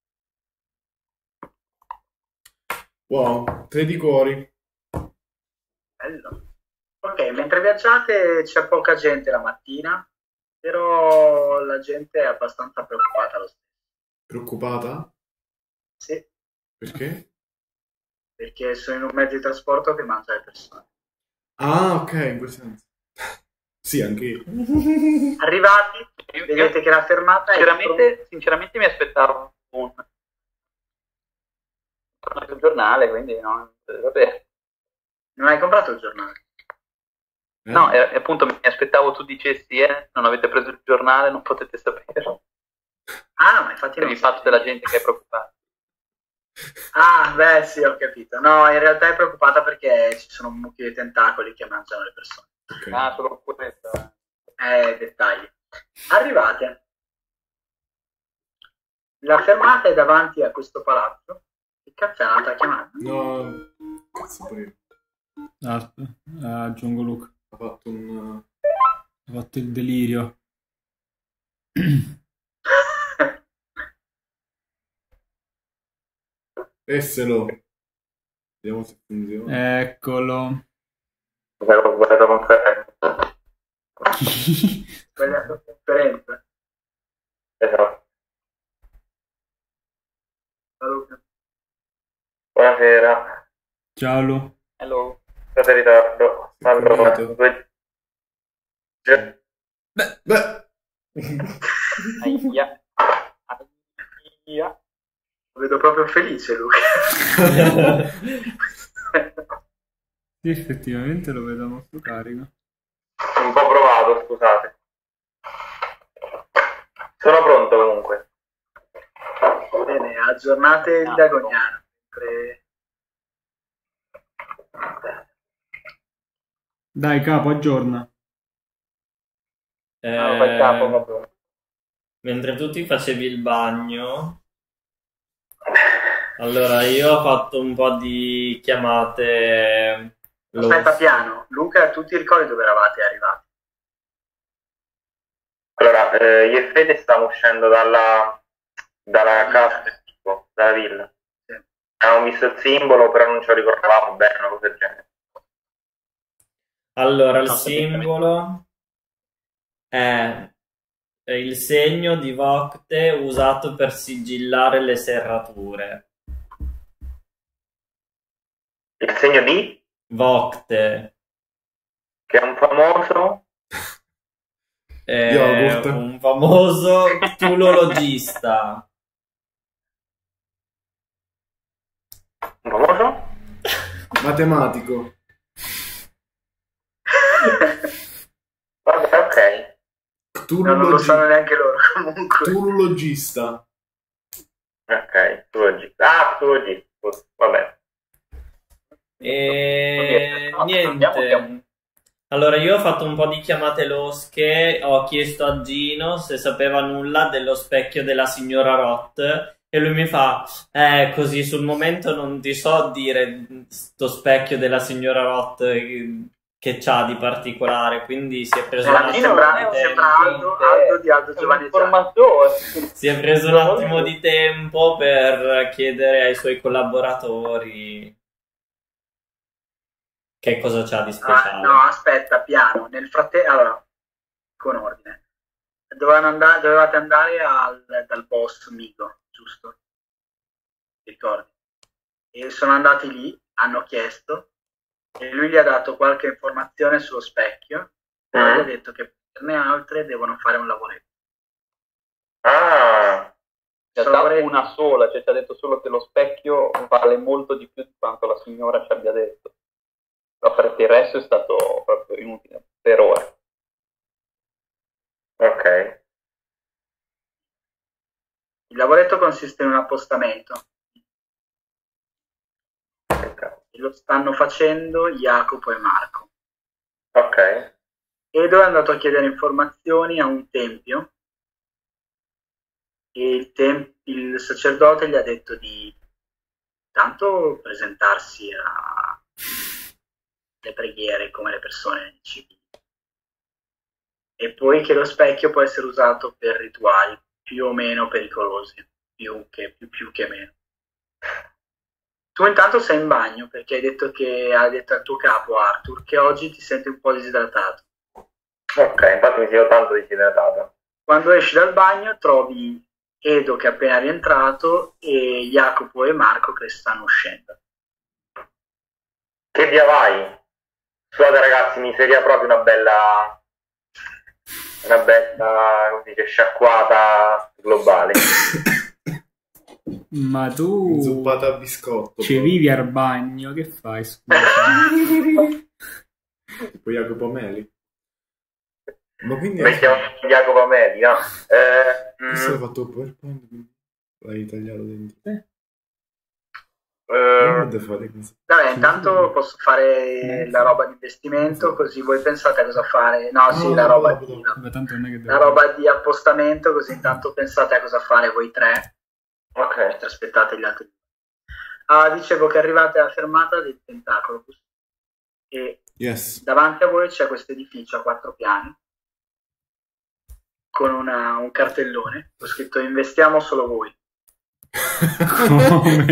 Wow, tre di cuori. bello. Ok, mentre viaggiate c'è poca gente la mattina, però la gente è abbastanza preoccupata lo stesso. Preoccupata? Sì, Perché? perché sono in un mezzo di trasporto che mangia le persone. Ah, ok, in quel senso. Sì, anche io. Arrivati, Io- vedete che la fermata è di fronte- Sinceramente, sinceramente mi aspettavo un un giornale, quindi no, vabbè. Non hai comprato il giornale? Eh? No, e, e appunto mi aspettavo tu dicessi, eh, non avete preso il giornale, non potete sapere. Ah, ma infatti Per non il fatto so. della gente che è preoccupata. Ah, beh, sì, ho capito. No, in realtà è preoccupata perché ci sono un mucchio di tentacoli che mangiano le persone. Ok. Ah, solo questo. eh. Eh, dettagli. Arrivate. La fermata è davanti a questo palazzo. Che cazzo è andata a chiamare? No, cazzo pure io. Aspetta, eh, aggiungo Luca. Ha fatto un... Ha fatto il delirio. Esselo. Vediamo se funziona. Eccolo. Avevo guardato conferenza. Quella è la conferenza. Esatto. Luca. Buonasera. Ciao Lu. Hello. State in ritardo. Allora, Finito. due... Beh, beh. Aia. Aia. Lo vedo proprio felice, Luca. Sì, effettivamente lo vedo molto carico. Un po' provato, scusate. Sono pronto comunque. Bene, aggiornate il Dagoniano. Mentre- Dai, capo, aggiorna. Eh, Ah, fai il capo, vabbè. mentre tu ti facevi il bagno, allora io ho fatto un po' di chiamate. lo- Aspetta, piano. Luca, tu ti ricordi dove eravate arrivati? Allora, eh, io e Fede stavamo uscendo dalla, dalla Villa. casa del tipo, dalla villa. Sì. Avevamo visto il simbolo, però non ce lo ricordavamo bene, una cosa del genere. Allora, il No, simbolo è è il segno di Vocte usato per sigillare le serrature. Il segno di, Vocte che è un famoso, è Yogurt. un famoso ctulologista. un famoso? Matematico. Vabbè, ok. No, non lo sanno Ctulologi- neanche loro comunque. Ctulologista. Ok, zoologista. Ah, zoologista, vabbè. E No, sappiamo che è un- niente. Allora, io ho fatto un po' di chiamate losche, ho chiesto a Gino se sapeva nulla dello specchio della signora Roth e lui mi fa, eh, così sul momento non ti so dire sto specchio della signora Roth eh, che c'ha di particolare, quindi si è preso un Eh, attimo sembra, di sembra tempo. Aldo, Aldo di Aldo è un Giovanni informatore. Si è preso un attimo di tempo per chiedere ai suoi collaboratori che cosa c'ha di Ah, speciale. no, aspetta, piano. Nel frattempo, allora, con ordine. Dovevano andare, dovevate andare al, dal boss Migo, giusto? Ti ricordi? E sono andati lì, hanno chiesto, e lui gli ha dato qualche informazione sullo specchio, e Mm. gli ha detto che per ne altre devono fare un lavoretto. Ah, in Sono realtà lavoretti- una sola, cioè ci ha detto solo che lo specchio vale molto di più di quanto la signora ci abbia detto. Però perché il resto è stato proprio inutile per ora. Ok. Il lavoretto consiste in un appostamento e lo stanno facendo Jacopo e Marco. Ok. Edo è andato a chiedere informazioni a un tempio e il, tem- il sacerdote gli ha detto di tanto presentarsi alle preghiere come le persone civili e poi che lo specchio può essere usato per rituali più o meno pericolosi, più che, più, più che meno. Tu intanto sei in bagno perché hai detto che hai detto al tuo capo Arthur che oggi ti senti un po' disidratato. Ok, infatti mi sento tanto disidratato. Quando esci dal bagno trovi Edo che è appena rientrato e Jacopo e Marco che stanno uscendo. Che via vai? Scusate ragazzi, mi seria proprio una bella una bella, come si dice, sciacquata globale. Ma tu Inzuppata a biscotto. ci poi. vivi al bagno, che fai? Scusa. Tipo Jacopo Meli. Ma quindi Mi chiamo Jacopo Ameli, no? Eh, questo mm, l'hai fatto PowerPoint, quindi l'hai tagliato dentro. eh, Non deve fare così. Vabbè, Sì, intanto sì. posso fare la roba di investimento così voi pensate a cosa fare. No, sì, No, la dopo, roba dopo, di, dopo. Vabbè, tanto non è che la devo... roba di appostamento così intanto pensate a cosa fare voi tre. ok. Mentre aspettate gli altri. Ah, dicevo che arrivate alla fermata del Tentacolo e Yes. davanti a voi c'è questo edificio a quattro piani con una- un cartellone con scritto investiamo solo voi. Come?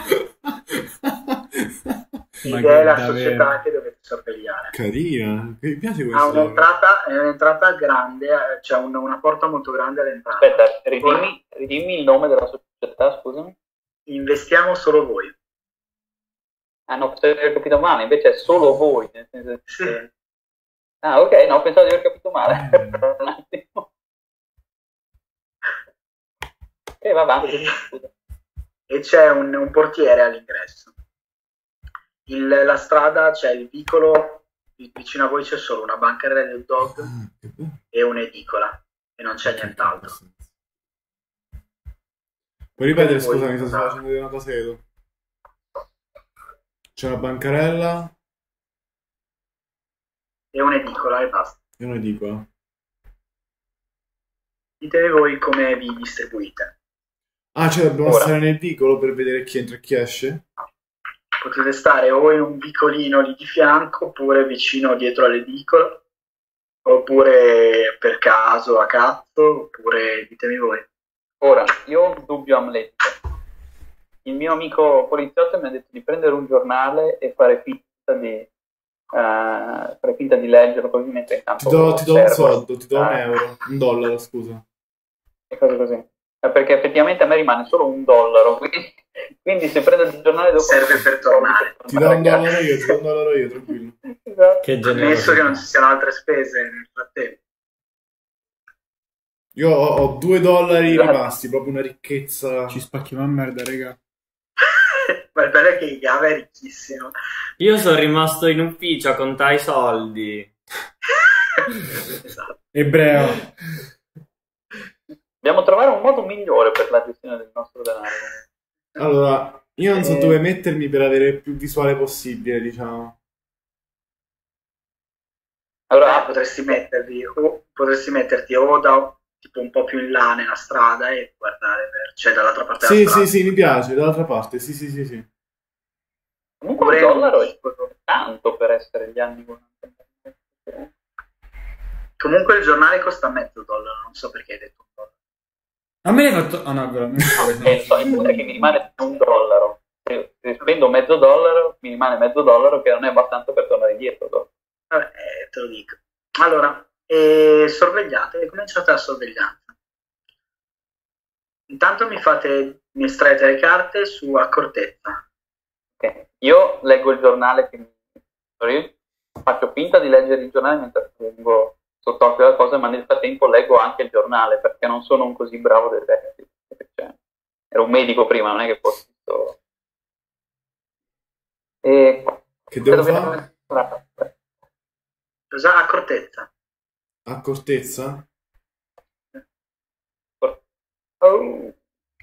Ma Ed che è la davvero? società che dovete sorvegliare. Carina. Mi piace Ha questo. un'entrata, è un'entrata grande, eh, c'è un- una porta molto grande all'entrata. Aspetta, ridimmi, ridimmi il nome della società, scusami. Investiamo solo voi. Ah no, pensavo di aver capito male, invece è solo voi. Nel senso che- Sì. Ah ok, no, pensavo di aver capito male. Eh. Per un attimo. E va avanti, scusa. E c'è un, un portiere all'ingresso. Il- la strada, c'è il vicolo, vicino a voi c'è solo una bancarella del dog Ah, che bello. e un'edicola e non c'è nient'altro. Puoi ripetere, Come vuoi. scusami, sto facendo una cosa Edo. C'è una bancarella E un'edicola e basta. e non dico. eh. Ditemi voi come vi distribuite. Ah, cioè dobbiamo Ora. stare nel vicolo per vedere chi entra e chi esce? Potete stare o in un vicolino lì di fianco, oppure vicino dietro all'edicola, oppure per caso a cazzo, oppure ditemi voi. Ora, io ho un dubbio amletico. Il mio amico poliziotto mi ha detto di prendere un giornale e fare finta di, eh, fare finta di leggerlo, così mentre intanto Ti do, ti do un osservo. soldo, ti do un Ah, euro, un dollaro, scusa. e cose così. Eh, Perché effettivamente a me rimane solo un dollaro, quindi, quindi se prendo il giornale dopo... Serve per tornare. Ti do un dollaro io, ti do un dollaro io, tranquillo. Esatto. Che Ammesso che non ci generosità. siano altre spese nel frattempo. Io ho, ho due dollari Esatto. rimasti, proprio una ricchezza. Ci spacchiamo a merda, raga. Ma il bello è che il Gava è ricchissimo. Io sono rimasto in ufficio a contare i soldi. Esatto. Ebreo. Dobbiamo trovare un modo migliore per la gestione del nostro denaro. Allora, Io non so Eh, dove mettermi per avere il più visuale possibile, diciamo. Allora, eh, potresti metterti o potresti metterti o da tipo un po' più in là nella strada e guardare per, cioè dall'altra parte della Sì, strada. sì, sì, mi piace, dall'altra parte, sì, sì, sì, sì. comunque Oppure il dollaro un- è tanto per essere gli anni quaranta. Comunque il giornale costa mezzo dollaro, non so perché hai detto un dollaro. A me l'hai fatto... Ah no, veramente. Eh, so, il punto è che mi rimane un dollaro. Se, se spendo mezzo dollaro, mi rimane mezzo dollaro che non è abbastanza per tornare indietro. dopo. Vabbè, eh, te lo dico. Allora, eh, sorvegliate, cominciate la sorveglianza. Intanto mi fate, mi estraete le carte su accortezza. Ok. Io leggo il giornale che mi... Io faccio finta di leggere il giornale mentre tengo sott'occhio la cosa, ma nel frattempo leggo anche il giornale perché non sono un così bravo detective. Cioè, ero un medico prima, non è che fossi tutto... E... Che devo dobbiamo- Cosa? Accortezza. Accortezza? Oh.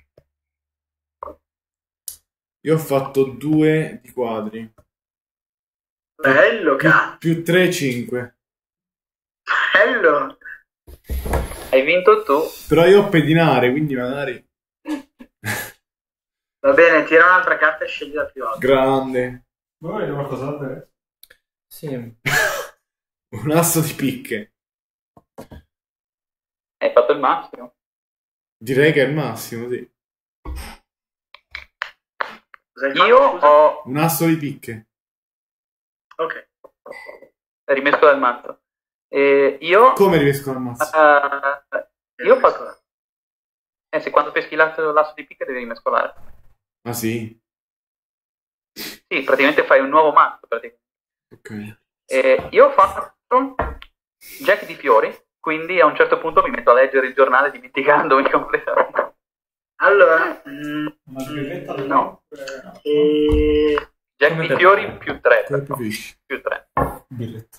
Io ho fatto due di quadri. Bello, Più, cazzo. più tre, cinque. Bello. Hai vinto tu. Però io ho pedinare, quindi magari... Va bene, tira un'altra carta e scegli la più alta. Grande. Vuoi vedere qualcos'altro? Sì. Un asso di picche. Hai fatto il massimo. Direi che è il massimo, sì. Cosa hai fatto, Io scusa? ho Un asso di picche. Ok. rimesso dal mazzo. E io... Come riesco al mazzo? Uh, io ho fatto... Eh, se quando peschi l'asso, l'asso di picca devi rimescolare. Ah sì? Sì, praticamente fai un nuovo mazzo. praticamente. Ok. E io ho fatto Jack di fiori, quindi a un certo punto mi metto a leggere il giornale dimenticandomi completamente. Allora, mm, Una birretta al no. latte. E... Jack Come di per- fiori più tre. Come preferisci? Più tre. Birretta.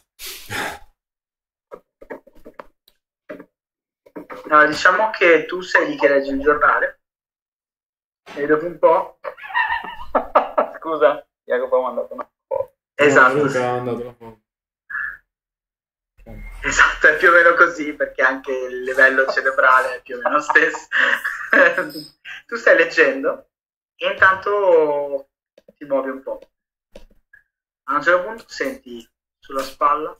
no, diciamo che tu sei lì che leggi il giornale e dopo un po'... Scusa, Jacopo ha mandato una foto. Esatto, No, sì. Luca ha mandato la foto. Esatto, è più o meno così perché anche il livello cerebrale è più o meno lo stesso. Tu stai leggendo e intanto ti muovi un po'. A un certo punto senti sulla spalla,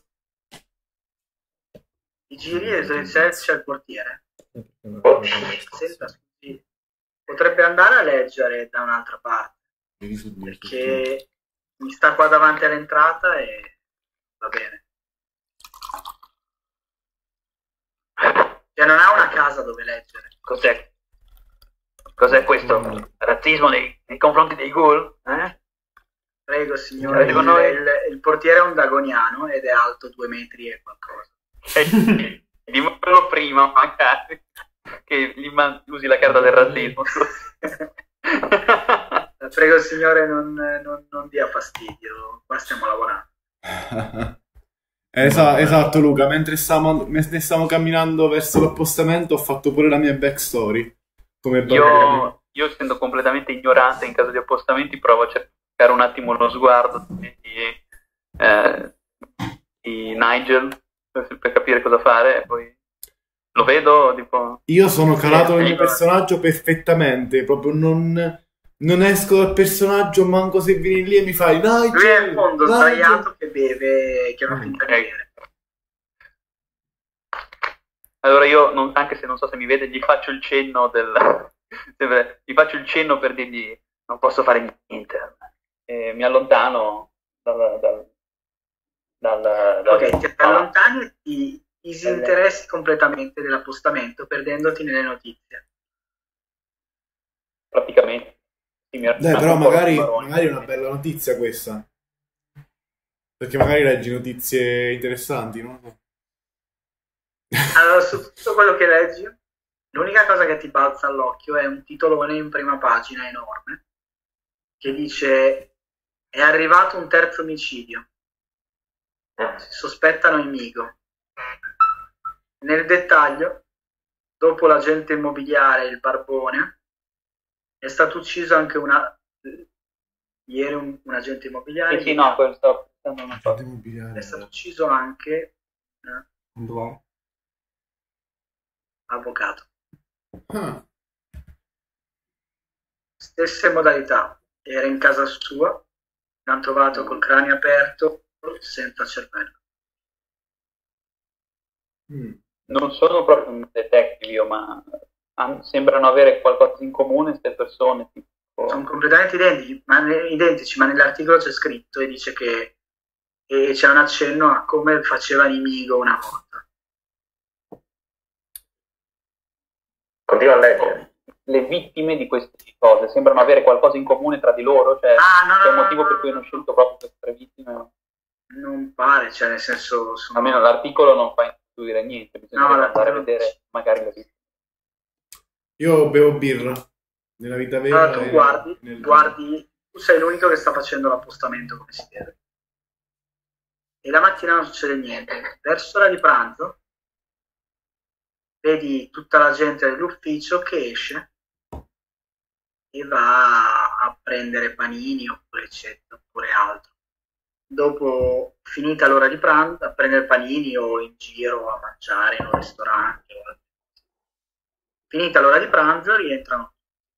ti giri e c'è c'è il portiere. Senta, scusi, potrebbe andare a leggere da un'altra parte perché mi sta qua davanti all'entrata e va bene. Cioè non ha una casa dove leggere. Cos'è? Cos'è questo? Razzismo nei, nei confronti dei ghoul? Eh? Prego signore, Avete con il, noi? il, il portiere è un dagoniano ed è alto due metri e qualcosa. Eh, Dimmelo prima, magari, che gli man- usi la carta del razzismo. Prego signore, non, non, non dia fastidio, qua stiamo lavorando. Esa- esatto Luca, mentre stavamo, mentre stavamo camminando verso l'appostamento ho fatto pure la mia backstory. Come bambino. Io, io, essendo completamente ignorante in caso di appostamenti, provo a cercare un attimo lo sguardo di, eh, di Nigel per, per capire cosa fare e poi lo vedo tipo... Io sono calato nel mio Sì, personaggio perfettamente, proprio non, non esco dal personaggio manco se vieni lì e mi fai Nigel, Lui è in fondo Nigel". sdraiato che beve, che non finta di Ok. bere. Allora io, non- anche se non so se mi vede, gli faccio il cenno del... gli faccio il cenno per dirgli non posso fare niente. E mi allontano dal... dal, dal, dal- Ok, ti ah, allontani e ti disinteressi completamente dell'appostamento perdendoti nelle notizie. praticamente. Sì, mi Dai, manca però un po' magari, di baroni. magari è una bella notizia questa. Perché magari leggi notizie interessanti, non lo so. Allora, su tutto quello che leggi, l'unica cosa che ti balza all'occhio è un titolone in prima pagina enorme che dice è arrivato un terzo omicidio. Si sospettano Inigo. Nel dettaglio, dopo l'agente immobiliare il Barbone, è stato ucciso anche una, ieri un, un agente immobiliare Sì, sì, no, quello stavo pensando una cosa. è stato ucciso anche un Quando va? avvocato. Ah, Stesse modalità, era in casa sua, l'hanno trovato col cranio aperto, senza cervello. mm. Non sono proprio un detective io, ma han- sembrano avere qualcosa in comune queste persone. Tipo... Sono completamente identici, ma, ne- identici, ma nell'articolo c'è scritto e dice che e c'è un accenno a come faceva Nimigo una volta. Continua a leggere. Le vittime di queste cose sembrano avere qualcosa in comune tra di loro, cioè Ah, no, no, c'è un no, motivo no, per no, cui no. hanno scelto proprio queste tre vittime. Non pare, cioè nel senso sono... Almeno l'articolo non fa intuire niente, bisogna No, andare a l'articolo- vedere magari le vittime. Io bevo birra nella vita vera. Allora tu e guardi, nel- guardi, tu sei l'unico che sta facendo l'appostamento come si deve. E la mattina non succede niente. Verso l'ora di pranzo vedi tutta la gente dell'ufficio che esce e va a prendere panini oppure eccetera, oppure altro. Dopo, finita l'ora di pranzo, a prendere panini o in giro a mangiare in un ristorante. o- Finita l'ora di pranzo rientrano.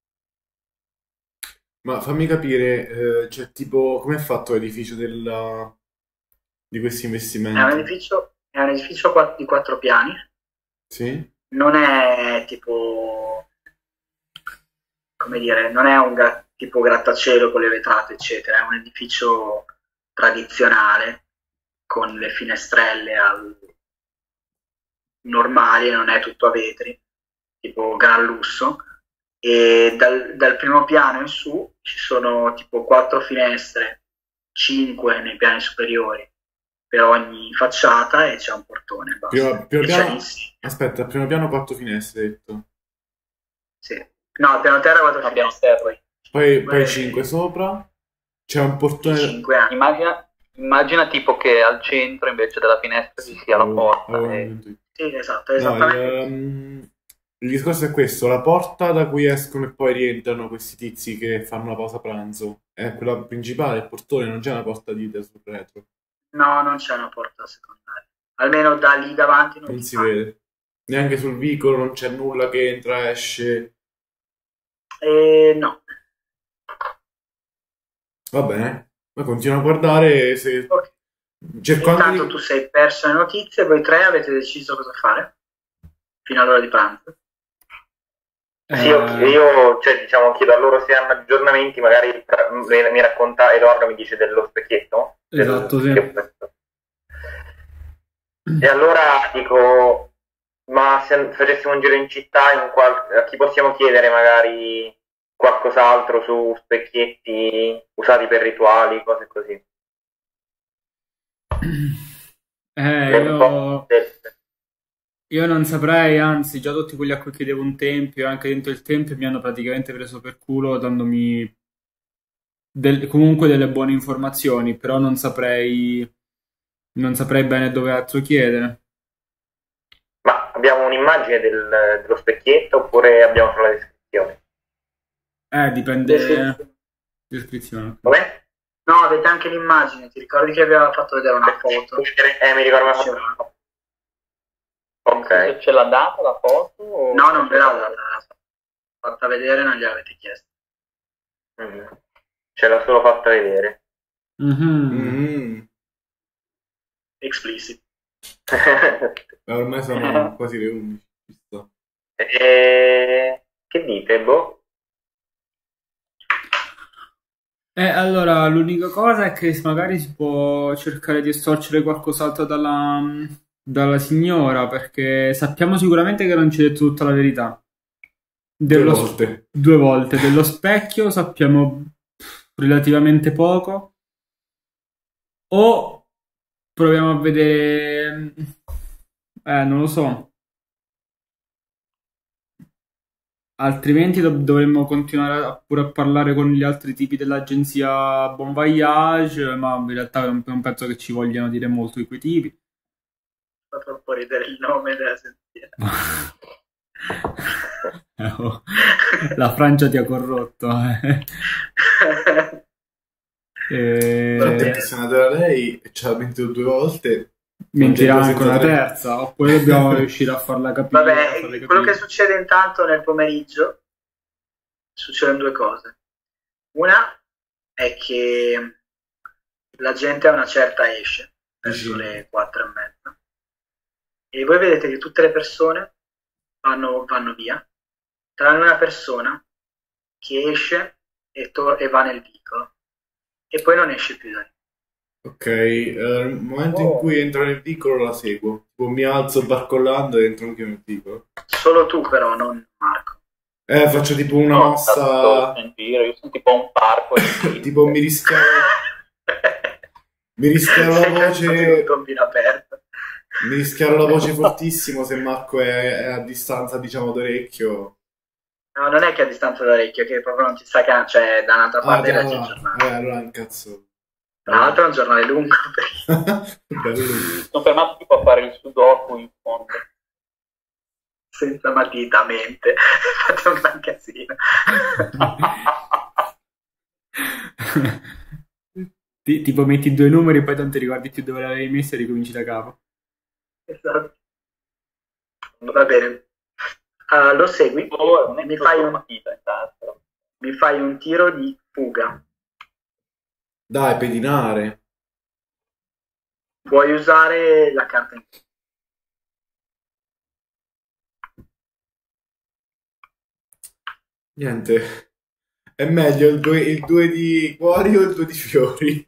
Ma fammi capire, eh, cioè tipo, com'è fatto l'edificio della... di questi È un investimenti? edificio, è un edificio qua- di quattro piani. Sì? Non è tipo, come dire, non è un gra- tipo grattacielo con le vetrate, eccetera. È un edificio tradizionale con le finestrelle al... normali, non è tutto a vetri, tipo gran lusso. E dal, dal primo piano in su ci sono tipo quattro finestre, cinque nei piani superiori per ogni facciata e c'è un portone. Basta. Prima, primo E c'è piano... l'insieme. Aspetta, primo piano quattro finestre, hai detto. Sì. No, al piano terra quattro Abbiamo finestre, terra. Poi, poi Eh, cinque sopra, c'è un poi portone... cinque anni. Immagina, immagina tipo che al centro invece della finestra ci sia la Oh, porta. oh, e- Sì, esatto, No, esattamente. il, um, il discorso è questo, la porta da cui escono e poi rientrano questi tizi che fanno la pausa pranzo è quella principale, il portone, non c'è una porta di sul retro, No, non c'è una porta secondaria. Almeno da lì davanti non, non ti si fa. vede. Neanche sul vicolo non c'è nulla che entra e esce. Eh, no. Va bene, ma continuo a guardare se... Ok. cercando Intanto di... tu sei perso le notizie, voi tre avete deciso cosa fare fino all'ora di pranzo. Sì, io, Eh, io, cioè, diciamo, chiedo a loro se hanno aggiornamenti, magari tra- mi mi racconta, Edoardo mi dice dello specchietto. del- Esatto, sì. che- E allora dico, ma se facessimo un giro in città, in qual- a chi possiamo chiedere magari qualcos'altro su specchietti usati per rituali, cose così. eh, Un po' io, del- io non saprei, anzi, già tutti quelli a cui chiedevo un tempio, anche dentro il tempio, mi hanno praticamente preso per culo dandomi del- comunque delle buone informazioni, però non saprei, non saprei bene dove altro chiedere. Ma abbiamo un'immagine del- dello specchietto oppure abbiamo solo la descrizione? Eh, dipende. Descrizione. Descrizione. Come? No, avete anche l'immagine, ti ricordi che aveva fatto vedere una foto? Eh, mi ricordo una foto. Diceva- Ok. Ce l'ha data la foto? o- No, non ve l'ha data, l'ha fatta vedere, non gliel'avete chiesto. Mm. Ce l'ha solo fatta vedere. Mhm. Mm. Explicit. Ma ormai sono quasi le undici. Ci sto. E... Che dite, boh? Eh, allora, l'unica cosa è che magari si può cercare di estorcere qualcos'altro dalla, dalla signora, perché sappiamo sicuramente che non ci ha detto tutta la verità. Due Dello, volte. due volte. Dello specchio sappiamo relativamente poco. O proviamo a vedere... Eh, non lo so. Altrimenti dov- dovremmo continuare a, pure a parlare con gli altri tipi dell'agenzia Bon Voyage, ma in realtà non, non penso che ci vogliano dire molto di quei tipi. Fa troppo ridere il nome dell'agenzia. Eh, oh, la Francia ti ha corrotto. Eh. Però è E... impressionato da lei e ci ha mentito due volte. mentirà Non c'è anche una senza tre. terza, oppure dobbiamo riuscire a farla capire. Vabbè, a farle quello capire. che succede intanto nel pomeriggio, succedono due cose. Una è che la gente a una certa esce, verso Sì. le quattro e mezza, e voi vedete che tutte le persone vanno, vanno via, tranne una persona che esce e, to- e va nel vicolo, e poi non esce più da lì. Ok, eh, nel momento in Oh. cui entra nel vicolo la seguo. Tipo mi alzo barcollando e entro anche nel vicolo. Solo tu però, non Marco. Eh, faccio tipo una No, mossa. tanto in giro, io sono tipo un parco. e- Tipo mi rischiavo. Mi rischiavo la Sei cazzo di un voce. tombino aperto. Mi rischiavo la voce fortissimo se Marco è, è a distanza, diciamo, d'orecchio. No, non è che a distanza d'orecchio, che proprio non ti sta can- cioè da un'altra Ah, parte già, legge il allora, giornale. eh, allora incazzo. Tra l'altro è un giornale lungo, perché Bello. Sono fermato tipo a fare il sudoku in fondo. senza matita a mente, fate un gran casino. Ti- tipo metti due numeri e poi tanto ricordi più dove l'avevi messa e ricominci da capo. Esatto. Va bene. Uh, lo segui, Oh, non è mi che fai, ho un, matita intanto. mi fai un tiro di fuga. Dai, pedinare. Puoi usare la carta in più. Niente. È meglio il due il due di cuori o il due di fiori?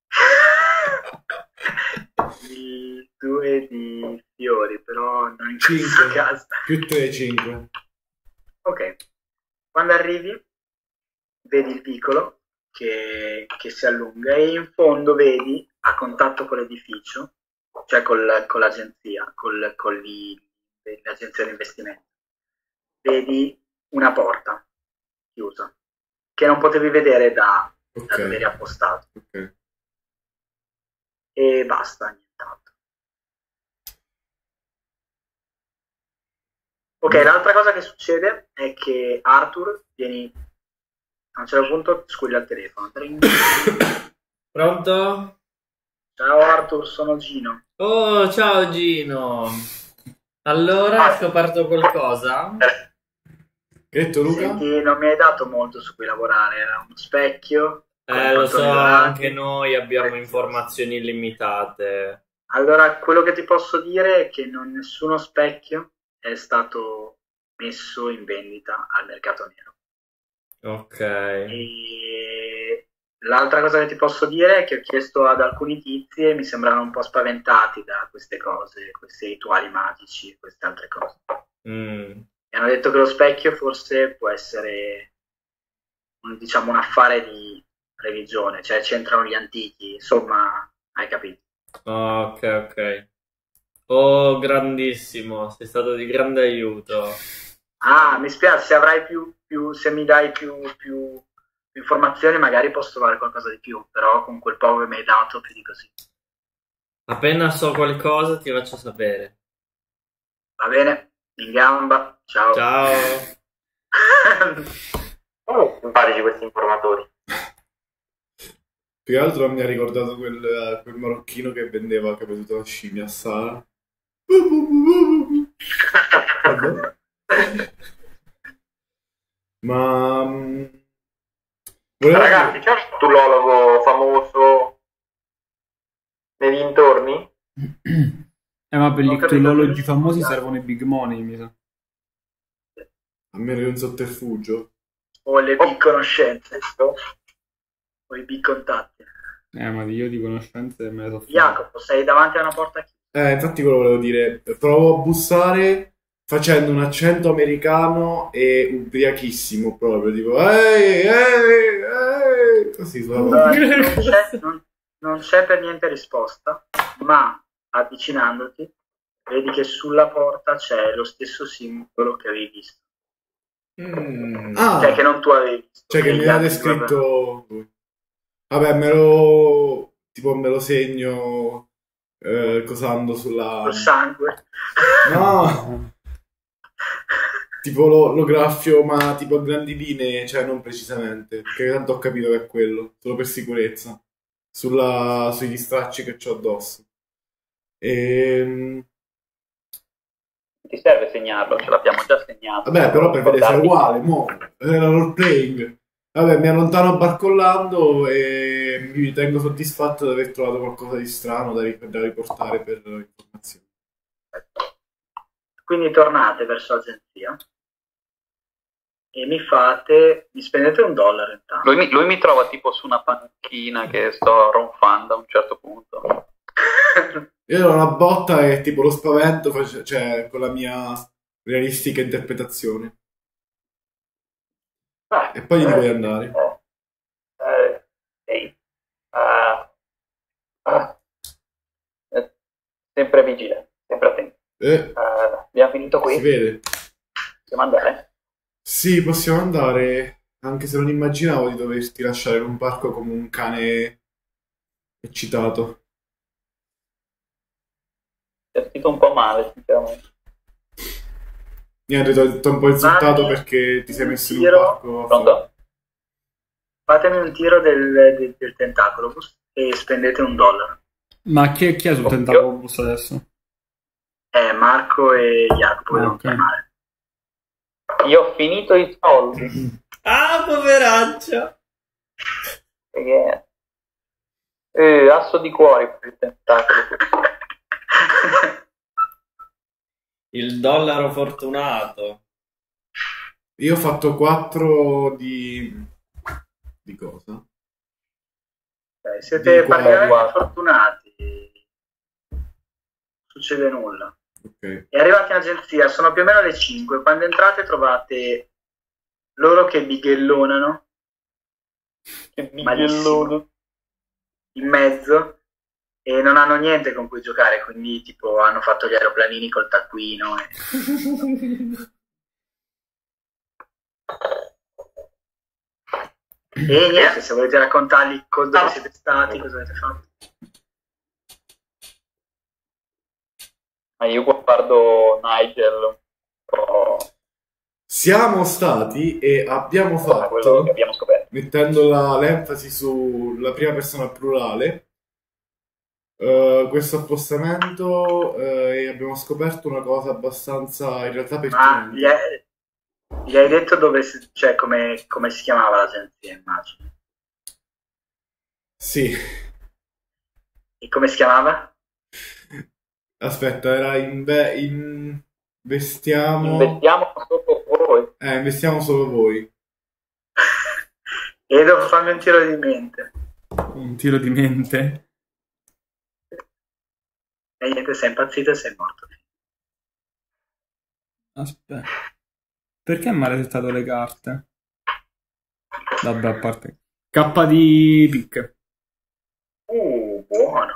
Il due di fiori, però non in Cinque. questo caso. Più tre, cinque. Ok. Quando arrivi, vedi il vicolo che, che si allunga e in fondo vedi, a contatto con l'edificio, cioè col, con l'agenzia, col, con l'i- l'agenzia di investimento, vedi una porta chiusa che non potevi vedere da, da dove eri Ok. appostato, Ok. e basta, nient'altro. Ok, l'altra cosa che succede è che Arthur vieni a un certo punto squilla il telefono. Tring. Pronto? Ciao Arthur, sono Gino. Oh, ciao Gino. Allora, hai scoperto qualcosa? Che hai detto, Luca? Senti, non mi hai dato molto su cui lavorare, era uno specchio. con Eh, lo so, pantaloni dorati. anche noi abbiamo informazioni limitate. Allora, quello che ti posso dire è che non nessuno specchio è stato messo in vendita al mercato nero. Ok. E l'altra cosa che ti posso dire è che ho chiesto ad alcuni tizi e mi sembrano un po' spaventati da queste cose, questi rituali magici e queste altre cose. Mm. Mi hanno detto che lo specchio forse può essere un, diciamo, un affare di religione, cioè c'entrano gli antichi, insomma, hai capito. Ok, ok. Oh, grandissimo, sei stato di grande aiuto. Ah, mi spiace, se avrai più, più se mi dai più, più, più informazioni magari posso trovare qualcosa di più, però con quel poco che mi hai dato più di così. Appena so qualcosa ti faccio sapere. Va bene, in gamba, ciao. Ciao. Oh, simpatici questi informatori. Più che altro mi ha ricordato quel, quel marocchino che vendeva capito la scimmia a Sara. Vabbè. Ma mm, volevo Ragazzi, c'è un tullologo famoso nei dintorni? Eh, ma per Ho gli capito, ctulologi però- famosi servono i big money, mi sa. a me è un sotterfugio. O le big conoscenze, o i big contatti. Eh, ma io di conoscenze me ne so fare. Jacopo, sei davanti a una porta chiusa. Eh, infatti quello volevo dire. Provo a bussare facendo un accento americano e ubriachissimo proprio, tipo ehi, ehi, ehi, così sulla Allora, voce. non, c'è, non- non c'è per niente risposta, ma avvicinandoti vedi che sulla porta c'è lo stesso simbolo che avevi visto, Mm. Ah, cioè che non tu avevi visto. cioè che che mi gli ha altri descritto lui. Vabbè, me lo tipo me lo segno eh, cosando sulla col sangue. no, tipo lo, lo graffio, ma tipo a grandi linee, cioè non precisamente, perché tanto ho capito che è quello, solo per sicurezza, sulla, sugli stracci che ho addosso. E... Ti serve segnarlo, ce l'abbiamo già segnato. Vabbè, però per vedere se è uguale, mo, era role playing. Vabbè, mi allontano barcollando e mi ritengo soddisfatto di aver trovato qualcosa di strano da, ri- da riportare per informazioni. Quindi tornate verso l'agenzia e mi fate, mi spendete un dollaro intanto. Lui mi, lui mi trova tipo su una panchina che sto ronfando a un certo punto. Io ero una botta e tipo lo spavento, face- cioè con la mia realistica interpretazione. Ah, E poi gli puoi andare. Eh, ehi, ah, ah, eh, sempre vigile, sempre attento. Eh, Ah, abbiamo finito qui? si vede. Possiamo andare? Sì, possiamo andare, anche se non immaginavo di doverti lasciare in un parco come un cane eccitato. Ti ho sentito un po' male, sinceramente. Niente, ti ho ti ho un po' insultato Dammi perché ti sei un messo in un tiro. parco. Pronto? Fatemi un tiro del, del, del tentacolo e spendete un dollaro. Ma chi, chi è sul tentacolo bus adesso? Eh, Marco e Jacopo Ah, devono ok. chiamare. Io ho finito i soldi. Ah, poveraccio! Perché... Eh, asso di cuore per il tentacolo. Il dollaro fortunato. Io ho fatto quattro di... di cosa? Eh, siete Di qua, particolarmente guarda. fortunati. Non succede nulla. Ok. E arrivati in agenzia, sono più o meno le cinque. Quando entrate trovate loro che bighellonano Che malissimo bighellone. in mezzo e non hanno niente con cui giocare, quindi tipo hanno fatto gli aeroplanini col taccuino e... e niente, se volete raccontargli co- dove siete stati, cosa avete fatto. Ma io guardo Nigel un po' Siamo stati e abbiamo come quello che fatto, abbiamo scoperto. mettendo la- l'enfasi sulla prima persona plurale, eh, questo appostamento eh, e abbiamo scoperto una cosa abbastanza in realtà Ma pertinente. gli hai, gli hai detto dove si, cioè come, come si chiamava l'agenzia, immagino. Sì, E come si chiamava? aspetta, era in, ve- in- investiamo... Investiamo sotto voi. Eh, investiamo solo voi. E devo farmi un tiro di mente. Un tiro di mente. E niente, sei impazzito e sei morto. Aspetta. Perché ha maledettato le carte? Vabbè, a parte. K di picche. Uh, buono.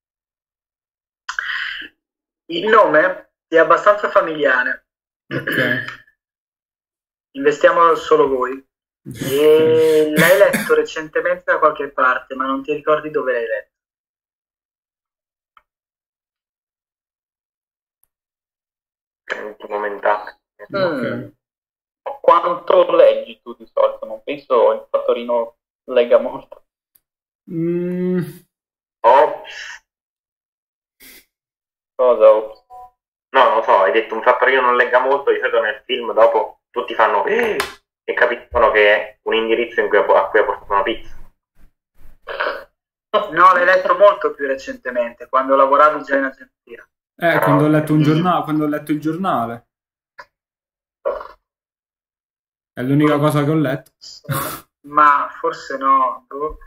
Il nome è abbastanza familiare. Ok. Investiamo solo voi. E l'hai letto recentemente da qualche parte, ma non ti ricordi dove l'hai letto. Momentaneo. Ok. Quanto leggi tu di solito? Non penso il fattorino legga molto. Mm, Ops. Cosa? Ops. No, non lo so, hai detto un fattorino non legga molto, di solito nel film dopo tutti fanno "Eh", e capiscono che è un indirizzo in cui ha, a cui ha portato una pizza. No, l'hai letto molto più recentemente, quando lavoravi già in agenzia. eh, quando ho letto un giornale, quando ho letto il giornale. È l'unica cosa che ho letto. Ma forse no. boh.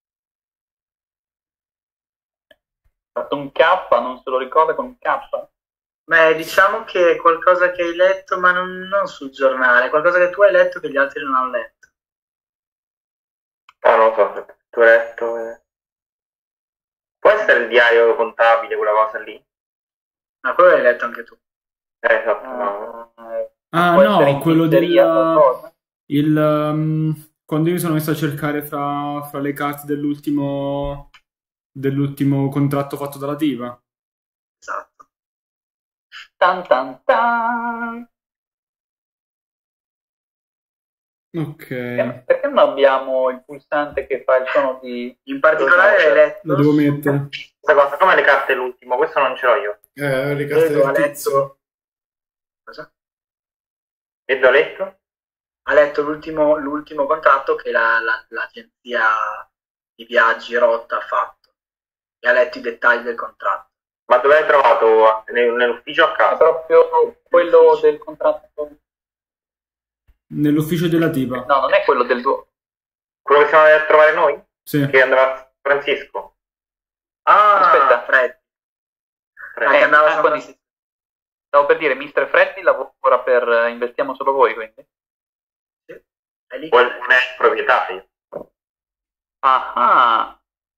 Ha fatto un K, non se lo ricorda con un K? Beh, diciamo che è qualcosa che hai letto, ma non, non sul giornale, qualcosa che tu hai letto che gli altri non hanno letto. Ah, non lo so, tu hai letto... eh. Può essere il diario contabile, quella cosa lì? Ma quello l'hai letto anche tu. Eh, esatto, no. Ah, Ah, può essere no, in quello pizzeria del... qualcosa? Il, um, quando io sono messo a cercare fra, fra le carte dell'ultimo dell'ultimo contratto fatto dalla diva. Esatto. Tan tan tan. Ok. Perché, perché non abbiamo il pulsante che fa il suono di... In particolare hai letto... Lo devo mettere. Questa cosa, come le carte l'ultimo, questo non ce l'ho io. Eh, le carte Vedo, ha del tizio. letto... Cosa? Vedo, ho letto? Ha letto l'ultimo, l'ultimo contratto che la, la- l'agenzia di viaggi Rotta ha fatto e ha letto i dettagli del contratto. Ma dove l'hai trovato? Ne- Nell'ufficio a È casa? proprio quello del contratto... Nell'ufficio della tipa. No, non è quello del tuo... Quello che siamo andati a trovare noi? Sì. Che andava a Francisco? Ah, Aspetta. Fred. Tre. Ah, che andava a ah, San quindi- Francisco. Stavo per dire, mister Freddy lavora per eh, Investiamo Solo Voi, quindi? È lì O che- non è il proprietario? Ah, ah.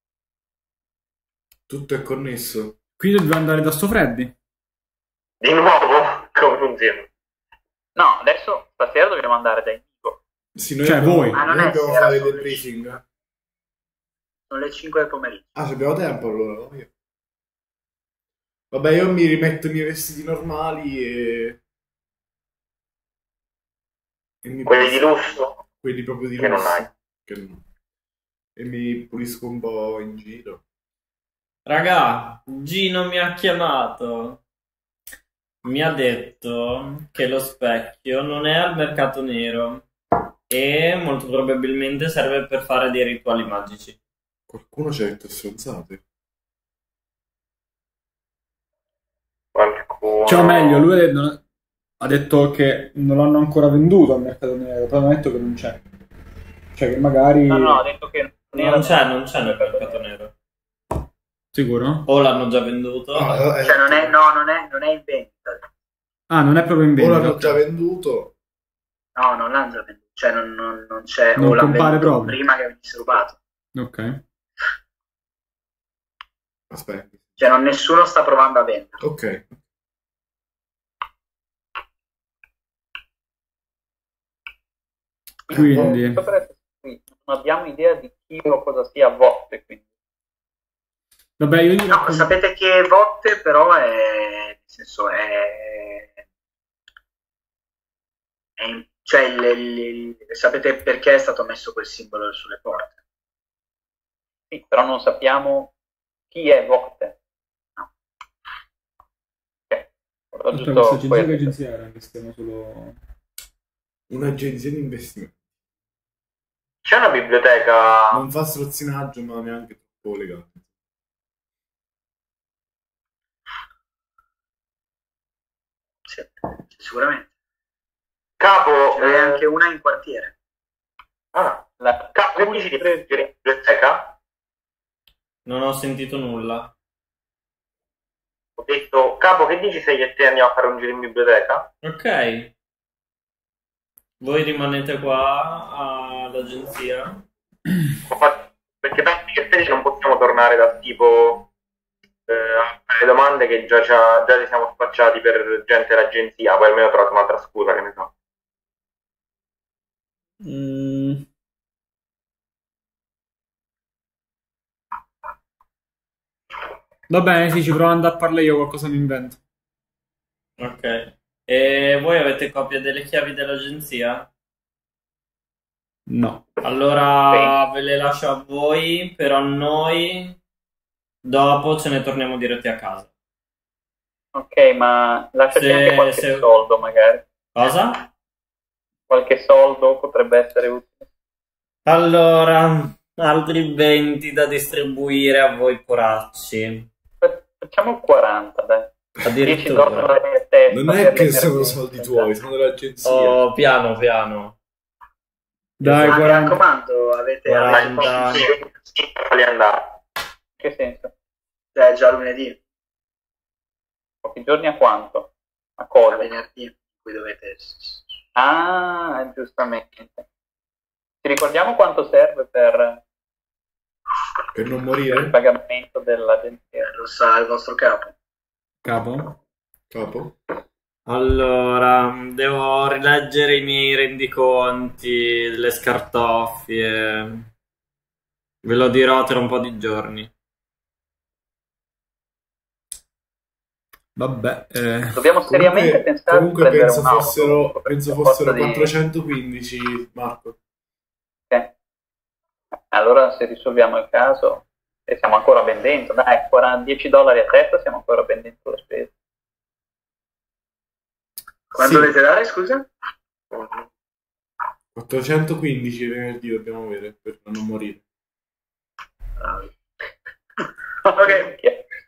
Tutto è connesso. Quindi dobbiamo andare da sto Freddy. Di nuovo? Come funziona? No, adesso stasera dobbiamo andare da Inigo. Sì, noi Cioè, dobbiamo, voi. Ma non noi è dobbiamo sera, fare sono del le briefing. Sono le cinque del pomeriggio. Ah, se abbiamo tempo allora. Io. Vabbè, io mi rimetto i miei vestiti normali e... e mi Quelli di pulisco- lusso? Quelli proprio di Che non lusso. hai. Che non- E mi pulisco un po' in giro. Raga, Gino mi ha chiamato. Mi ha detto che lo specchio non è al mercato nero e molto probabilmente serve per fare dei rituali magici. Qualcuno ci ha detto stronzate. Qualcuno... Cioè, o meglio, lui ha detto, ha detto che non l'hanno ancora venduto al mercato nero, però non ha detto che non c'è. Cioè, che magari... No, no, ha detto che non era... Non c'è, non c'è nel mercato nero. Sicuro? O l'hanno già venduto. Ah, eh, Cioè, non è, no, non è, non è in vendita. Ah, non è proprio in o vendita. l'hanno già venduto. No, non l'hanno già venduto. Cioè, non, non, non c'è... Non o l'hanno compare venduto proprio. prima che venisse rubato. Ok. Aspetta. Cioè, non, nessuno sta provando a vendere. Ok. Quindi... Eh, sopra- qui non abbiamo idea di chi o cosa sia Votte, quindi. Vabbè, io gli No, raccom- sapete che Votte però è... Nel senso, è... è in- cioè, il- il- il- sapete perché è stato messo quel simbolo sulle porte? Sì, però non sappiamo chi è Votte. No. Ok. Però Aspetta, giusto questa agenzia che quello. agenzia era? Che stiamo solo... Un'agenzia di investimento. C'è una biblioteca... Non fa strozzinaggio, ma neanche troppo legato. Sì, sicuramente. Capo... Ce n'è eh, anche una in quartiere. Ah, La... capo, che dici di prendere in biblioteca? Non ho sentito nulla. Ho detto, capo, che dici se io e te andiamo a fare un giro in biblioteca? Ok. Voi rimanete qua all'agenzia? Ho fatto- Perché tanto io e te non possiamo tornare dal tipo eh, a fare domande che già, c'ha- già ci siamo spacciati per gente dell'agenzia, poi almeno ho trovato un'altra scusa, che ne so. Mm. Va bene, sì, ci provo ad andare a parlare io, qualcosa mi invento. Ok. E voi avete copia delle chiavi dell'agenzia? No. Allora ve le lascio a voi, però noi dopo ce ne torniamo diretti a casa. Ok, ma lasciaci Se- anche qualche se- soldo, magari. Cosa? Qualche soldo potrebbe essere utile. Allora, altri venti da distribuire a voi poracci. Fa- Facciamo quaranta, dai. dieci Addirittura. dollari a testa. Non è per che le sono emergenze. soldi tuoi, sono dell'agenzia. Oh, piano piano. Dai, Ma mi quaranta. raccomando, avete, quaranta. avete Sì, falli andare. In che senso? è già lunedì, Pochi giorni a quanto? A a cosa? venerdì, in cui dovete... Ah, giustamente. Ci ricordiamo quanto serve per Per non il morire? pagamento dell'agenzia? Lo sa il vostro capo. Capo? Capo? Allora, devo rileggere i miei rendiconti, le scartoffie. Ve lo dirò tra un po' di giorni. Vabbè, eh, Dobbiamo seriamente Comunque, pensare comunque di prendere penso un'auto. fossero, comunque, perché penso a fossero forza di- quattrocentoquindici, Marco. Eh. Allora se risolviamo il caso, e siamo ancora ben dentro, dai, quaranta dieci dollari a testa siamo ancora ben dentro la spesa. Quanto Sì, dovete dare, scusa? quattrocentoquindici venerdì dobbiamo avere per non morire. Bravi. Ok.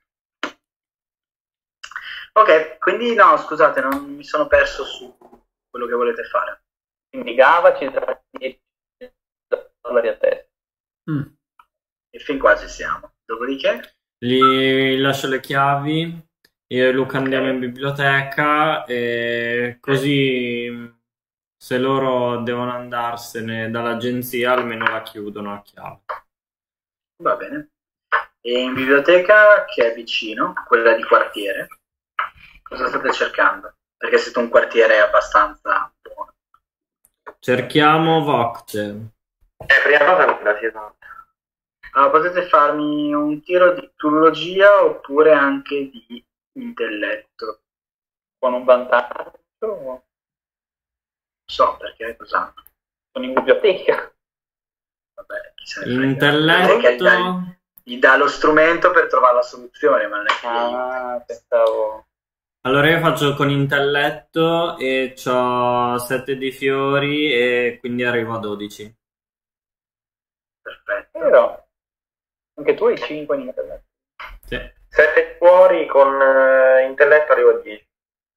Ok, quindi no, scusate, non mi sono perso su quello che volete fare. Quindi Gava ci dà dieci dollari a testa. mm. E fin qua ci siamo. Dopodiché, Gli lascio le chiavi, io e Luca andiamo in biblioteca e così se loro devono andarsene dall'agenzia almeno la chiudono a chiave. va bene. E in biblioteca, che è vicino, quella di quartiere, cosa state cercando? Perché siete un quartiere abbastanza buono. Cerchiamo Vocte. Eh, prima cosa quella, sì, esatto. Allora, potete farmi un tiro di turologia oppure anche di intelletto. Con un vantaggio Non so perché cosa. sono in biblioteca. Vabbè, chi se ne frega. Perché gli Intelletto. dà, gli dà lo strumento per trovare la soluzione, ma non è che gli aiuta. Ah, pensavo... Allora io faccio con intelletto e ho sette di fiori e quindi arrivo a dodici. Perfetto. Però anche tu hai cinque in intelletto. Sì. sette fuori con eh, intelletto arrivo a dieci.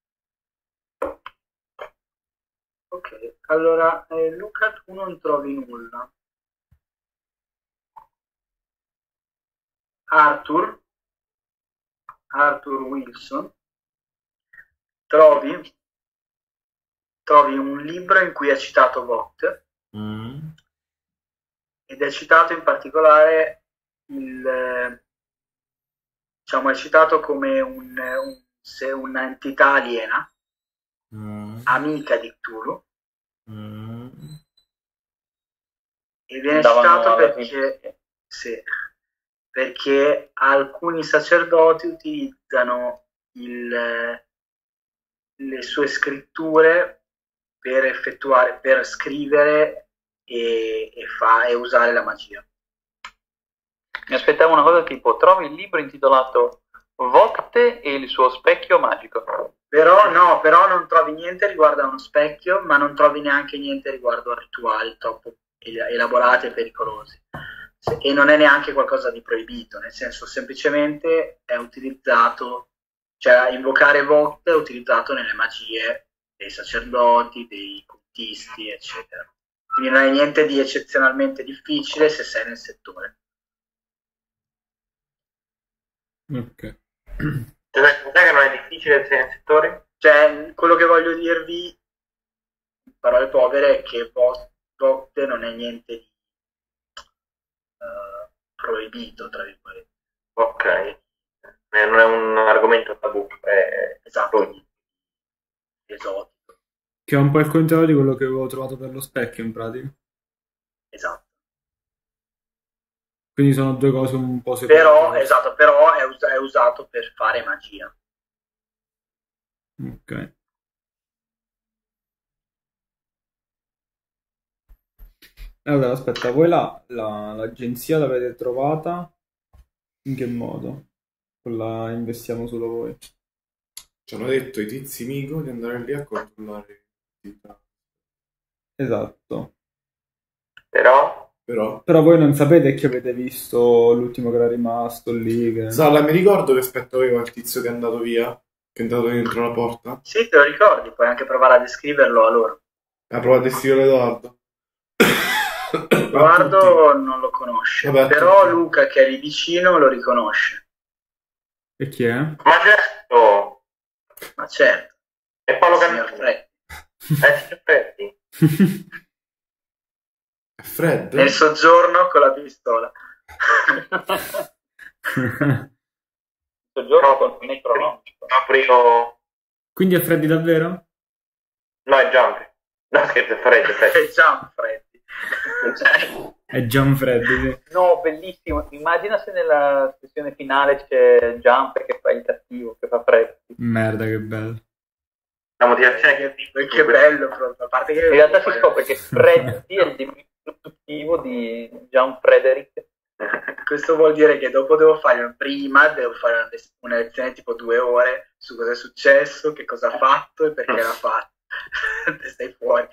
Ok, allora eh, Luca, tu non trovi nulla. Arthur, Arthur Wilson, trovi, trovi un libro in cui è citato Vogt Mm. ed è citato in particolare il, eh, diciamo, è citato come un, un- se una entità aliena, Mm. amica di Cthulhu, Mm. e viene Davano citato alla perché, sì, perché alcuni sacerdoti utilizzano il, le sue scritture per effettuare, per scrivere e, e, fa, e usare la magia. Mi aspettavo una cosa tipo, trovi il libro intitolato Vocte e il suo specchio magico. Però no, però non trovi niente riguardo a uno specchio, ma non trovi neanche niente riguardo a rituali troppo el- elaborati e pericolosi. Se- E non è neanche qualcosa di proibito, nel senso semplicemente è utilizzato, cioè invocare Vogt è utilizzato nelle magie dei sacerdoti, dei cultisti, eccetera. Quindi non è niente di eccezionalmente difficile se sei nel settore. Ok. Cioè, sai che non è difficile essere nel settore? Cioè, quello che voglio dirvi, in parole povere, è che Vogt non è niente di eh, proibito, tra virgolette. Ok. Eh, non è un argomento tabù. È... Esatto, esotico, Che è un po' il contrario di quello che avevo trovato per lo specchio, in pratica. esatto. Quindi sono due cose un po' separate. Però, esatto, però è, us- è usato per fare magia. Ok. Allora, aspetta, voi la, la- l'agenzia l'avete trovata? In che modo? La investiamo solo voi. Ci hanno detto i tizi Migo di andare lì a controllare l'identità. Esatto. Però... Però, Però voi non sapete che avete visto l'ultimo che era rimasto lì. Che... Sala, mi ricordo che aspetto aveva il tizio che è andato via, che è entrato dentro la porta. Sì, te lo ricordi, puoi anche provare a descriverlo a loro. Ha provato a descrivere Edoardo. Edoardo non lo conosce, Vabbè, a però tutti. Luca che è lì vicino lo riconosce. E chi è? Ma certo! Ma certo, È Paolo signor Cannini. Fred. Eh, signor Freddi. È Fred? Nel soggiorno con la pistola. Soggiorno con il necronomico. Proprio... Quindi è Freddy davvero? No, è Gianfri. No, scherzo, è Freddi, è Freddi. È già un Freddy. Cioè, È John Freddy, sì. no, bellissimo. Immagina se nella sessione finale c'è Jump che fa il cattivo, che fa Freddy. Merda, che bello. La motivazione che Che, che bello proprio, a parte che In realtà si scopre che Freddy è il diminutivo di John Frederick. questo vuol dire che dopo devo fare prima devo fare una, una lezione tipo due ore su cosa è successo, che cosa ha fatto e perché l'ha fatto. Te stai fuori.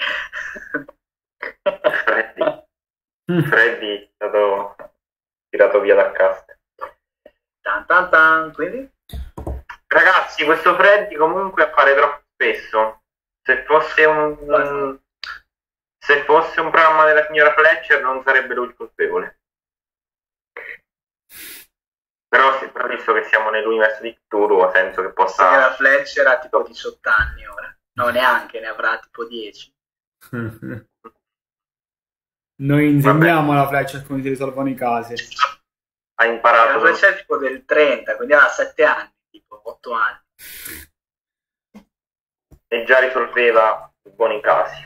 Freddy, Freddy è stato tirato via dal cast. Tan tan tan, quindi Ragazzi, questo Freddy comunque appare troppo spesso. Se fosse un, un se fosse un programma della signora Fletcher non sarebbe lui il colpevole. Però, se, però visto che siamo nell'universo di Cthulhu, ha senso che Sa che possa... la Fletcher ha tipo diciotto anni ora. No, neanche, ne avrà tipo dieci. Noi insegniamo alla Fletcher come si risolvono i casi. Ha imparato... La Fletcher è tipo del trenta, quindi ha sette anni, tipo otto anni. e già risolveva buoni casi.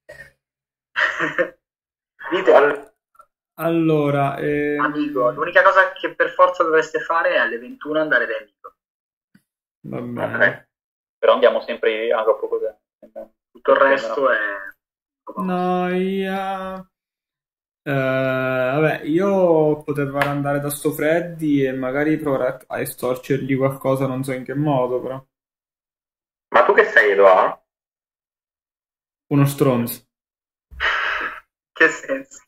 Dite, Al- Allora, ehm, amico, l'unica cosa che per forza dovreste fare è alle ventuno andare da amico. va bene. ok. Però andiamo sempre a dopo cos'è. Tutto il resto è... Noia. Eh, vabbè, io potevo andare da sto Freddy e magari provare a, a estorcergli qualcosa, non so in che modo, però. Ma tu che sei, Edoardo? Uno stronzo. Che senso?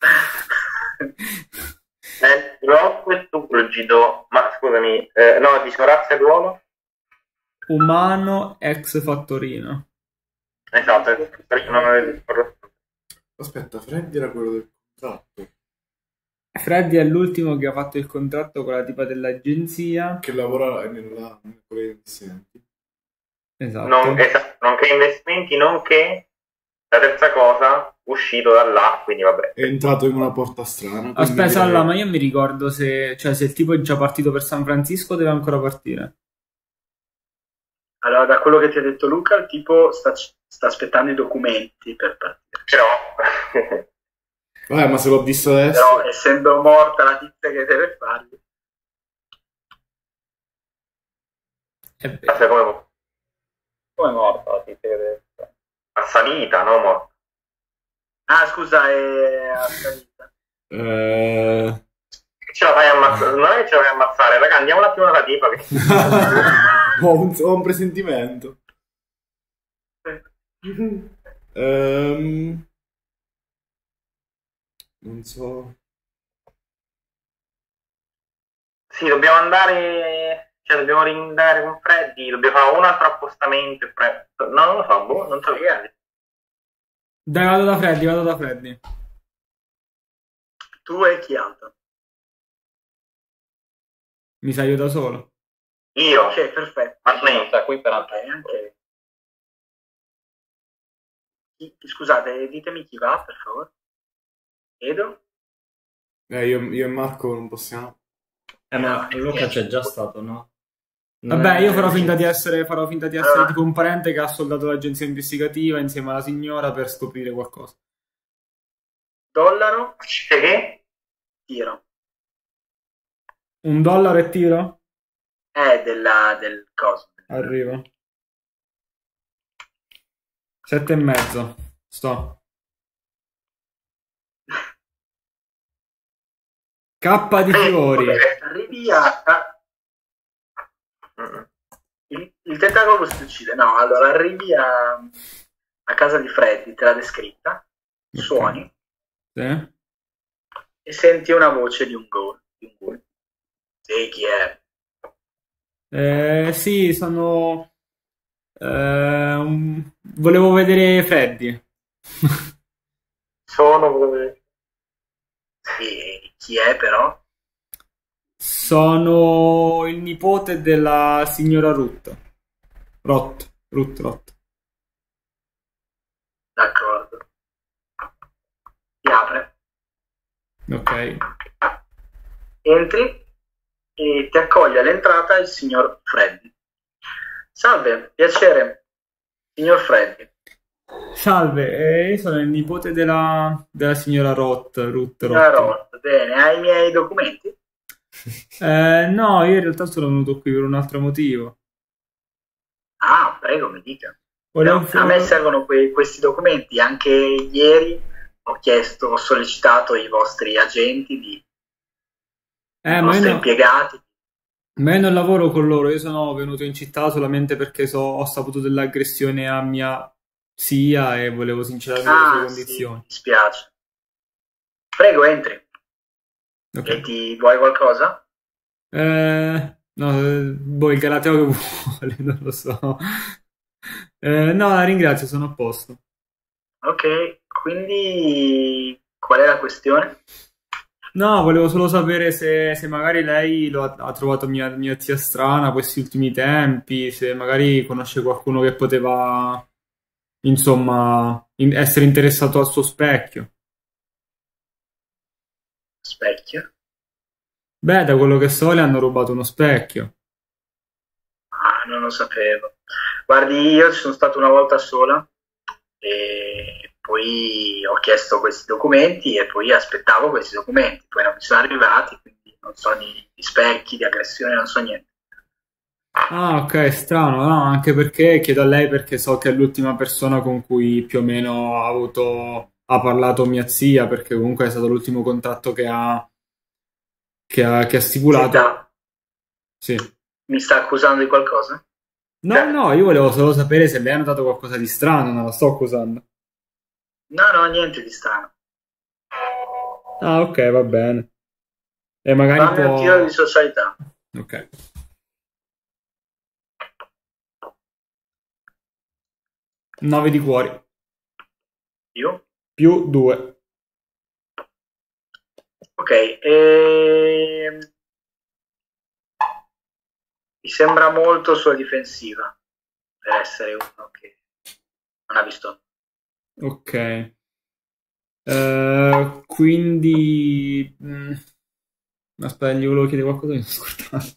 Eh, Rocco e turgido, ma scusami, eh, no, dicevo razza e ruolo? Umano ex fattorino. Esatto, è- perché non avevo Aspetta, Freddy era quello del contratto. Freddy è l'ultimo che ha fatto il contratto con la tipa dell'agenzia. Che lavora nella, con le investimenti. Esatto. non, esatto, nonché investimenti, nonché la terza cosa, uscito da là, quindi vabbè. È entrato in una porta strana. quindi Aspetta, direi- allora, ma io mi ricordo se, cioè, se il tipo è già partito per San Francisco deve ancora partire. Allora, da quello che ti ha detto Luca, il tipo sta, sta aspettando i documenti per partire. Però, Vabbè, ma se l'ho visto adesso... Però, essendo morta la tizia che deve farli, È vero. aspetta, come Come è morta la tizia che deve fare? assalita, no? Mo? ah, scusa, è a salita. Eh... Ce la fai ammazzare? Non è che ce la fai ammazzare, raga, andiamo un attimo alla tipa che... ho, un, ho un presentimento. Ehm, non so. Sì, dobbiamo andare, cioè dobbiamo rindare con Freddy, dobbiamo fare un altro appostamento. e pre- No, non lo so, boh, non so che. Dai, vado da Freddy, vado da Freddy. Tu e chi altro? Mi sai io da solo. Io, Ok, perfetto. ma me, Sta qui per Ok, altro. anche... Chi- Scusate, ditemi chi va, per favore. Edo? Eh, io, io e Marco non possiamo. Eh, ma Luca c'è già stato, no? Non Vabbè, è- io farò finta di essere, farò finta di essere Allora. tipo un parente che ha soldato l'agenzia investigativa insieme alla signora per scoprire qualcosa. Dollaro? dice che? Tiro. Un dollaro e tiro? È della, del coso. Arrivo. Sette e mezzo. Sto. K di fiori. Arrivi a... a- Mm. Il, il tentacolo si uccide. No, allora arrivi a, a casa di Freddy, te l'ha descritta, suoni Sì. e senti una voce di un ghoul. Di un ghoul. Sì, chi è? Eh, sì, sono... eh, un- volevo vedere Freddy. Sono... Sì, chi è però? Sono il nipote della signora Ruth. Roth. Ruth, Roth. D'accordo. Si apre. Ok. Entri e ti accoglie all'entrata il signor Freddy. Salve, piacere, signor Freddy. Salve, eh, io sono il nipote della, della signora Roth, Ruth Signora Roth. Roth, bene, hai i miei documenti? Eh, no, io in realtà sono venuto qui per un altro motivo. Ah, prego, mi dica. Volevo No, a me servono que- questi documenti. Anche ieri ho chiesto, ho sollecitato i vostri agenti, di, Eh, i ma io, vostri no- impiegati. ma io non lavoro con loro, io sono venuto in città solamente perché so- ho saputo dell'aggressione a mia zia e volevo sincerarmi delle sue Ah, sì, condizioni. mi dispiace. Prego, entri. Ok. E ti vuoi qualcosa? Eh, no, eh, boh, il Galateo che vuole, non lo so. Eh, no, la ringrazio, sono a posto. Ok, quindi qual è la questione? No, volevo solo sapere se, se magari lei lo ha, ha trovato mia, mia zia strana questi ultimi tempi, se magari conosce qualcuno che poteva, insomma, in- essere interessato al suo specchio. Specchio? Beh, da quello che so, le hanno rubato uno specchio. Ah, non lo sapevo. Guardi, io ci sono stato una volta sola e poi ho chiesto questi documenti e poi aspettavo questi documenti, poi non mi sono arrivati, quindi non so di, di specchi, di aggressione, non so niente. Ah, ok, strano, no, anche perché chiedo a lei perché so che è l'ultima persona con cui più o meno ha avuto, ha parlato mia zia, perché comunque è stato l'ultimo contatto che ha, che ha, che ha stipulato. Senta, Sì. mi sta accusando di qualcosa? No, no, io volevo solo sapere se lei ha notato qualcosa di strano, non la sto accusando. No, no, niente di strano. Ah, ok, va bene. E magari Fammi un può... tiro di socialità. Ok. nove di cuori, Io? più due. Ok, ehm... mi sembra molto sulla difensiva per essere uno che non ha visto. Ok. Eh, quindi... mm, aspetta, gli volevo chiedere qualcosa, mi sono scordato.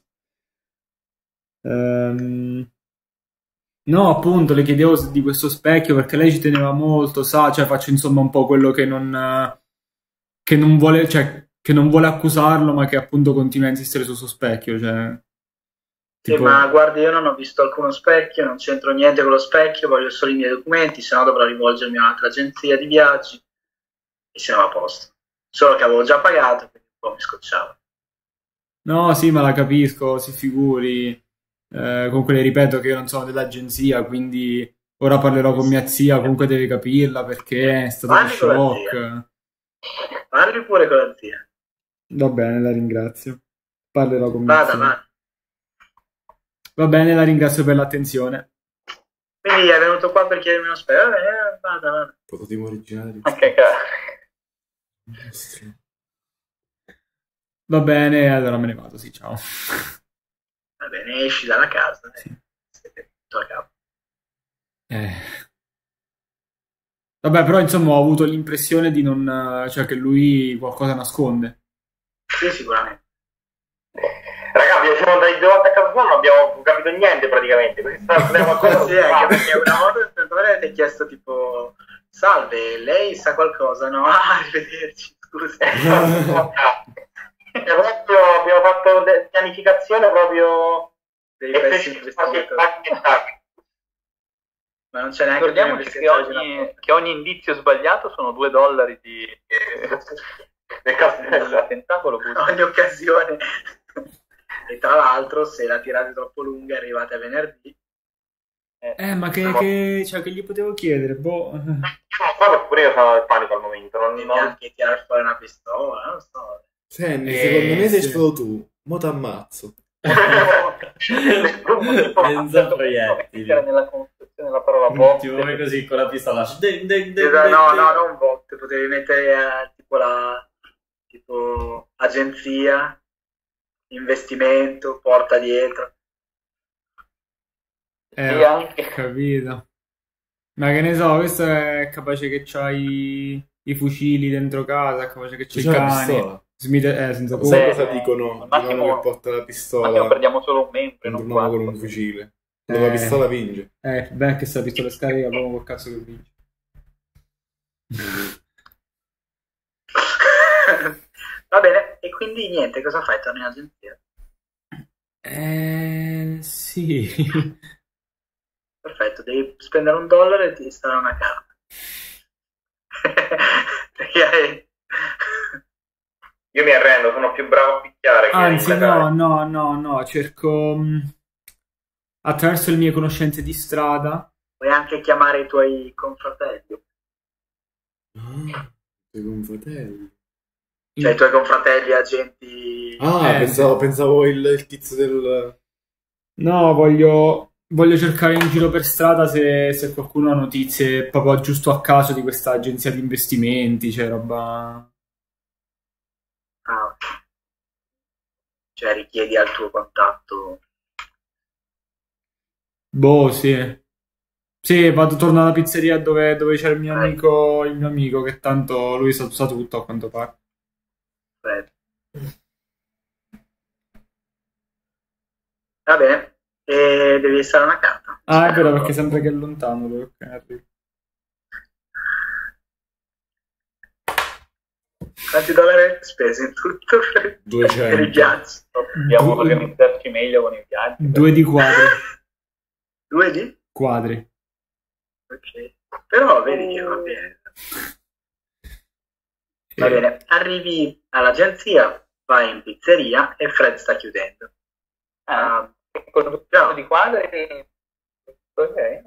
Ehm, No, appunto, le chiedevo se- di questo specchio perché lei ci teneva molto, sa, cioè faccio insomma un po' quello che non, eh, che non vuole, cioè, che non vuole accusarlo, ma che appunto continua a insistere sul suo specchio, cioè, Sì, tipo... ma guardi, io non ho visto alcuno specchio, non c'entro niente con lo specchio, voglio solo i miei documenti, se no dovrò rivolgermi a un'altra agenzia di viaggi e siamo a posto. Solo che avevo già pagato, quindi un po' mi scocciavo. No, sì, ma la capisco, si figuri. Eh, comunque le ripeto che io non sono dell'agenzia, quindi ora parlerò con mia zia, comunque deve capirla perché è stato uno Parli con la shock. Parli pure con la zia. Va bene, la ringrazio. Parlerò con mia Vada, zia. vada. Va bene, la ringrazio per l'attenzione. Quindi è venuto qua per chiedermi uno specchio. Eh, vada, vada. Prototipo originale di Anche cazzo. questo. Va bene, allora me ne vado, sì, ciao. Va bene, esci dalla casa. Sì. Eh. Siete tutto a capo. Eh. Vabbè, però insomma ho avuto l'impressione di non... cioè che lui qualcosa nasconde. Sì, sicuramente. Ragazzi, siamo andati due volte a casa sua, non abbiamo capito niente praticamente. Perché sta qualcosa Sì, anche perché una volta il senatore ti ha chiesto tipo salve, lei sa qualcosa? No? Ah, arrivederci, scusi. Cioè, proprio abbiamo fatto de- pianificazione proprio Dei pessimi investigatori. Ma non c'è neanche più Ricordiamoci che ogni, che ogni indizio sbagliato sono due dollari di, nel caso del tentacolo. ogni occasione. E tra l'altro, se la tirate troppo lunga, arrivate a venerdì. Eh, ma che, che, cioè, che gli potevo chiedere? Boh. No, guarda, pure io sono nel panico al momento. Non, Devi non... anche tirare fuori una pistola, non so. Senti, Eh, secondo me sei sì. stato tu. Mo t'ammazzo. Senza proiettili. Nella costruzione della parola botte. Ti muovi così con la pistola. Ding, ding, ding, Esatto, ding, no, ding. no, non bot, potevi mettere eh, tipo la tipo agenzia, investimento, porta dietro. Eh, E anche- ho capito. Ma che ne so, questo è capace che c'hai i fucili dentro casa, è capace che c'è i C'è la cani. pistola. Smith, eh, senza Sai Beh, cosa eh, dicono? al massimo- Dicono che porta la Ma che pistola perdiamo solo un membro, contro non un uomo con quattro. un fucile. Quando Eh. la pistola vince. Eh, beh, che sta pistola scarica proprio col cazzo che vince. Va bene, e quindi niente, cosa fai? Torni in agenzia? Eh, sì. Perfetto, devi spendere un dollaro e ti starà una carta. Perché hai... Io mi arrendo, sono più bravo a picchiare che a Anzi, indagare. no, no, no, no, cerco mh, attraverso le mie conoscenze di strada. Puoi anche chiamare i tuoi confratelli. Ah, sei con fratelli. Cioè i tuoi confratelli agenti... Ah, Eh, pensavo, sì. pensavo il, il tizio del... No, voglio, voglio cercare in giro per strada se, se qualcuno ha notizie proprio giusto a caso di questa agenzia di investimenti, cioè roba... Ah, ok. Cioè richiedi al tuo contatto... Boh, sì. Sì, vado, torno alla pizzeria dove, dove c'è il mio Vai. amico, il mio amico, che tanto lui sa, sa tutto a quanto pare. Aspetta. Va bene, e devi stare una carta. Ah, è vero, perché sempre che è lontano lui, ok, arrivo. Quanti dollari hai spesi in tutto per, duecento. per i viaggi? Dobbiamo Due- organizzarci meglio con i viaggi. Due di quadri. Due di? Quadri. Ok. Però vedi che va bene. Va bene, arrivi all'agenzia, vai in pizzeria e Fred sta chiudendo. Ah, con Ciao. di quadri. Ok.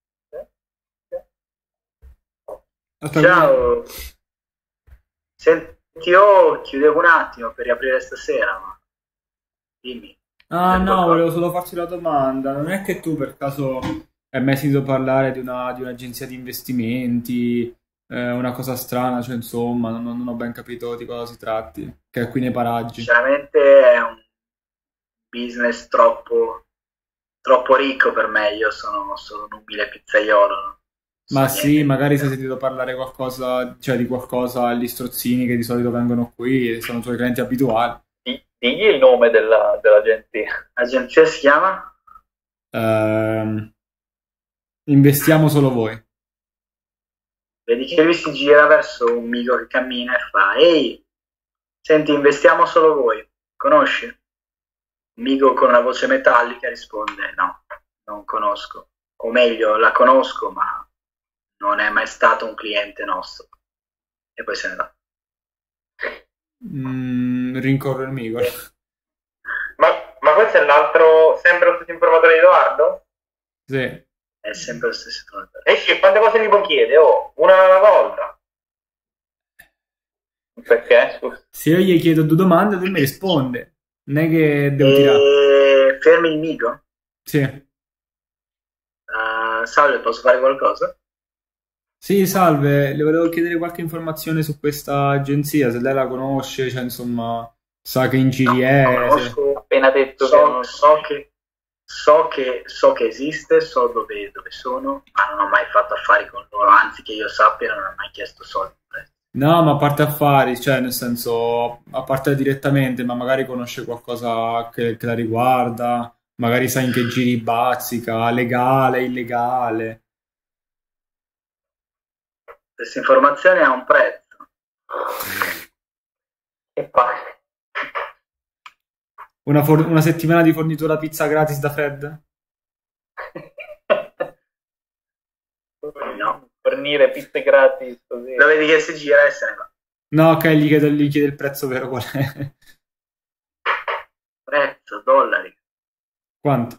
Aspetta, Ciao. Senti, io chiudevo un attimo per riaprire stasera, ma dimmi. Ah, C'è no, qualcosa? volevo solo farti una domanda. Non è che tu per caso hai mai sentito parlare di una, di un'agenzia di investimenti, eh, una cosa strana, cioè insomma, non, non ho ben capito di cosa si tratti, che è qui nei paraggi. Sinceramente è un business troppo, troppo ricco per me. Io sono solo un umile pizzaiolo. non so Ma niente sì, di magari se hai pizza. sentito parlare qualcosa, cioè di qualcosa agli strozzini che di solito vengono qui, sono i tuoi clienti abituali. Di- Digli il nome della- dell'agenzia. L'agenzia si chiama? Ehm, investiamo solo voi. Vedi che lui si gira verso un mico che cammina e fa: ehi, senti, investiamo solo voi. Conosci? Un mico con una voce metallica risponde: no, non conosco. O meglio, la conosco, ma non è mai stato un cliente nostro. E poi se ne va. Mm, rincorro il mico. Ma, ma questo è l'altro, sempre lo stesso informatore di Edoardo? Sì. È sempre lo stesso tono. E sì, quante cose gli può chiedere? Oh, una alla volta. Perché? Scusa. Se io gli chiedo due domande, lui mi risponde. Non è che devo tirare. E... fermi il mico? Sì. Uh, salve, posso fare qualcosa? Sì, salve, le volevo chiedere qualche informazione su questa agenzia, se lei la conosce, cioè insomma, sa che in giri è. No, se- conosco, Ho appena detto che so, non... so che so che so che esiste, so dove, dove sono, ma non ho mai fatto affari con loro, anzi che io sappia non ho mai chiesto soldi. No, ma a parte affari, cioè nel senso, a parte direttamente, ma magari conosce qualcosa che, che la riguarda, magari sa in che giri bazzica, legale, illegale. Questa informazione ha un prezzo. E fa... Una, for- una settimana di fornitura pizza gratis da Fred? No. Fornire pizze gratis così. Lo vedi che si gira e se ne va. No, ok, gli chiedo, gli chiedo il prezzo vero qual è. Prezzo, dollari. Quanto?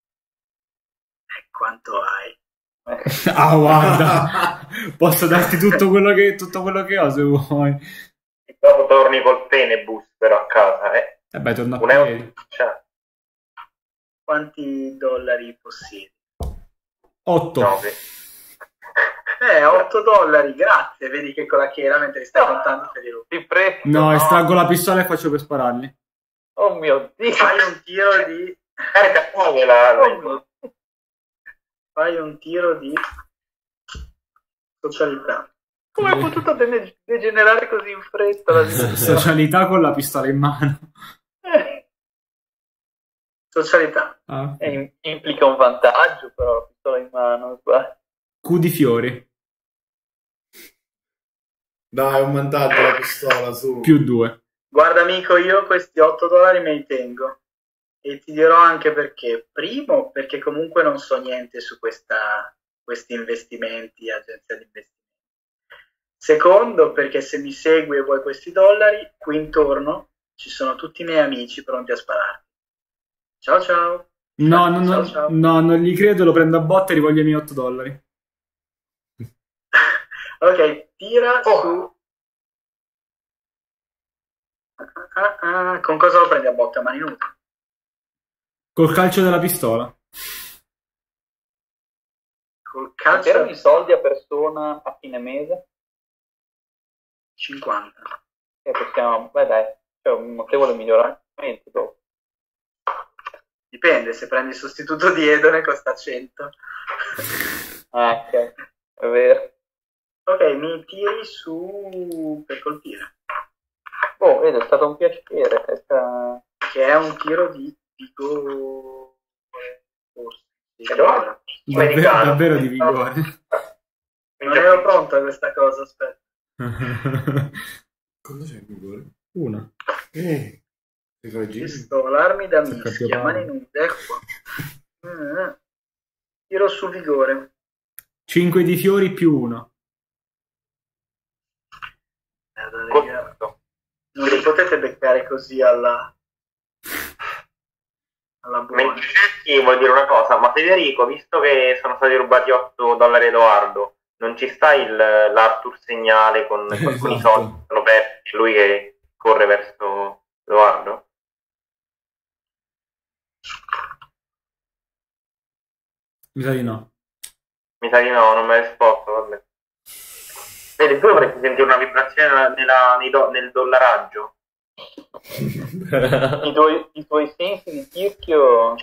E quanto hai? Ah, guarda, posso darti tutto quello che, tutto quello che ho se vuoi. E dopo torni col Tenebus però a casa, eh. E beh, torno a Un euro. piedi. Cioè, Quanti dollari possiedi? otto. nove. Eh, otto dollari, grazie. Vedi che con la chela mentre li stai No. contando te li rubi. Ti prego. No, estraggo la pistola e faccio per spararli. Oh mio Dio. Fai un tiro di... Carica fuoco la... Oh mio- Fai un tiro di... socialità. Come è potuto dene- degenerare così in fretta la situazione? Socialità con la pistola in mano. Eh, Socialità. Ah, ok. eh, im- implica un vantaggio, però la pistola in mano. guarda. Cu di fiori. Dai, un vantaggio la pistola, su. Più due. Guarda amico, io questi otto dollari me li tengo e ti dirò anche perché. Primo, perché comunque non so niente su questa, questi investimenti, agenzia di investimenti. Secondo, perché se mi segui e vuoi questi dollari, qui intorno ci sono tutti i miei amici pronti a spararti. Ciao ciao. No, no, Ciao, no, ciao. no, non gli credo, lo prendo a botte e rivoglio i miei otto dollari. Ok, tira Oh. su. Ah, ah, con cosa lo prendi a botte? A mani nude? Col calcio della pistola. Col In calcio termini di soldi a persona a fine mese, cinquanta. e possiamo, beh dai, c'è un notevole miglioramento dopo. Dipende, se prendi il sostituto di Edone costa cento. Ah, ok, è vero. Ok, mi tiri su per colpire, Oh, vedi, è stato un piacere. eh, cioè, che è un tiro di vigore. Forse. Sì, E dove? allora. Davvero, Americano. davvero di vigore. Non ero pronto a questa cosa, aspetta. Quando c'è il vigore? Una. Eh. Ti fai giri? Pistola, armi da Tocca mischia, più mani male. nude, ecco qua. Mm. Tiro su vigore. cinque di fiori più uno. Guarda, raga, Corretto. non li potete beccare così alla alla buona. Mentre cerchi, vuol dire una cosa, ma Federico, visto che sono stati rubati otto dollari a Edoardo, non ci sta il, l'Arthur segnale con, con alcuni Esatto. soldi che sono persi, lui che corre verso Edoardo? Mi sa di no. Mi sa di no, non me l'hai risposto, vabbè. Vedi, tu dovresti sentire una vibrazione nella- nella- nei do- nel dollaraggio. I tuoi, i tuoi sensi di tirchio.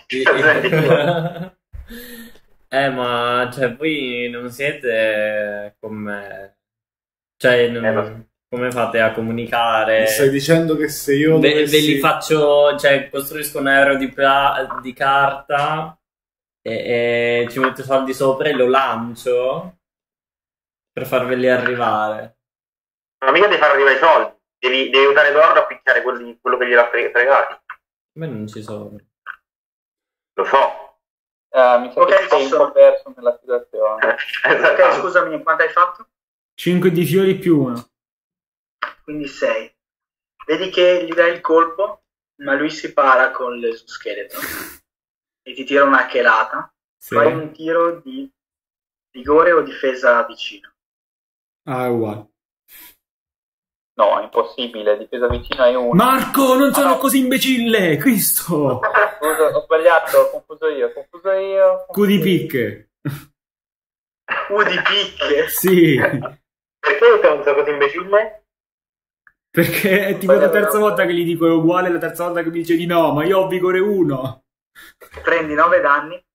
Eh, ma cioè, voi non siete come... Cioè, non- Eh, lo so. come fate a comunicare? Mi stai dicendo che se io Ve, dovessi... ve li faccio, cioè, costruisco un aereo di, pla- di carta e, e ci metto soldi sopra e lo lancio per farveli arrivare. Ma mica devi far arrivare i soldi, devi, devi aiutare Edoardo a picchiare quelli- quello che gliel'ha fre- fregati. A me non ci sono. Lo so. Eh, mi sa Ok, che sei ci un sono. po' perso nella situazione. Esatto. Ok, scusami, quanto hai fatto? cinque di fiori più uno. Quindi sei. Vedi che gli dai il colpo, ma lui si para con l'esoscheletro e ti tira una chelata. Sì. Fai un tiro di vigore o difesa vicino. Ah, è uguale. No, è impossibile, difesa vicina è uno. Marco, non sono Ah, no. così imbecille! Cristo! Scusa, ho sbagliato, ho confuso io, ho confuso io. ho Cu di confuso io. picche. U di picche. Sì, Perché sei un così imbecille? perché è tipo la terza volta che gli dico è uguale, la terza volta che mi dice di no, ma io ho vigore uno. Prendi nove danni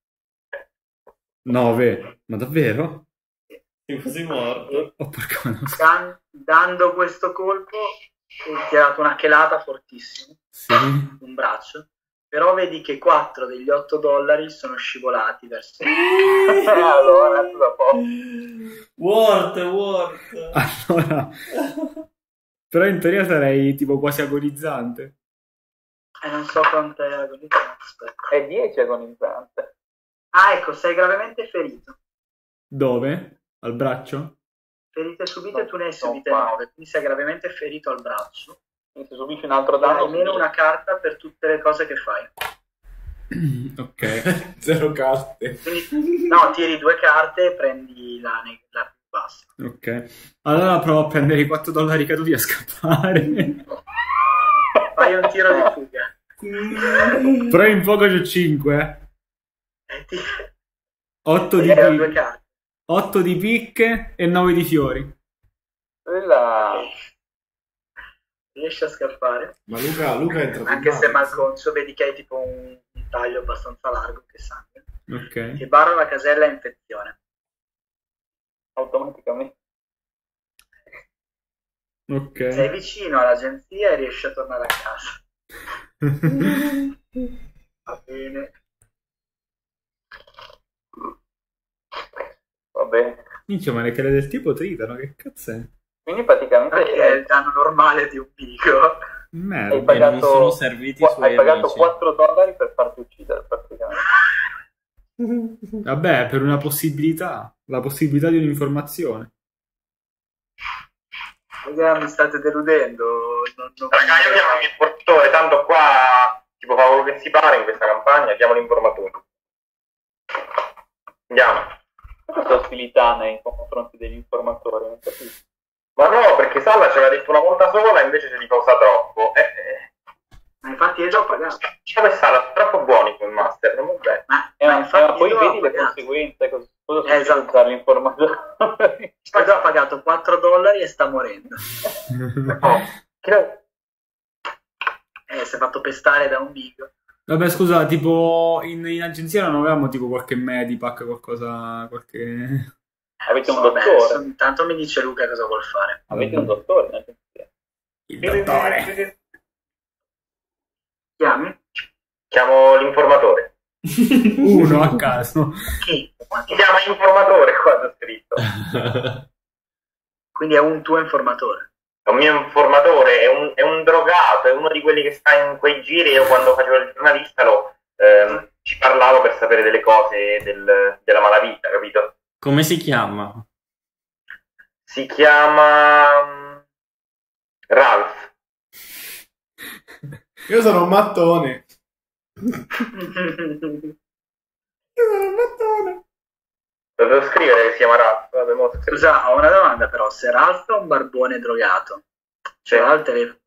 nove. Ma davvero? Sei quasi morto. e Oh, porca mano. dan- dando questo colpo ti ha tirato una chelata fortissima, Sì. un braccio. Però vedi che quattro degli otto dollari sono scivolati verso Allora, tu da poco. Word, word. Allora, però in teoria sarei tipo quasi agonizzante. e non so quanto è agonizzante. Aspetta. È dieci agonizzante. Ah, ecco, sei gravemente ferito. Dove? Al braccio? Ferite subite, tu ne hai No, subite qua. nove, quindi sei gravemente ferito al braccio. Quindi se subisci un altro E danno, hai almeno una carta per tutte le cose che fai. Ok. Zero carte. Quindi, no, tiri due carte e prendi la, ne- la più bassa. Ok. Allora provo a prendere i quattro dollari caduti e a scappare. Fai un tiro di fuga. Però in fuoco c'ho cinque. E ti... otto di, e hai due pi- carte. otto di picche e nove di fiori. Quella... Riesci a scappare. Ma Luca, Luca è entrato Anche in se mare. malconcio, vedi che hai tipo un, un taglio abbastanza largo che sangue. Ok. Ti barra la casella a infezione. automaticamente. Ok. Sei vicino all'agenzia e riesci a tornare a casa. Va bene. Va bene. Minchia, ma le chele del tipo tritano, che cazzo è? Quindi praticamente Perché è il danno normale di un bico. Merda. hai pagato, non sono serviti i qua- suoi hai pagato amici. quattro dollari per farti uccidere praticamente. Vabbè, per una possibilità, la possibilità di un'informazione. Raga, mi state deludendo. Non, non... Raga, io chiamo l'informatore, tanto qua tipo fa quello che si pare in questa campagna, chiamo l'informatore. Andiamo. Questa ostilità nei confronti degli informatori, non capisco. Ma no, perché Salla ce l'ha detto una volta sola e invece ce li causa troppo. Eh, eh. Ma infatti io già ho pagato. Diciamo che Salla sono troppo buoni con Master, non va bene. Ma, Eh, ma ma, infatti ma poi io ho vedi le pagato. conseguenze, cosa, cosa Eh, succede esatto. usare l'informatore? Ho già pagato quattro dollari e sta morendo. No. Chi lo- Eh, si è fatto pestare da un bico. Vabbè, scusa, tipo in, in agenzia non avevamo tipo qualche medipack, qualcosa, qualche... Avete un Vabbè, dottore? adesso intanto mi dice Luca cosa vuol fare. Avete un dottore in agenzia? Il dottore. Chiami? Chiamo l'informatore. Uno a caso. Chi? Ma Si chi? chiama informatore qua c'è scritto. Quindi è un tuo informatore. È un mio informatore, è un, è un drogato, è uno di quelli che sta in quei giri. Io quando facevo il giornalista lo, ehm, ci parlavo per sapere delle cose del- della malavita, capito? Come si chiama? Si chiama mm, Ralph. Io sono un mattone. Io sono un mattone. Dovevo scrivere che si chiama Ralph. Vabbè, mo scrivo. Scusa, ho una domanda però. Se Ralph è un barbone drogato, c'è altre...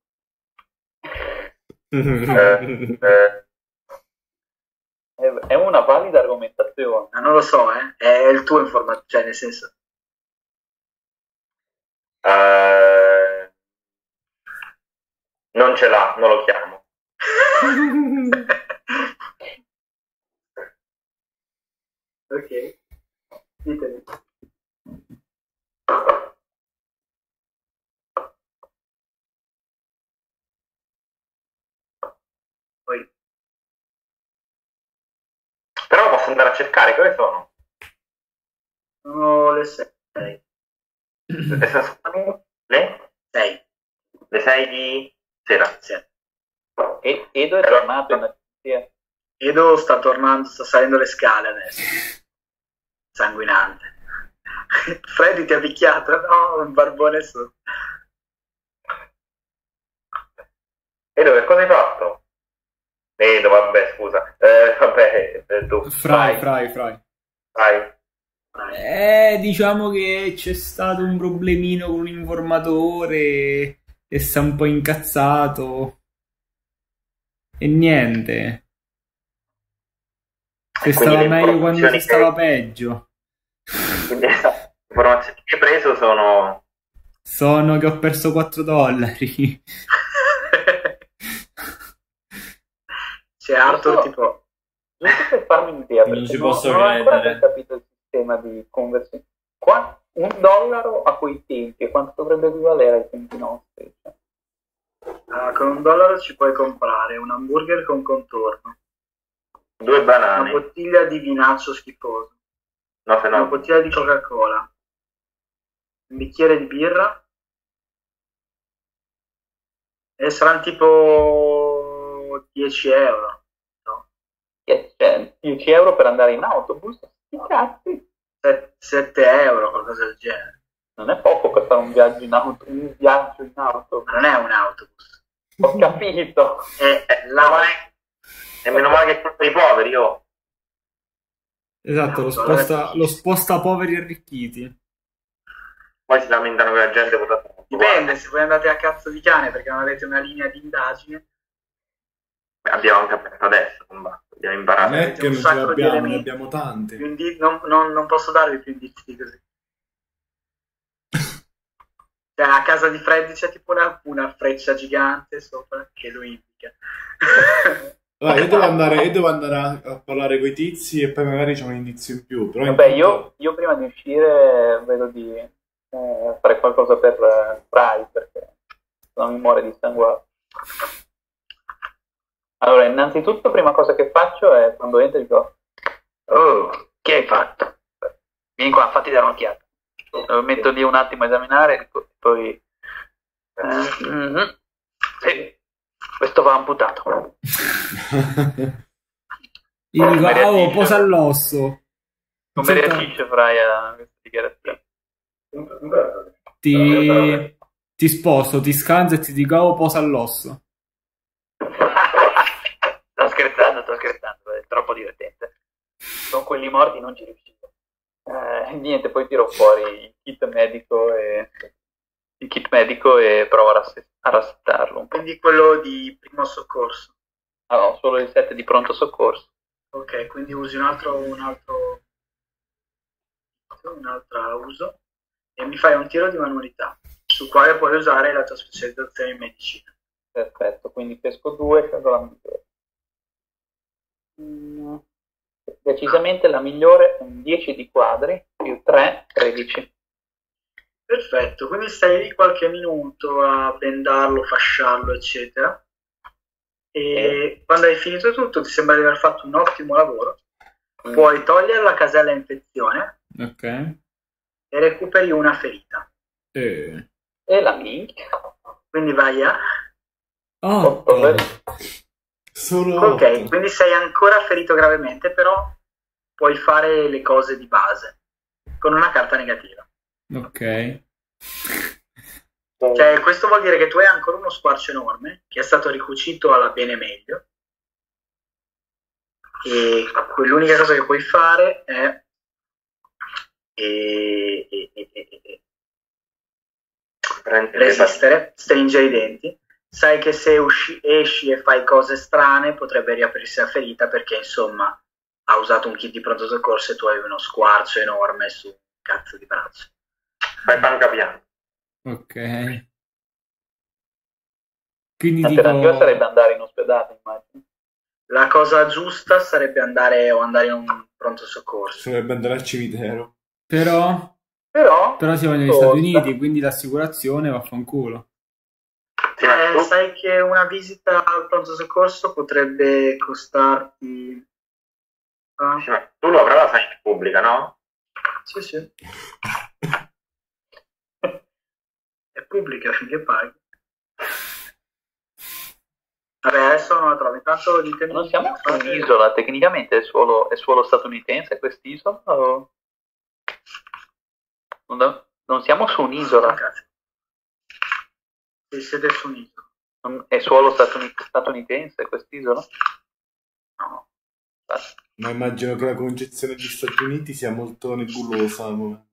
Eh, eh, È, è una valida argomentazione. Ma non lo so, eh. È il tuo informatore, cioè nel senso... eh, non ce l'ha, non lo chiamo. Ok. Ditemi. Poi... Però posso andare a cercare, quali sono? Sono le sei. Le sei? Le? Sei. Le sei di sera. Sì. E Edo è tornato in agenzia. Edo sta tornando, sta salendo le scale adesso. Sanguinante. Freddy ti ha picchiato? No, un barbone su. Edo, che cosa hai fatto? Edo, vabbè, scusa. Eh, vabbè, eh, tu. Fry, Vai, fry, fry. vai. Eh, diciamo che c'è stato un problemino con un informatore e si è un po' incazzato. E niente. Se E quindi stava le meglio quando informazioni si stava che- peggio. Quindi le informazioni che hai preso sono... Sono che ho perso quattro dollari. C'è Arthur Giusto- tipo... Giusto per farmi un'idea, Non perché ci non, posso non ho ancora credere. ben capito il sistema di conversione. Qua un dollaro a quei tempi, quanto dovrebbe equivalere ai tempi nostri? Cioè, ah, con un dollaro ci puoi comprare un hamburger con contorno, Due una banane. bottiglia di vinaccio schifoso, No, se una no... bottiglia di Coca-Cola, un bicchiere di birra e saranno tipo dieci euro. che- cioè, dieci euro per andare in autobus? Sti cazzi! sette euro, qualcosa del genere. Non è poco per fare un viaggio in auto. Un viaggio in auto. Ma non è un autobus. Ho capito. È Eh, la... meno male- E meno male che è colpa dei poveri, oh. Esatto, lo sposta, lo sposta poveri e arricchiti. Poi si lamentano che la gente vota troppo. Dipende, se voi andate a cazzo di cane perché non avete una linea di indagine. Guarda, abbiamo anche aperto adesso, combatto. Abbiamo imparato. Non è avete che un non ce sacco di l'abbiamo, ne elementi. abbiamo tante. Più indi- non, non- non posso darvi più indizi di così. Cioè, a casa di Freddy c'è tipo una, una freccia gigante sopra che lo indica. Allora, io devo andare, io devo andare a, a parlare con i tizi e poi magari c'è un indizio in più. Però Vabbè, intanto- io, io prima di uscire vedo di eh, fare qualcosa per eh, Fry, perché non mi muore di sangue. Allora, innanzitutto, prima cosa che faccio è quando entro dico: Oh, che hai fatto? Vieni qua, fatti dare un'occhiata. Lo metto lì un attimo a esaminare, poi... Eh, mm-hmm. Sì, questo va amputato. Io dico, Come oh, reagisce? posa all'osso. Come Senta- reagisce Fry a questa dichiarazione? Ti, ti sposto, ti scanso e ti dico, oh, posa all'osso. Sto scherzando, sto scherzando, è troppo divertente. Con quelli morti non ci riuscivo. Eh, niente, poi tiro fuori il kit medico e il kit medico e provo a, rass- a rassettarlo un po'. Quindi quello di primo soccorso. Ah no, solo il set di pronto soccorso. Ok, quindi usi un altro, un altro, un altro uso e mi fai un tiro di manualità sul quale puoi usare la tua specializzazione in medicina. Perfetto, quindi pesco due, scelgo la migliore. Mm, decisamente la migliore è un dieci di quadri più tre, tredici. Perfetto, quindi stai lì qualche minuto a bendarlo, fasciarlo, eccetera. E quando hai finito tutto ti sembra di aver fatto un ottimo lavoro. Puoi togliere la casella infezione Ok. e recuperi una ferita. E... E la minchia. Quindi vai a... Oh, Otto, vero? Solo Ok, otto. quindi sei ancora ferito gravemente, però puoi fare le cose di base con una carta negativa. ok. Cioè, questo vuol dire che tu hai ancora uno squarcio enorme che è stato ricucito alla bene meglio e l'unica cosa che puoi fare è e, e, e, e, e, resistere, stringere i denti. Sai che se usci, esci e fai cose strane potrebbe riaprirsi la ferita perché insomma ha usato un kit di pronto soccorso e tu hai uno squarcio enorme su un cazzo di braccio. Fai panca piano. Ok. Quindi L'alternativa dico... sarebbe andare in ospedale, immagino. La cosa giusta sarebbe andare o andare in un pronto soccorso. Sarebbe andare al cimitero. Però... Però, Però siamo negli costa. Stati Uniti, quindi l'assicurazione va a fanculo. Sì, ma Eh, tu- sai che una visita al pronto soccorso potrebbe costarti... ah, sì, ma tu lo però la fai in pubblica, no? sì, sì. È pubblica finché paghi. Vabbè, adesso non la trovo. Intanto ditemi... Non siamo su un'isola, tecnicamente è suolo, è suolo statunitense quest'isola? O... Non, non siamo su un'isola, Cazzo. Sì, siete su un'isola. non- è suolo statuni- statunitense quest'isola? No. Ma immagino che la concezione degli Stati Uniti sia molto nebulosa al momento.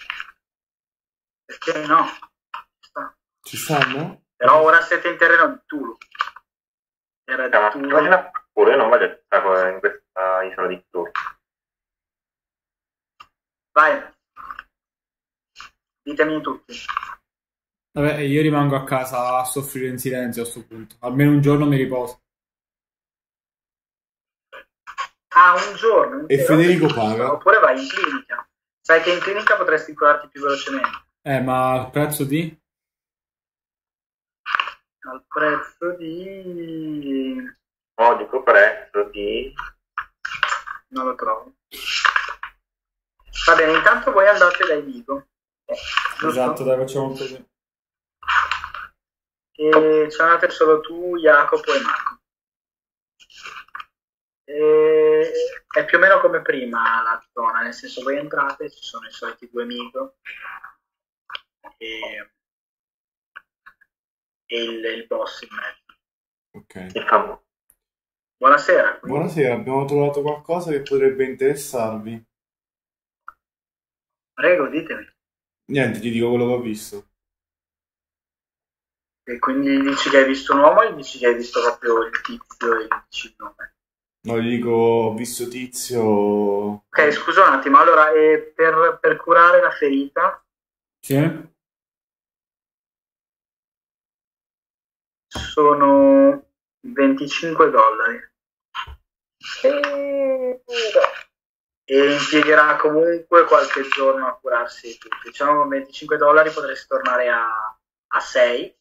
Perché no? Sta. Ci stanno? Però ora siete in terreno di Tulu. Era di Siamo Tulu. immagina pure, io non voglio stare in questa isola di Tulu. Vai. Ditemi tutti. Vabbè, io rimango a casa a soffrire in silenzio a sto punto. Almeno un giorno mi riposo. Ah, un giorno. E intero, Federico perché- paga? Oppure vai in clinica. Sai che in clinica potresti curarti più velocemente. Eh, ma al prezzo di... Al prezzo di... Oh, dico prezzo di... non lo trovo. Va bene, intanto voi andate dai Vigo. Eh, giusto? Esatto, dai, facciamo così. E ci andate solo tu, Jacopo e Marco. E... È più o meno come prima la zona, nel senso voi entrate, ci sono i soliti due Migo e, e il, il boss in mezzo. Ok. Il famoso. Buonasera. quindi. Buonasera, abbiamo trovato qualcosa che potrebbe interessarvi. Prego, ditemi. Niente, ti dico quello che ho visto. E quindi dici che hai visto un uomo o dici che hai visto proprio il tizio e gli dici il nome? No, gli dico, ho visto Tizio... Ok, scusa un attimo. Allora, eh, per, per curare la ferita Sì? sono venticinque dollari. E impiegherà comunque qualche giorno a curarsi tutto. Diciamo con venticinque dollari potresti tornare a, a sei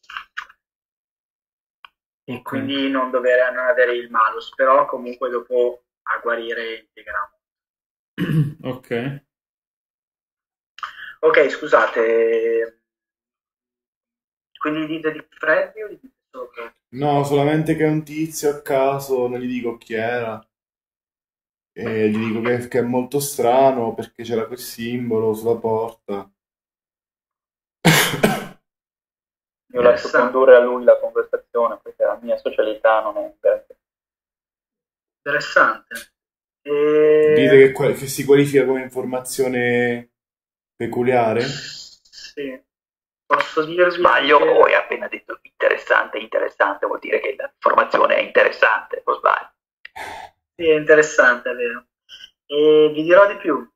e Ok. quindi non dover non avere il malus, però comunque dopo a guarire impiegherà. Ok. Ok, scusate. Quindi dite di Freddy o di solo Freddy? No, solamente che è un tizio a caso, non gli dico chi era. E gli dico che, che è molto strano perché c'era quel simbolo sulla porta. Io lascio Interessante. condurre a lui la conversazione perché la mia socialità non è granché. Interessante. Dite E... che, que- che si qualifica come informazione peculiare? Sì. Posso dirvi Sbaglio che- o hai appena detto interessante, interessante vuol dire che l'informazione è interessante, o sbaglio? Sì, è interessante, è vero. E vi dirò di più.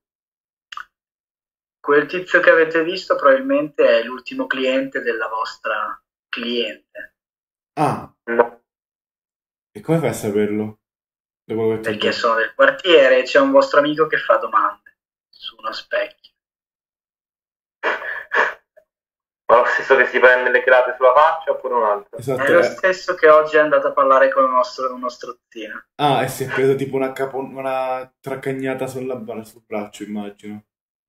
Quel tizio che avete visto probabilmente è l'ultimo cliente della vostra cliente, Ah, No. e come fai a saperlo? Da quello che ti ho perché detto. sono del quartiere e c'è un vostro amico che fa domande su uno specchio. Ma lo stesso che si prende le crate sulla faccia oppure un altro? Esatto. È lo eh. stesso che oggi è andato a parlare con il nostro, uno strozzino. Ah, e si è preso tipo una, capo- una tracagnata sulla, sul braccio, immagino.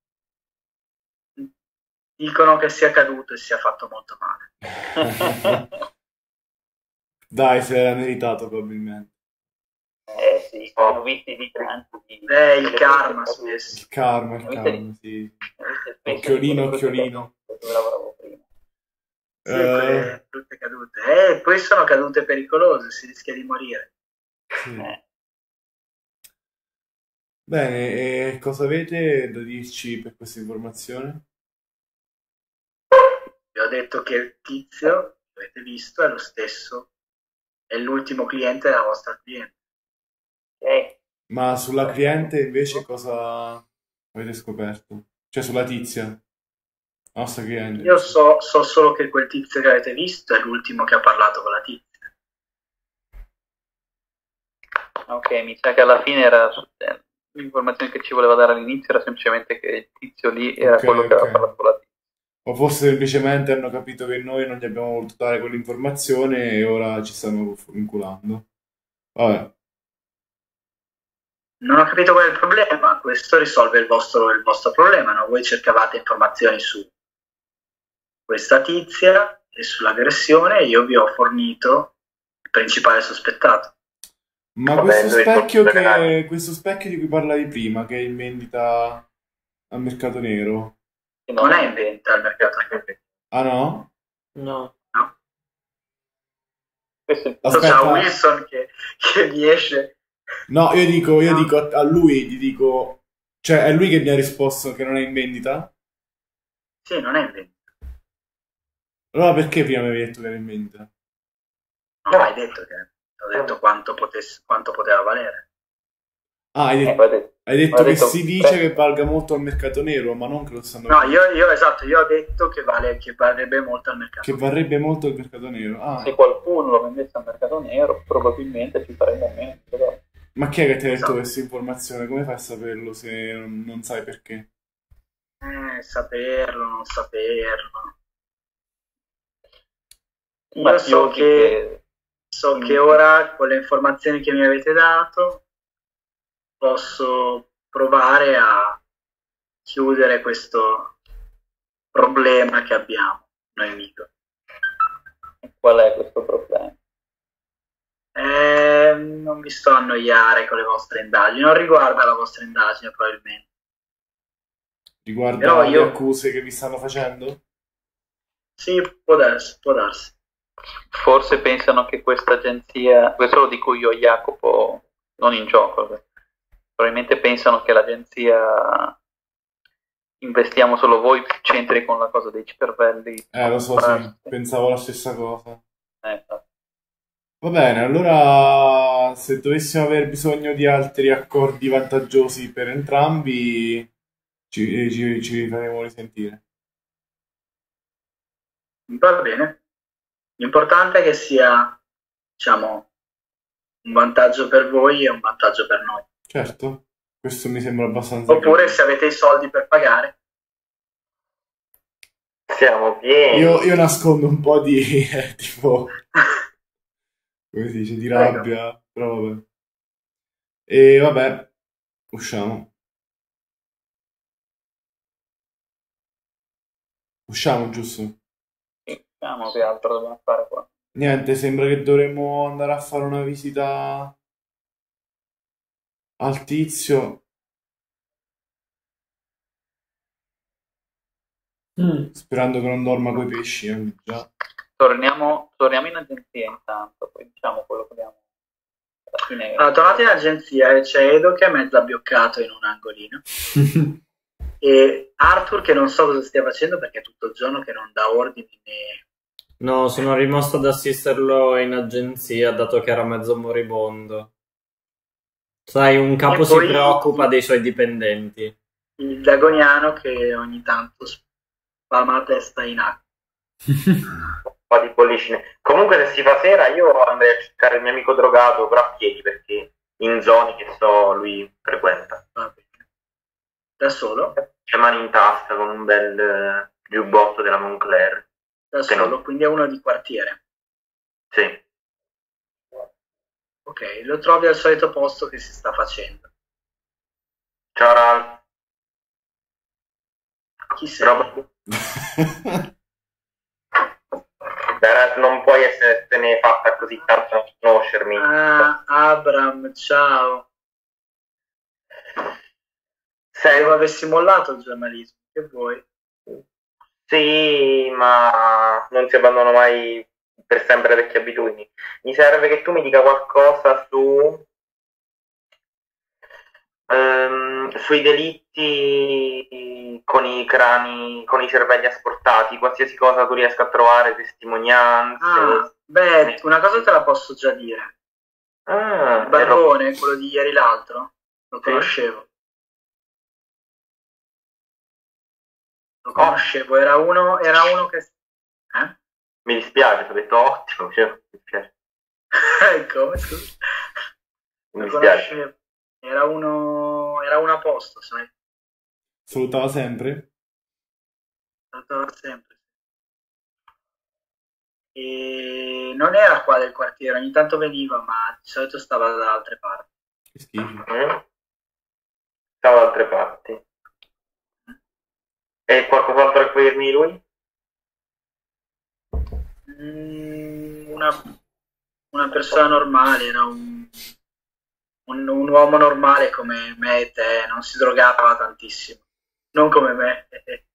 Dicono che sia caduto e sia fatto molto male. Dai, se l'era meritato probabilmente. Eh sì, ho visto di tanti. È il karma spesso. Il karma, il karma, sì. Occhiolino, occhiolino. Dove lavoravo prima. Sì, Eh, quelle brutte cadute. E poi sono cadute pericolose, si rischia di morire. sì. Eh. Bene, e cosa avete da dirci per questa informazione? Vi ho detto che il tizio che avete visto è lo stesso, è l'ultimo cliente della vostra cliente. Ok. Ma sulla cliente invece cosa avete scoperto? Cioè sulla tizia, la nostra cliente. Io so, so solo che quel tizio che avete visto è l'ultimo che ha parlato con la tizia. Ok, mi sa che alla fine era eh, l'informazione che ci voleva dare all'inizio era semplicemente che il tizio lì era Ok, quello che aveva ok. parlato con la tizia. O forse semplicemente hanno capito che noi non gli abbiamo voluto dare quell'informazione e ora ci stanno vincolando. Vabbè, Non ho capito qual è il problema, questo risolve il vostro, il vostro problema, no? Voi cercavate informazioni su questa tizia e sull'aggressione e io vi ho fornito il principale sospettato. ma Vabbè, questo dove specchio, sono che, questo specchio di cui parlavi prima, che è in vendita al mercato nero. Che Non è in vendita al mercato nero. Ah no? No. No? Questo è il Adesso Aspetta. c'è Wilson che, che mi esce. No, io dico, io No. dico a lui, gli dico, cioè è lui che mi ha risposto che non è in vendita? Sì, non è in vendita. Allora perché prima mi avevi detto che era in vendita? Non hai detto che ho detto quanto, potesse, quanto poteva valere. Ah, hai Eh, detto, poi ha detto- hai detto ha che detto- si dice che valga molto al mercato nero, ma non che lo stanno No, io, io esatto, io ho detto che, vale, che varrebbe molto al mercato. che varrebbe molto al mercato nero. Ah, Se qualcuno lo vendesse al mercato nero, probabilmente ci farebbe meno. Però ma chi è che ti ha detto Esatto. questa informazione? Come fai a saperlo se non, non sai perché? Eh, saperlo, non saperlo. Io mafiosi so che, so Mm. che ora con le informazioni che mi avete dato posso provare a chiudere questo problema che abbiamo noi amico. Qual è questo problema? Eh, non mi sto a annoiare con le vostre indagini, non riguarda la vostra indagine probabilmente. Riguardo Però alle io- accuse che vi stanno facendo? Sì, può darsi, può darsi. Forse pensano che questa agenzia, questo lo dico io a Jacopo, non in gioco, probabilmente pensano che l'agenzia investiamo solo voi, c'entri con la cosa dei cervelli. Eh, lo so, sì, pensavo la stessa cosa. Eh, Va bene, allora se dovessimo aver bisogno di altri accordi vantaggiosi per entrambi, ci, ci, ci faremo risentire. Va bene. L'importante è che sia, diciamo, un vantaggio per voi e un vantaggio per noi. Certo, questo mi sembra abbastanza Oppure chiaro. se avete i soldi per pagare. Siamo pieni. Io, io nascondo un po' di, eh, tipo, come si dice, di Prego. rabbia, però vabbè. E vabbè, usciamo. Usciamo, giusto? Sì, vediamo che altro dobbiamo fare qua. Niente, sembra che dovremmo andare a fare una visita al tizio. Mm. Sperando che non dorma coi pesci, eh, già. Torniamo, torniamo in agenzia intanto, poi diciamo quello che abbiamo. Alla fine... Allora, tornate in agenzia e c'è Edo che è mezzo abbioccato in un angolino. E Arthur che non so cosa stia facendo perché è tutto il giorno che non dà ordini né... No, sono rimasto ad assisterlo in agenzia dato che era mezzo moribondo. Sai, un capo E si poi- preoccupa dei suoi dipendenti. il Dagoniano che ogni tanto spama la testa in acqua. Un po' di bollicine. Comunque se si fa sera io andrei a cercare il mio amico drogato però a piedi perché in zone che so lui frequenta. Va bene. Da solo? C'è mani in tasca con un bel eh, giubbotto della Moncler. Da Che solo, no. quindi è uno di quartiere. Sì. Ok, lo trovi al solito posto che si sta facendo. Ciao Ralph. Chi sei? Roba- Dai, non puoi essere fatta così tanto non conoscermi. Ah, Abram, ciao. Sei Devo avessi mollato il giornalismo, che vuoi? Sì, ma non si abbandonano mai per sempre le vecchie abitudini. Mi serve che tu mi dica qualcosa su ehm, sui delitti con i crani, con i cervelli asportati, qualsiasi cosa tu riesca a trovare, testimonianze. Ah, beh, una cosa te la posso già dire. Ah, Il barbone, quello di ieri l'altro, lo Sì. conoscevo. Lo Oh. conoscevo, era uno, era uno che... Eh? mi dispiace, ti ho detto ottimo, cioè, mi dispiace. Come, scusa? Mi Lo dispiace. conoscevo. Era uno... Era uno a posto, sai? Salutava sempre. Lo trovo sempre. E non era qua del quartiere, ogni tanto veniva, ma di solito stava da altre parti. Che schifo. Mm? Stavo da altre parti. E qualcos'altro che puoi dirmi di lui? Mm, una, una persona normale, era un, un, un uomo normale come me e te, non si drogava tantissimo, non come me.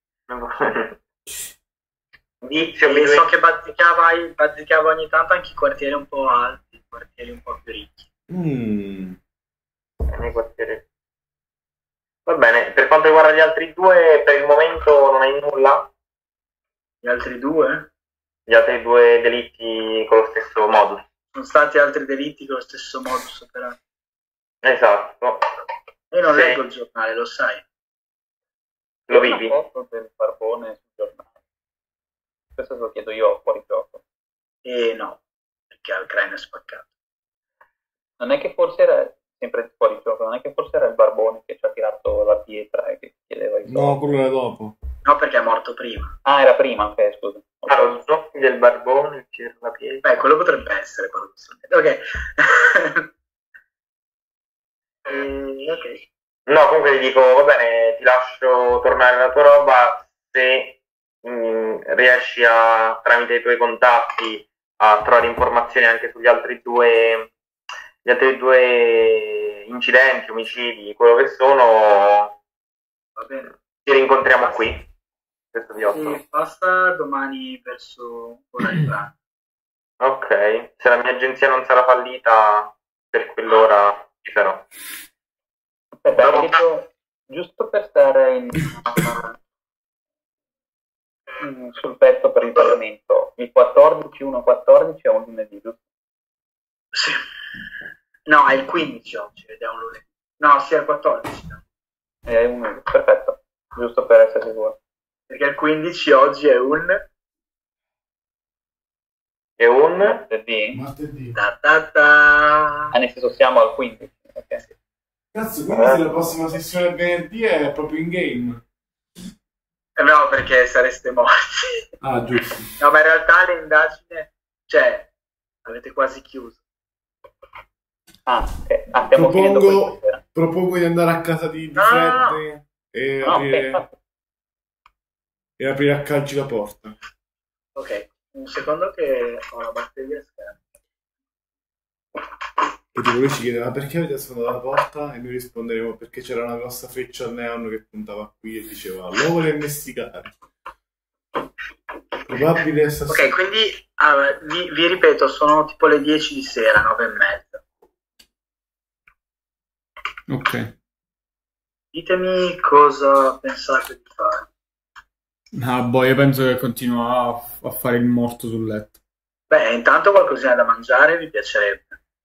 Vizio, E so che bazzicava, bazzicava ogni tanto anche i quartieri un po' alti, i quartieri un po' più ricchi. Mm. nei quartieri. Va bene, per quanto riguarda gli altri due, per il momento non hai nulla? Gli altri due? Gli altri due delitti con lo stesso modus? Sono stati altri delitti con lo stesso modus operandi. Esatto. Io non Sì. leggo il giornale, lo sai. Lo vivi? Una foto del barbone sul giornale. Questo te lo chiedo io fuori gioco. E no, perché al cranio è spaccato. Non è che forse era sempre fuori gioco, non è che forse era il barbone che ci ha tirato la pietra e che chiedeva i soldi. No, quello era dopo. No, perché è morto prima. Ah, era prima, ok, scusa. Ah, lo zombie del barbone, c'era la pietra. Beh, quello potrebbe essere paradossalmente. Ok. E, ok. No, comunque ti dico, va bene, ti lascio tornare la tua roba se mh, riesci a, tramite i tuoi contatti, a trovare informazioni anche sugli altri due, gli altri due incidenti, omicidi, quello che sono, Va bene. ci rincontriamo qui. Questo vi offro. E basta domani verso ora di pranzo. Ok, se la mia agenzia non sarà fallita, per quell'ora ci sarò. Aspetta, No. chiedo, giusto per stare in, mm, sul pezzo per il pagamento, il quattordici uno quattordici è un lunedì, giusto? Sì. No, è il quindici oggi, ed è un lunedì. No, sì, è il quattordici. No. È un lunedì, perfetto, giusto per essere sicuro. Perché il quindici oggi è un... E un... Martedì? Martedì. Ta ta ta. Ah, nel senso siamo al quindici, ok. Cazzo, quindi se la prossima sessione è venerdì è proprio in game. Eh, no, perché sareste morti. Ah, giusto. No, ma in realtà l'indagine... Cioè, avete quasi chiuso. Ah, ok. Ah, stiamo finendo Propongo, questa sera. propongo di andare a casa di, di No, no, no. Fred e No, ok, aprire, infatti. e aprire a calci la porta. Ok, un secondo che ho la batteria scarica. E tipo lui ci chiede ma perché avete sfondato la porta? E noi risponderemo perché c'era una grossa freccia al neon che puntava qui e diceva l'uovo del messicano. Probabile assassino. Ok, quindi allora, vi, vi ripeto, sono tipo le dieci di sera, nove e mezza. Ok. Ditemi cosa pensate di fare. Ah, boh, io penso che continua a, a fare il morto sul letto. Beh, intanto qualcosina da mangiare vi piacerebbe.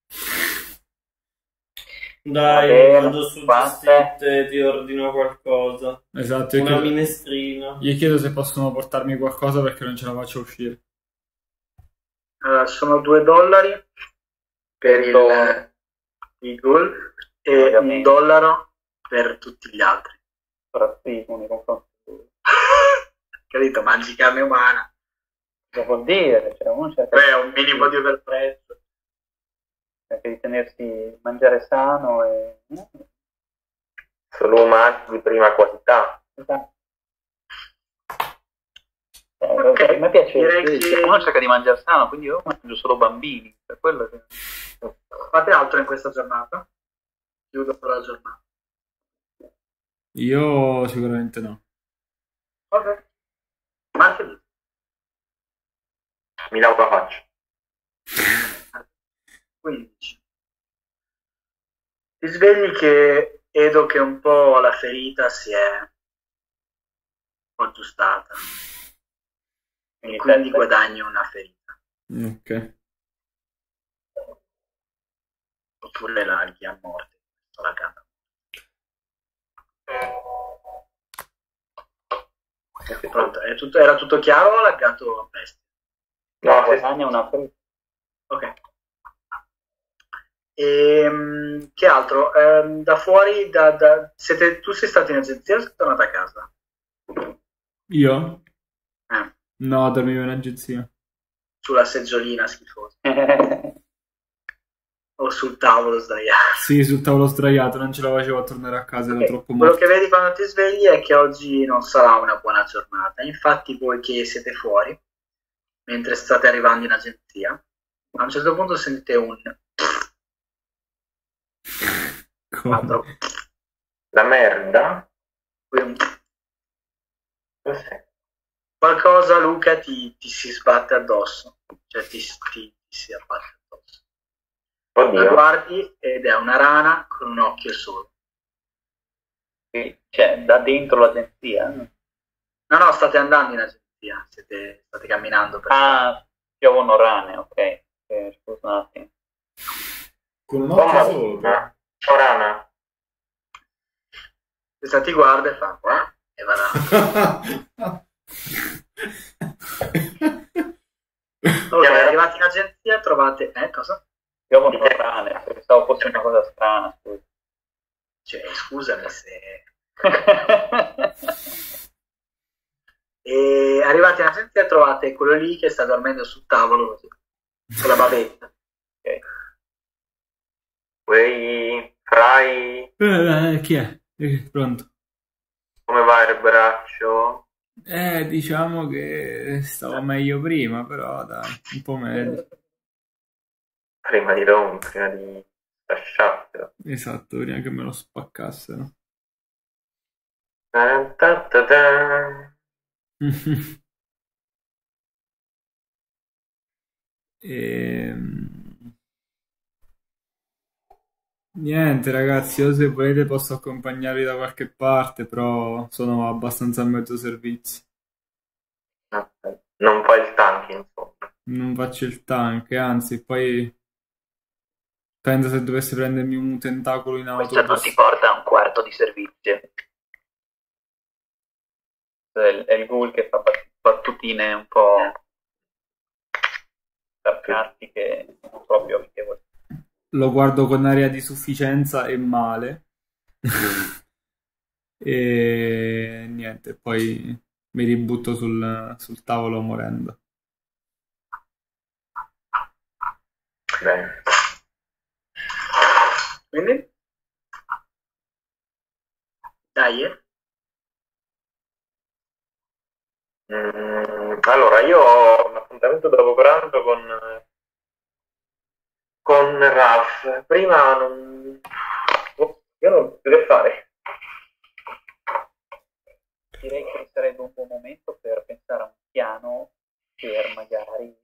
Dai, bene, vado su basta. e ti ordino qualcosa. Esatto, io Una chiedo, minestrina. io chiedo se possono portarmi qualcosa perché non ce la faccio uscire. Uh, sono due dollari per il Dollaro. Eagle e un Ovviamente. dollaro per tutti gli altri. Razzismo nei confronti di lui. Capito? Mangi carne umana. Cosa vuol dire? Cioè, uno cerca, Beh, un minimo di overprezzo. cerca di tenersi, mangiare sano e... Solo umani di prima qualità. Esatto. Eh, Ok, a me piace, direi sì, che- uno cerca di mangiare sano, quindi io mangio solo bambini, per quello che... Fate altro in questa giornata? Chiudo la giornata. Io sicuramente no. Ok. Martedì. Mi lavo la faccia. quindici. Ti svegli che vedo che un po' la ferita si è un po' aggiustata. E quindi guadagni una ferita. Ok. Oppure larghi a morte. La gamba. Pronto? È tutto- era tutto chiaro o ho laggato a bestia? No, se- guadagna una frutta. Ok. Ehm, che altro? Ehm, da fuori, da, da- siete, tu sei stato in agenzia o sei tornato a casa? Io? Eh, No, dormivo in agenzia. sulla seggiolina schifosa. O sul tavolo sdraiato. Sì, sul tavolo sdraiato, non ce la facevo a tornare a casa, ero Ok, troppo quello morto. che vedi quando ti svegli è che oggi non sarà una buona giornata. Infatti voi che siete fuori, mentre state arrivando in agenzia, a un certo punto sentite un Come? altro, la merda. poi un Cos'è? qualcosa, Luca, ti, ti si sbatte addosso, cioè ti, ti- ti si abbatte addosso. La Oddio. guardi ed è una rana con un occhio solo. Sì, cioè, da dentro l'agenzia. No, no, state andando in agenzia, siete, state camminando per Ah, piovono rane, ok. Eh, scusa un attimo. Con un Oh, occhio solo, però. ma... Ciao rana. Questa ti guarda e fa "Qua", e va là. Ok, arrivati in agenzia trovate... Eh, cosa? Piovono rane, pensavo fosse una cosa strana, scusa. Cioè, scusami se... E arrivati in agenzia trovate quello lì che sta dormendo sul tavolo così, con la bavetta. Ok. Quei frai, Eh, eh, chi è? Eh, pronto. come va il braccio? Eh, diciamo che stavo meglio prima, però dai, un po' meglio. Prima di rompere, prima di lasciartelo. Esatto, prima che me lo spaccassero. Ta ta ta ta. Ehm, Niente ragazzi, io se volete posso accompagnarvi da qualche parte, però sono abbastanza a mezzo servizio. Ok. Non fai il tank, insomma. Non faccio il tank, anzi, poi penso se dovessi prendermi un tentacolo in Questo non autobus. ti porta a un quarto di servizio. È il, è il ghoul che fa bat- battutine un po' sarcastiche, non proprio amichevoli. Lo guardo con aria di sufficienza e male. E niente, poi mi ributto sul, sul tavolo morendo. Bene. Quindi? Dai, eh. Mm, allora, io ho un appuntamento dopo pranzo con, con Ralph. Prima non... oh, io non so che fare. Direi che sarebbe un buon momento per pensare a un piano per magari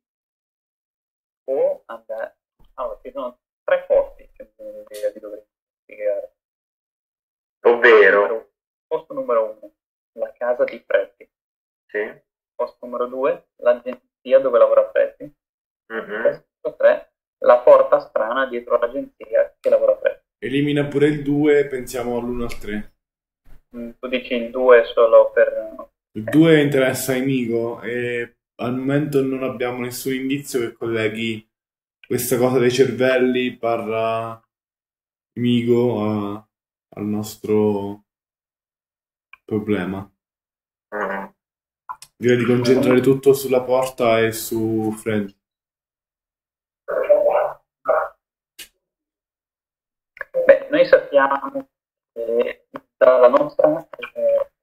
o andare. Allora, ci sono tre posti che vi dovrei spiegare. Ovvero? Posto numero uno, la casa di Freddy. Sì. Posto numero due, l'agenzia dove lavora Freddy. Mm-hmm. Posto tre, la porta strana dietro l'agenzia che lavora Freddy. Elimina pure il due, pensiamo all'uno al tre. Mm, tu dici il due solo per... Il due interessa a Amico e al momento non abbiamo nessun indizio che colleghi questa cosa dei cervelli barra Amico a- al nostro problema. Mm. Direi di concentrare tutto sulla porta e su Fred. Beh, noi sappiamo che dalla nostra eh,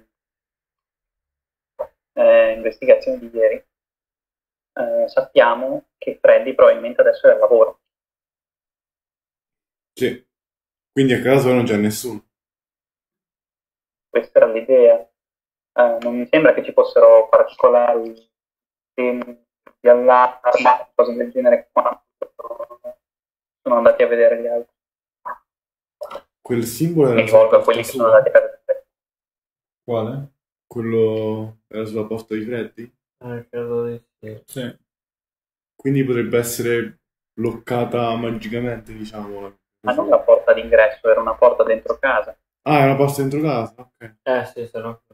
eh, investigazione di ieri eh, sappiamo che Freddy probabilmente adesso è al lavoro. Sì. Quindi a casa non c'è nessuno. Questa era l'idea. Eh, non mi sembra che ci fossero particolari temi di allarme, cose del genere qua. Sono andati a vedere gli altri. Quel simbolo Mi era sulla rivolgo a porta quelli che sono andati sua? a vedere. Quale? Quello era sulla porta di Freddy? Eh, credo di sì. Sì. Quindi potrebbe essere bloccata magicamente, diciamo. Ma non la porta d'ingresso, era una porta dentro casa. Ah, è una porta dentro casa? Ok. Eh sì, se no...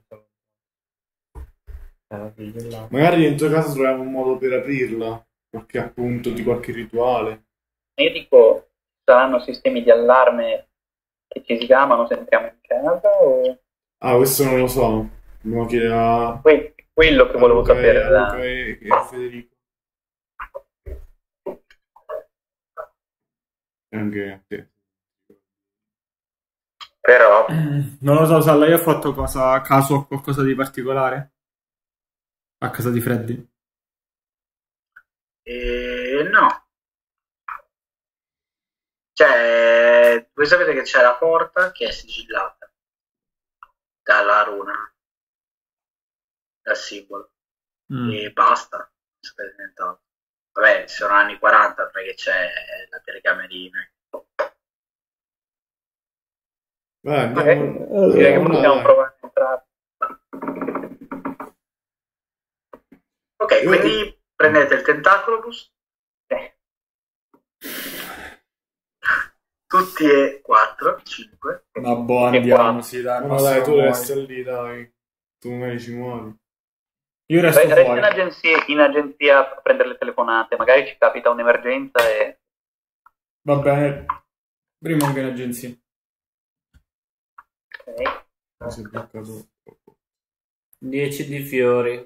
Era figlio là. Magari dentro casa troviamo un modo per aprirla, perché appunto di qualche rituale. Io dico, saranno sistemi di allarme che ci sgamano se entriamo in casa o... Ah, questo non lo so. Dobbiamo chiedere a... Que- quello che a volevo Luca e- sapere a da... Luca e, e a Federico. E anche a te. Però, Non lo so, sa, lei ha fatto cosa, caso a qualcosa di particolare? A casa di Freddy? E no. Cioè, voi sapete che c'è la porta che è sigillata dalla runa, dal simbolo, Mm. e basta. Non sapete nient'altro. Vabbè, sono anni quaranta, perché c'è la telecamerina. Vai, Ok, andiamo. direi che andiamo possiamo là. provare a entrare. Ok, Io- quindi prendete il tentacolobus, Eh, tutti e quattro, cinque. Ma boh, Che andiamo, qua? sì, dai. Ma Massimo dai, tu muori. resta lì, dai. Tu magari ci muovi. Io resto Resta in fuori. agenzia, in agenzia a prendere le telefonate, magari ci capita un'emergenza e... Va bene. Rimango in agenzia. Ok. Mi si è bloccato. dieci di fiori.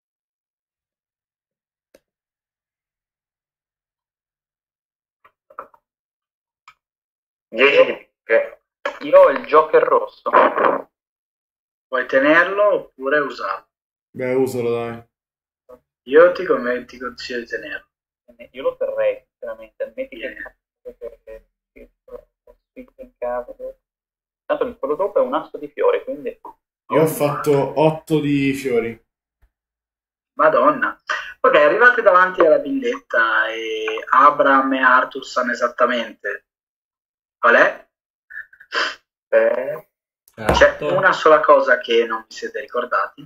dieci di picche. Io ho il Joker rosso. Puoi tenerlo oppure usarlo. Beh, usalo, dai. Io ti, come, ti consiglio di tenerlo. Io lo terrei, sinceramente. Admetti che... Bene. in casa. Tanto quello dopo è un asso di fiori, quindi... Io ho fatto otto di fiori. Madonna. Ok, arrivate davanti alla villetta e Abram e Arthur sanno esattamente qual è. Eh, C'è Certo. una sola cosa che non vi siete ricordati,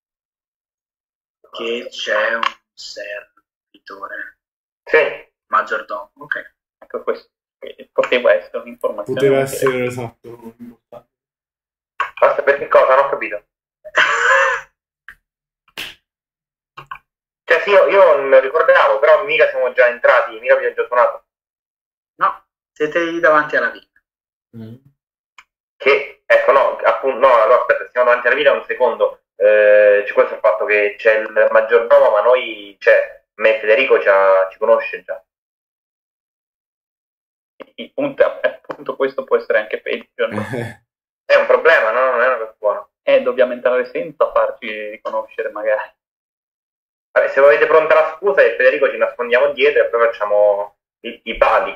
che c'è un servitore sì. maggiordomo. Ok. Ecco, questo eh, poteva essere un'informazione. Poteva utile. essere esatto. importante. Basta, per che cosa? Non ho capito. Cioè, sì, io, io non lo ricordavo, però mica siamo già entrati, mica abbiamo già suonato. No, siete lì davanti alla villa. Mm. Che, ecco, no, appunto, no, allora aspetta, stiamo davanti alla villa un secondo. Eh, c'è questo il fatto che c'è il maggiordomo, ma noi, cioè, me e Federico ci, ha- ci conosce già. Il punto, è- appunto questo può essere anche peggio, no? Eh, È un problema, no? Non è una cosa buona. Eh, me dobbiamo entrare senza farci riconoscere magari. Vabbè, se avete pronta la scusa e Federico ci nascondiamo dietro e poi facciamo i, i pali.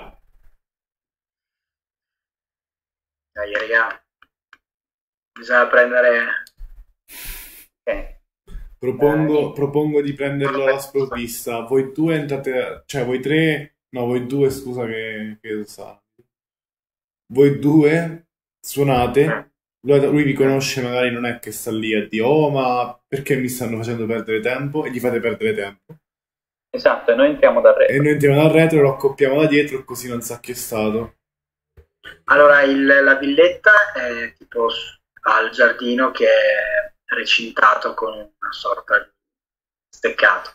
Dai, raga. Bisogna prendere... Ok. Propongo, propongo di prenderlo alla sprovvista. Voi due entrate, cioè voi tre, no, voi due, scusa che, che sa. Voi due suonate, lui, lui vi conosce, magari non è che sta lì a dire, oh, ma perché mi stanno facendo perdere tempo? E gli fate perdere tempo. Esatto, e noi entriamo dal retro. E noi entriamo dal retro, lo accoppiamo da dietro, così non sa chi è stato. Allora, il, la villetta è tipo s- al giardino che è recintato con una sorta di steccato.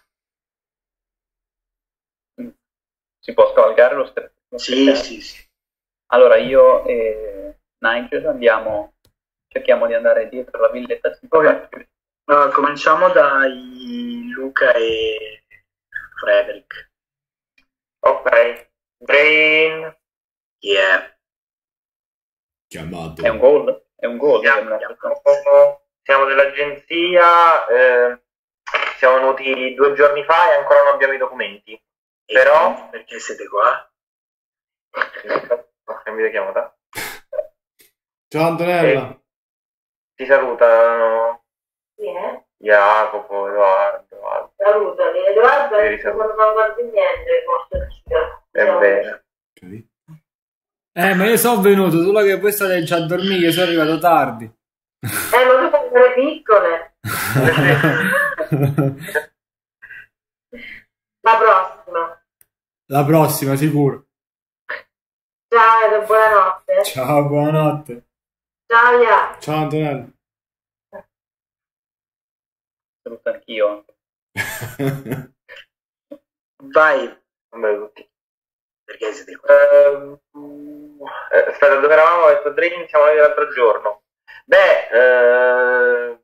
Si può scavalcare lo stesso? Sì, sì, sì. Allora io e Nigel andiamo, cerchiamo di andare dietro la villetta. Ok. Allora, cominciamo dai Luca e Frederick. Ok. Brain. Yeah. Chiamato. È un gol? È un gol. Siamo, è una- siamo dell'agenzia, eh, siamo venuti due giorni fa e ancora non abbiamo i documenti. E Però... perché siete qua? Non mi chiamata. Ciao Antonella. Eh, ti salutano Sì, eh? Jacopo, Edoardo, Edoardo. Salutali, Edoardo Sì, è che non guardi niente, forse È vero. Eh, ma io sono venuto, solo che voi state già a dormire, io sono arrivato tardi. Eh, ma tu fai delle piccole. La prossima. La prossima, sicuro. Ciao Edo, buonanotte. Ciao, buonanotte. Ciao Ia. Ciao Antonella. Saluto anch'io. Vai, Vabbè, tutti. perché siete qua? Ehm, eh, aspetta, dove eravamo? Ho detto Dream, siamo andati l'altro giorno. Beh, eh,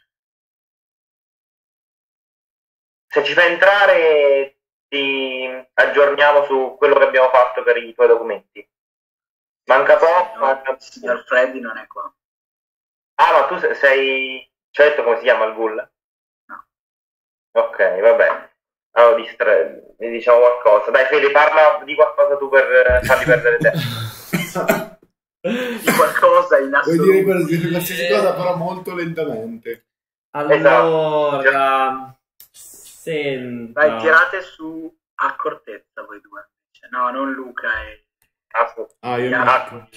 se ci fa entrare ti aggiorniamo su quello che abbiamo fatto per i tuoi documenti. Manca poco. No, manca- il signor Freddy non è qua. Ah, ma tu se- sei... Ci hai detto come si chiama il ghoul? No. Ok, vabbè. Allora, distra... mi diciamo qualcosa. Dai, Fede, parla di qualcosa tu per eh, farli perdere tempo. Di qualcosa in Vuoi assoluto. dire qualsiasi, qualsiasi cosa, però molto lentamente. Allora, senta. Vai, tirate su accortezza voi due. Cioè, no, non Luca e... Ah, io Jacopo. no.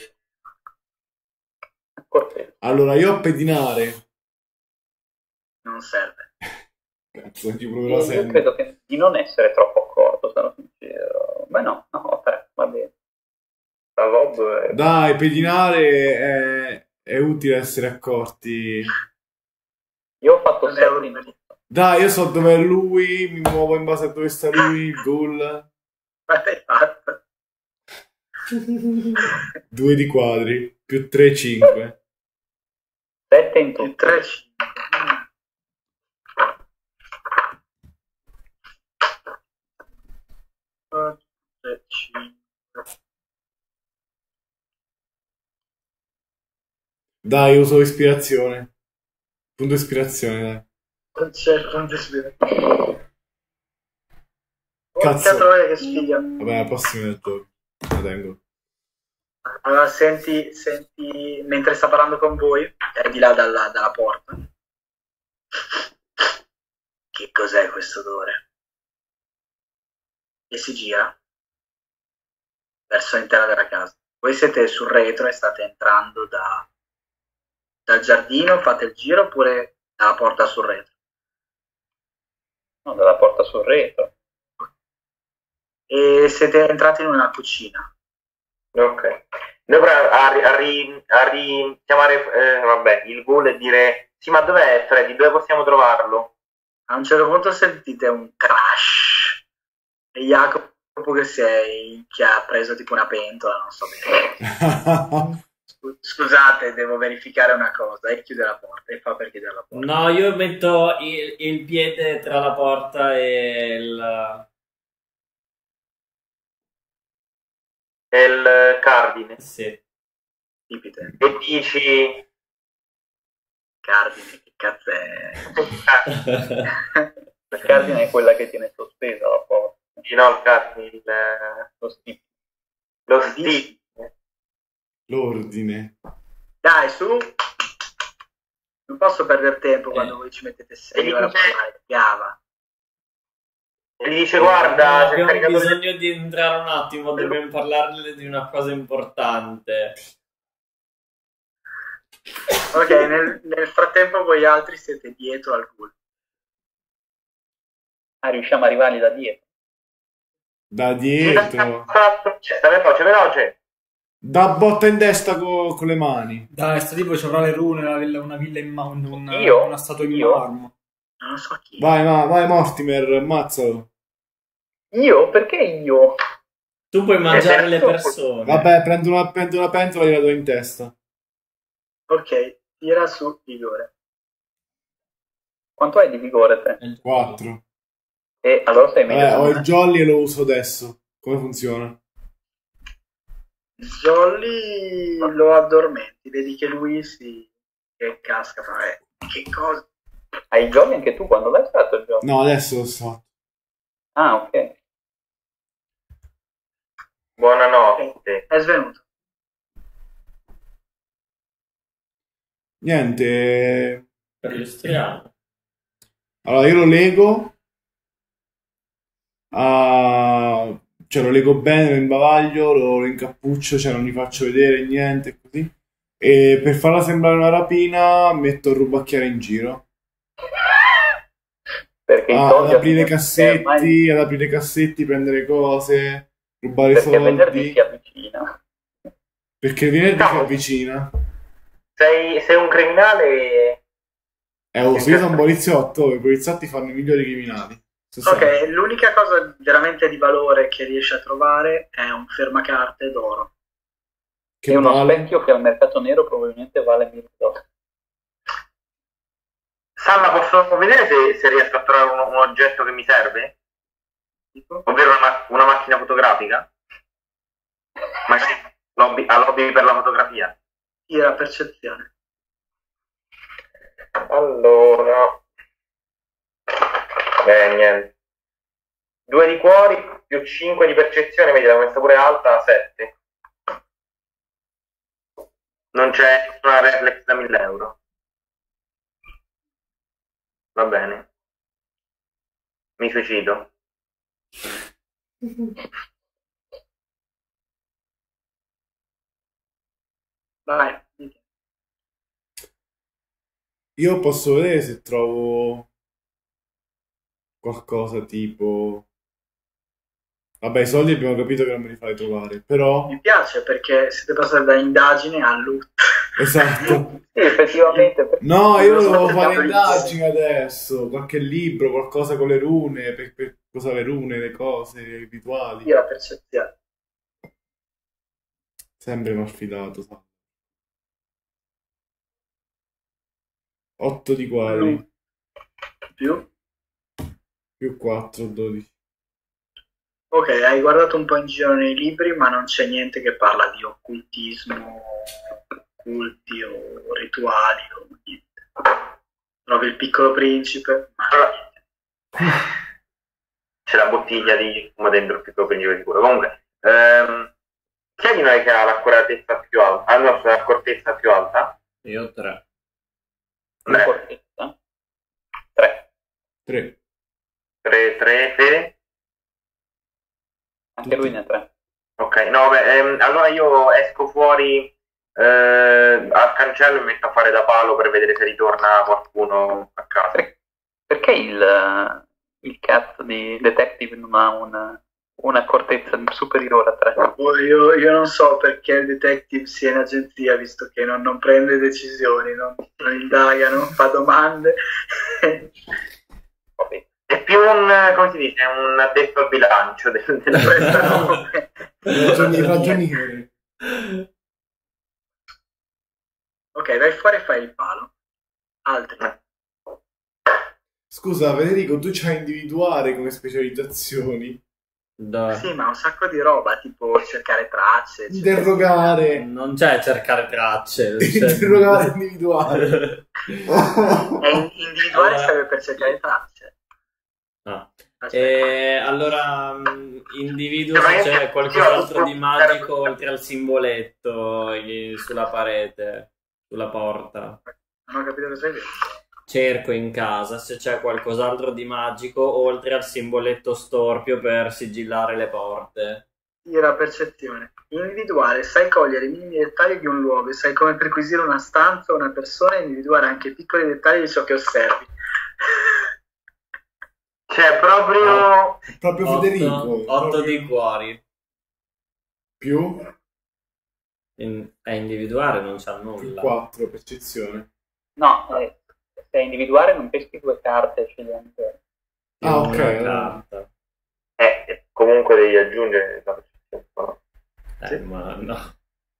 Cortese. Allora, io a pedinare. Non serve. Cazzo, ci proverò Io sempre. credo che di non essere troppo accorto, sarò sincero. Beh no, no, tre, va bene. La Lob è... Dai, pedinare è, è utile essere accorti. Io ho fatto Non è sette in un- tutto. Dai, io so dove è lui, mi muovo in base a dove sta lui, il ghoul. Ma l'hai fatto? Due di quadri, più tre, cinque. sette in Il tutto. tre cinque. tre cinque. Dai, uso ispirazione. Punto ispirazione, dai. Non c'è quanto spiega. Cazzo. Porca troia che sfiga. Vabbè, la prossima del gioco. La tengo. Allora senti, senti, mentre sta parlando con voi, è di là dalla, dalla porta. Che cos'è questo odore? E si gira verso l'interno della casa. Voi siete sul retro e state entrando da, dal giardino, fate il giro oppure dalla porta sul retro? No, dalla porta sul retro. E siete entrati in una cucina. Ok. Noi proviamo a, ri- a, ri- a richiamare eh, vabbè, il ghoul e dire sì, ma dov'è Freddy? Dove possiamo trovarlo? A un certo punto sentite un crash e Jacopo che, si è, che ha preso tipo una pentola, non so bene. Scu- Scusate, devo verificare una cosa e chiude la porta e fa per chiudere la porta. No, io metto il, il piede tra la porta e il... È il cardine. Sì. Tipite. E dici Cardine, che cazzo è? Il cardine è quella che tiene sospesa la porta. Sì, no, il cardine, il... Lo stip. lo sti. L'ordine. Dai, su! Non posso perdere tempo quando voi ci mettete sei ore a parlare. Gava. E gli dice, guarda, c'è il abbiamo caricatore del- bisogno di entrare un attimo, dobbiamo parlarle di una cosa importante. Ok, nel, nel frattempo voi altri siete dietro al ghoul. Ah, riusciamo a arrivargli da dietro. Da dietro. Sta veloce, veloce. Da botta in testa co- con le mani. Dai, sto tipo ci avrà le rune, una villa, una villa in ma- una, Io? una statua in Io? marmo. Non so chi. Vai, va- vai Mortimer, ammazzalo. Io? Perché io? Tu puoi mangiare le Esatto. persone. Vabbè, prendo una, prendo una pentola e gliela do in testa. Ok, tira su vigore. Quanto hai di vigore te? quattro. E allora sei meglio Vabbè, di ho me. il jolly e lo uso adesso. Come funziona? Jolly lo addormenti, vedi che lui si che casca, fa eh, che cosa? Hai i giochi anche tu? Quando l'hai stato il gioco? No, adesso lo so. Ah, ok. Buonanotte. È svenuto. Niente. Illustriamo. Allora, io lo lego. a- Cioè, lo lego bene, lo imbavaglio, lo, lo incappuccio, cioè non gli faccio vedere niente, così. E per farla sembrare una rapina, metto il rubacchiere in giro. Perché i Ah, soldi ad aprire ormai- cassetti, ad aprire cassetti, prendere cose, rubare perché venerdì soldi. si avvicina. Perché il venerdì si No. avvicina. Sei, sei un criminale. Eh, oh, se io sono un poliziotto, i poliziotti fanno i migliori criminali. Se sai. Ok, l'unica cosa veramente di valore che riesce a trovare è un fermacarte d'oro. Che È uno vale? specchio che al mercato nero probabilmente vale mille dollari. Sanna, posso vedere se, se riesco a trovare un, un oggetto che mi serve? Tipo? Ovvero una, ma- una macchina fotografica? Magari lobby, a lobby per la fotografia. Tira percezione. Allora, eh, niente. Due di cuori più cinque di percezione, vedi, l'ho messa pure alta, sette. Non c'è una reflex da mille euro. Va bene. Mi suicido. Vai. Io posso vedere se trovo qualcosa tipo... Vabbè, i soldi abbiamo capito che non me li fai trovare, però... Mi piace perché siete passati da indagine a loot. Esatto. Sì, effettivamente. perché- No, io Non so volevo se fare abbiamo indagini adesso, qualche libro, qualcosa con le rune, per, per cosa le rune, le cose, i rituali. Tira percezione. Sempre malfidato, sa. otto di quadri, Più? più quattro, dodici. Ok, hai guardato un po' in giro nei libri, ma non c'è niente che parla di occultismo, culti o rituali o niente. Trovi il Piccolo Principe, ma C'è la bottiglia di fumo dentro il piccolo principe sicuro. Comunque, ehm, chi è di noi che ha l'accuratezza più alta? Ah, no, l'accortezza più alta? Io tre. Una Beh, cortezza. Tre. tre. tre, tre, Fede? Anche lui ne ha tre. Ok, no, beh, ehm, allora io esco fuori eh, al cancello e mi metto a fare da palo per vedere se ritorna qualcuno a casa. Perché il, il cazzo di detective non ha una, un'accortezza superiore a tre? Oh, io, io non so perché il detective sia in agenzia, visto che non, non prende decisioni, non, non indaga, non fa domande. Vabbè. È più un, come si dice, un addetto al bilancio del- della Questo no. Ragioni, ragioniere. Ok, vai fuori e fai il palo. Altri. Scusa, Federico, tu c'hai individuare come specializzazioni. Da- Sì, ma un sacco di roba, tipo cercare tracce. eccetera. Interrogare. Non c'è cercare tracce. c'è- Interrogare individuale. E in- individuale Allora- serve per cercare tracce. Ah. Aspetta. E allora mh, individuo Cioè, ma se io- c'è io- qualcos'altro io- di magico oltre al simboletto eh, sulla parete, sulla porta. Non ho capito cosa hai detto. Cerco in casa se c'è qualcos'altro di magico oltre al simboletto storpio per sigillare le porte. Tira percezione. Individuare, sai cogliere i minimi dettagli di un luogo e sai come perquisire una stanza o una persona e individuare anche i piccoli dettagli di ciò che osservi. Cioè, proprio... Proprio Federico. otto proprio- di cuori. Più? In- è individuare, non c'ha Più nulla. quattro, percezione. No, eh, se è individuare non peschi due carte scegliendo. Ah, ok. Una allora. carta. Eh, comunque devi aggiungere la percezione. Eh, ma no.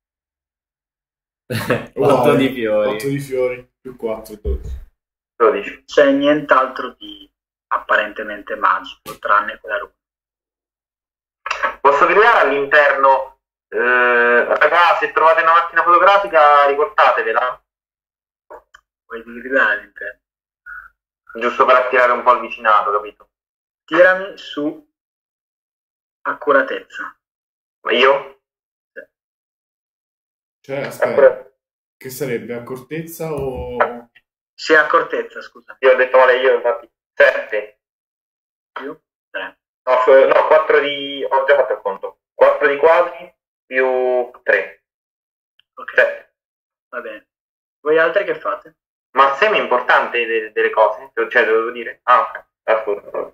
Uguale, otto di fiori. otto di fiori, più quattro, dodici. dodici. C'è nient'altro di apparentemente magico, tranne quella runa. Posso gridare all'interno, eh, raga, se trovate una macchina fotografica riportatevela, Vuoi gridare all'interno? giusto per attirare un po' il vicinato, capito? Tirami su accuratezza. Ma io? Cioè, aspetta, Ancora- che sarebbe accortezza o... Sì, accortezza, scusa. Io ho detto male io, infatti. sette. Più tre. No, su- no, quattro di... ho già fatto il conto. quattro di quadri più tre. Ok, sette. va bene. Voi altri che fate? Ma semi è importante de- delle cose? Cioè, devo dire? Ah, ok. Ascolta.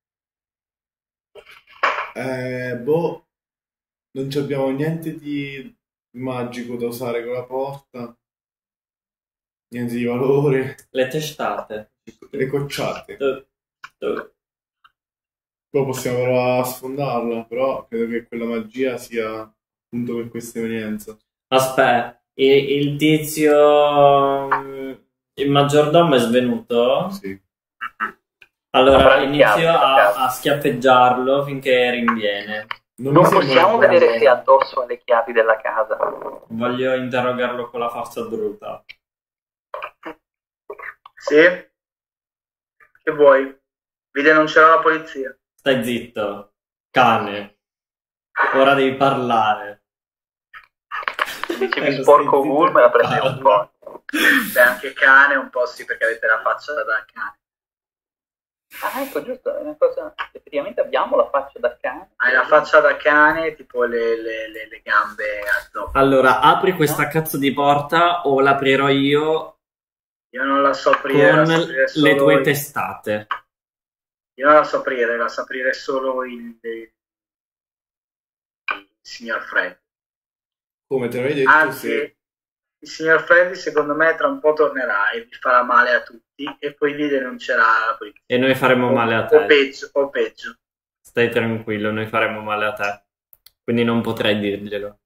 Eh, boh, non ci abbiamo niente di magico da usare con la porta, niente di valore, Le testate. le cocciate. Tu- tu- Poi possiamo provare a sfondarla, però credo che quella magia sia appunto per questa evenienza. Aspetta, il, il tizio, mm, il maggiordomo è svenuto? Sì. Allora Avrà le inizio chiavi, a, a schiaffeggiarlo finché rinviene. Non, Non mi sembra possiamo una vedere cosa- se addosso ha le chiavi della casa. Voglio interrogarlo con la forza bruta. Sì? Che vuoi? Vi denuncerò la polizia. Stai zitto, cane. Ora devi parlare. Dicevi Eh, lo sporco stai Wool, zitto me la e prendevo un parla. po'. Beh, anche cane un po' sì, perché avete la faccia da cane. Ah, ecco, giusto, è una cosa... Effettivamente abbiamo la faccia da cane. Hai la faccia da cane, tipo le, le- le- le gambe a zoppo. Allora, apri questa cazzo di porta o l'aprirò io Io non la so aprire, con la so aprire solo le tue il- testate. Io non la so aprire, la so aprire solo il, il signor Fred. Come te l'avevi detto, Anzi, se... il signor Freddy secondo me tra un po' tornerà e vi farà male a tutti e poi vi denuncerà la polizia. E noi faremo male a O te. peggio, o peggio. Stai tranquillo, noi faremo male a te. Quindi non potrei dirglielo.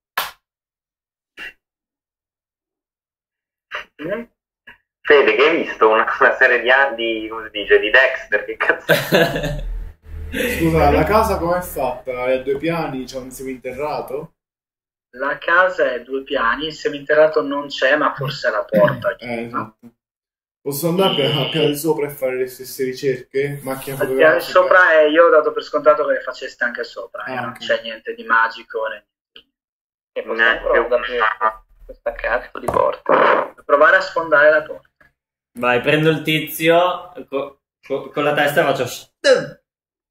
Mm? Fede, che hai visto una, una serie di anni, come si dice, di Dexter, che cazzo? Scusa, la casa com'è fatta? È a due piani, c'è un seminterrato? La casa è due piani, il seminterrato non c'è, ma forse è la porta. Eh, esatto. Posso andare al piano di sopra e fare le stesse ricerche? Macchina Al piano di fotografica? sopra è, io ho dato per scontato che le faceste anche sopra, eh, Ah, non ok. c'è niente di magico. Né... E possiamo Neanche provare ad una- aprire questa cazzo di porta. Provare a sfondare la porta. Vai, prendo il tizio co- co- con la testa e faccio... shh.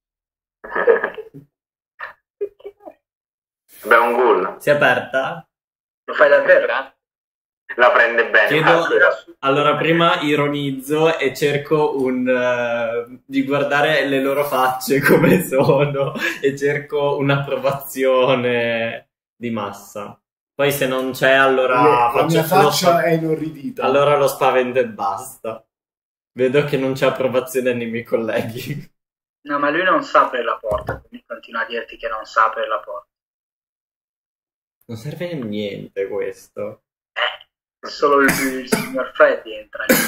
Beh, un ghoul. Si è aperta? Lo fai davvero? Grazie. La prende bene. Chiedo- Tira su- Allora, prima ironizzo e cerco un, eh, di guardare le loro facce come sono e cerco un'approvazione di massa. Poi se non c'è, allora La faccio mia lo faccia spa- è inorridita. allora lo spavento e basta. Vedo che non c'è approvazione nei miei colleghi. No, ma lui non sa aprire la porta, quindi continua a dirti che non sa aprire la porta. Non serve a niente questo. Solo il, il signor Freddy entra lì.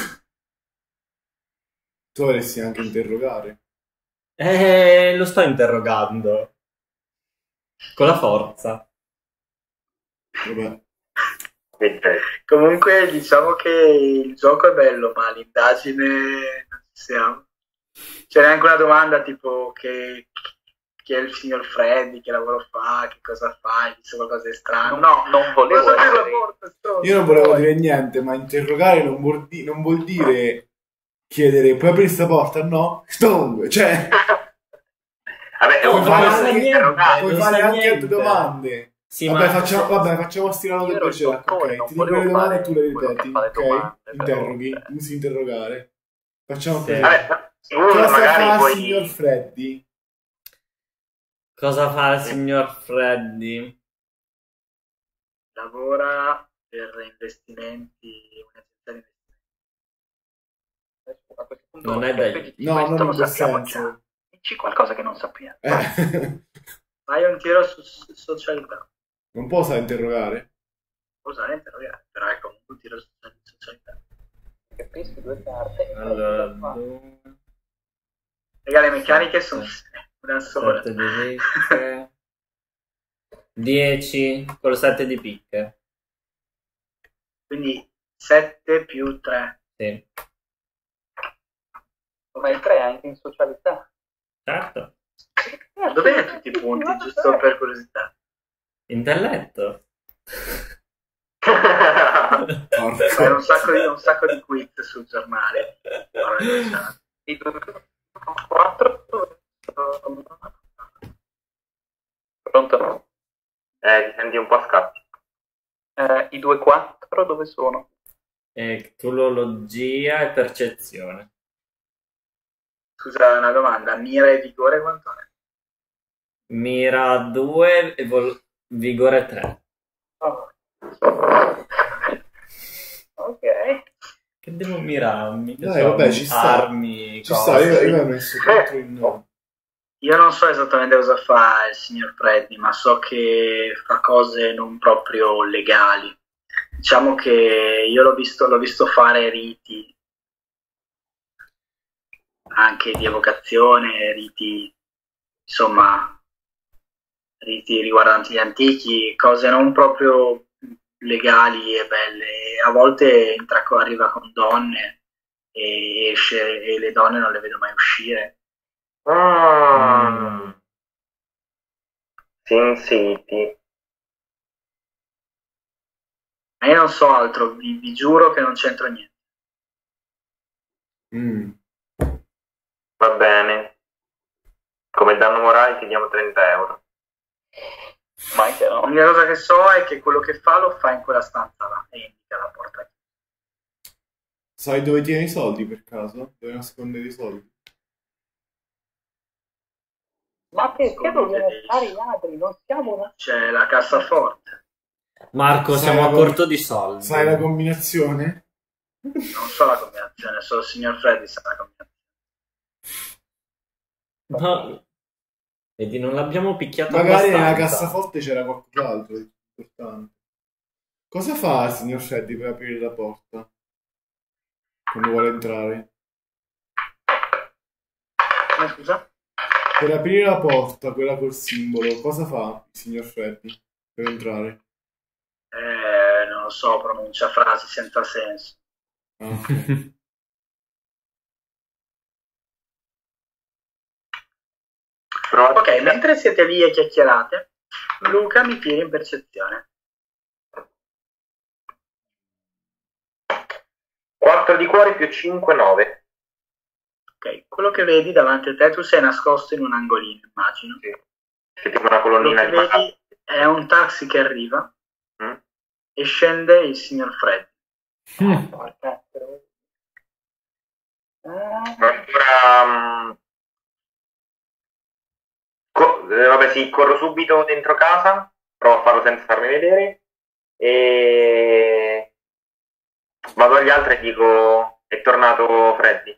Tu dovresti anche interrogare. Eh, lo sto interrogando. Con la forza. Vabbè. Comunque diciamo che il gioco è bello, ma l'indagine non ci siamo. C'è neanche una domanda tipo che, chi è il signor Freddy, che lavoro fa, che cosa fa, hai visto qualcosa di strano. No, non volevo cosa essere- la porta, stronzo. Io non volevo dire niente, ma interrogare non vuol, di- non vuol dire chiedere puoi aprire sta porta? No? Stone, cioè Vabbè, è puoi un fare non sa anche, niente, puoi non fare sa anche altre niente. domande. Sì, vabbè, ma facciamo, vabbè, facciamo stirare Io del ero il progetto, dottore, ok? non Ti dico le volevo domande e fare tu le quello che ripeti, fa le ok? domande, però, Interroghi, cioè. usi interrogare. Facciamo Sì. così. Vabbè, uno Cosa magari fa il poi... signor Freddy? cosa fa il signor Freddy? Lavora per investimenti, un'agenzia di investimenti. A questo punto Non è cerco da- di dire, No, questo non lo in quel sappiamo senso. già. Dici qualcosa che non sappiamo. Eh. Fai un tiro su su socialità. Non posso interrogare? Puoi usare interrogare, però è comunque un tiro su socialità. Capisci due carte. Allora, due, Raga, le meccaniche sono una sola. sette di picche, dieci con lo sette di picche. Quindi sette più tre. Sì, Ma il tre è anche in socialità. certo. Dove hai tutti i punti, giusto per curiosità? Intelletto. Fai un sacco di, un sacco di quiz sul giornale. I due quattro. Pronto? Eh, ti senti un po' a scatti. Eh, I due quattro dove sono? E filologia e percezione. Scusa, una domanda. Mira e vigore quanto è? Mira due e vol- vigore tre. Oh. Ok. Che devo mirarmi? Che Dai, so, vabbè, ci sta. armi, Ci cose. sta, io, io ho messo tutto in... Io non so esattamente cosa fa il signor Freddy, ma so che fa cose non proprio legali. Diciamo che io l'ho visto, l'ho visto fare riti, anche di evocazione, riti, insomma, riti riguardanti gli antichi, cose non proprio legali e belle. A volte entra, arriva con donne e esce e le donne non le vedo mai uscire. Mm. Sin City. Ma io non so altro, vi, vi giuro che non c'entro niente. Mm. Va bene. Come danno morale ti diamo trenta euro. Ma anche no. L'unica cosa che so è che quello che fa lo fa in quella stanza là e indica la porta. Sai dove tieni i soldi per caso? Dove nascondere i soldi? Ma perché Secondo dobbiamo te- fare i ladri? Non siamo una... C'è la cassaforte. Marco, Sai siamo la a com- corto di soldi. Sai la combinazione? Non so la combinazione, solo il signor Freddy sa la combinazione. Ma... Vedi, non l'abbiamo picchiato Magari nella abbastanza. cassaforte c'era qualcos'altro di importante. Cosa fa il signor Freddy per aprire la porta? Quando vuole entrare? Come scusa? Per aprire la porta, quella col simbolo, cosa fa il signor Freddy per entrare? Eh, non lo so, pronuncia frasi senza senso. Ah, ok. Prova- Ok, mentre siete lì e chiacchierate, Luca mi tira in percezione. quattro di cuore più cinque, nove. Ok, quello che vedi davanti a te, tu sei nascosto in un angolino, immagino. C'è tipo una Quello colonnina che di bagaglio. vedi è un taxi che arriva Mm? e scende il signor Freddy. Mm. Porca troia. Ah, Allora, mm, co- eh, vabbè, sì, corro subito dentro casa, provo a farlo senza farmi vedere e vado agli altri e dico è tornato Freddy.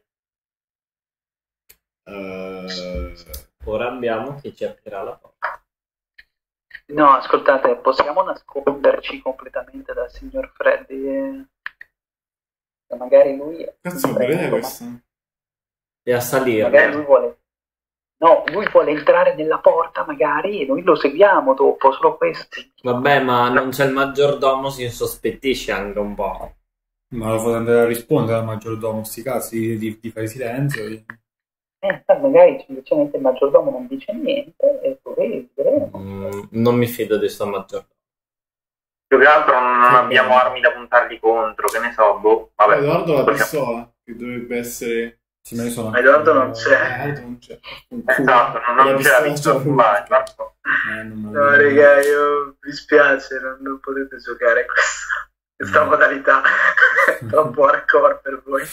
Eh, Ora abbiamo chi ci aprirà la porta. no, ascoltate, possiamo nasconderci completamente dal signor Freddy? E... e magari lui... Cazzo, bella idea questa. E a salire. Magari lui vuole... No, lui vuole entrare nella porta magari e noi lo seguiamo dopo, solo questo. Vabbè, ma non c'è il maggiordomo, si insospettisce anche un po'. Ma lo fate andare a rispondere al maggiordomo, sti cazzi, di, di, di fare silenzio. Di... Eh, magari semplicemente il maggiordomo non dice niente e poi vedremo. Mm, non mi fido di sto maggiordomo. Più che altro non, non Sì, abbiamo bene. armi da puntargli contro, che ne so, boh. Vabbè. Edoardo la possiamo- pistola, che dovrebbe essere... Sì, ma io sono... Ma Edoardo non Eh, c'è. Edoardo non c'è. Esatto, non, non La c'è la pistola pistola c'è sul bagno, lui. Marco. Eh, non me No, lo- raga, io mi spiace, non, non potete giocare questa, questa Mm. modalità. È troppo hardcore per voi.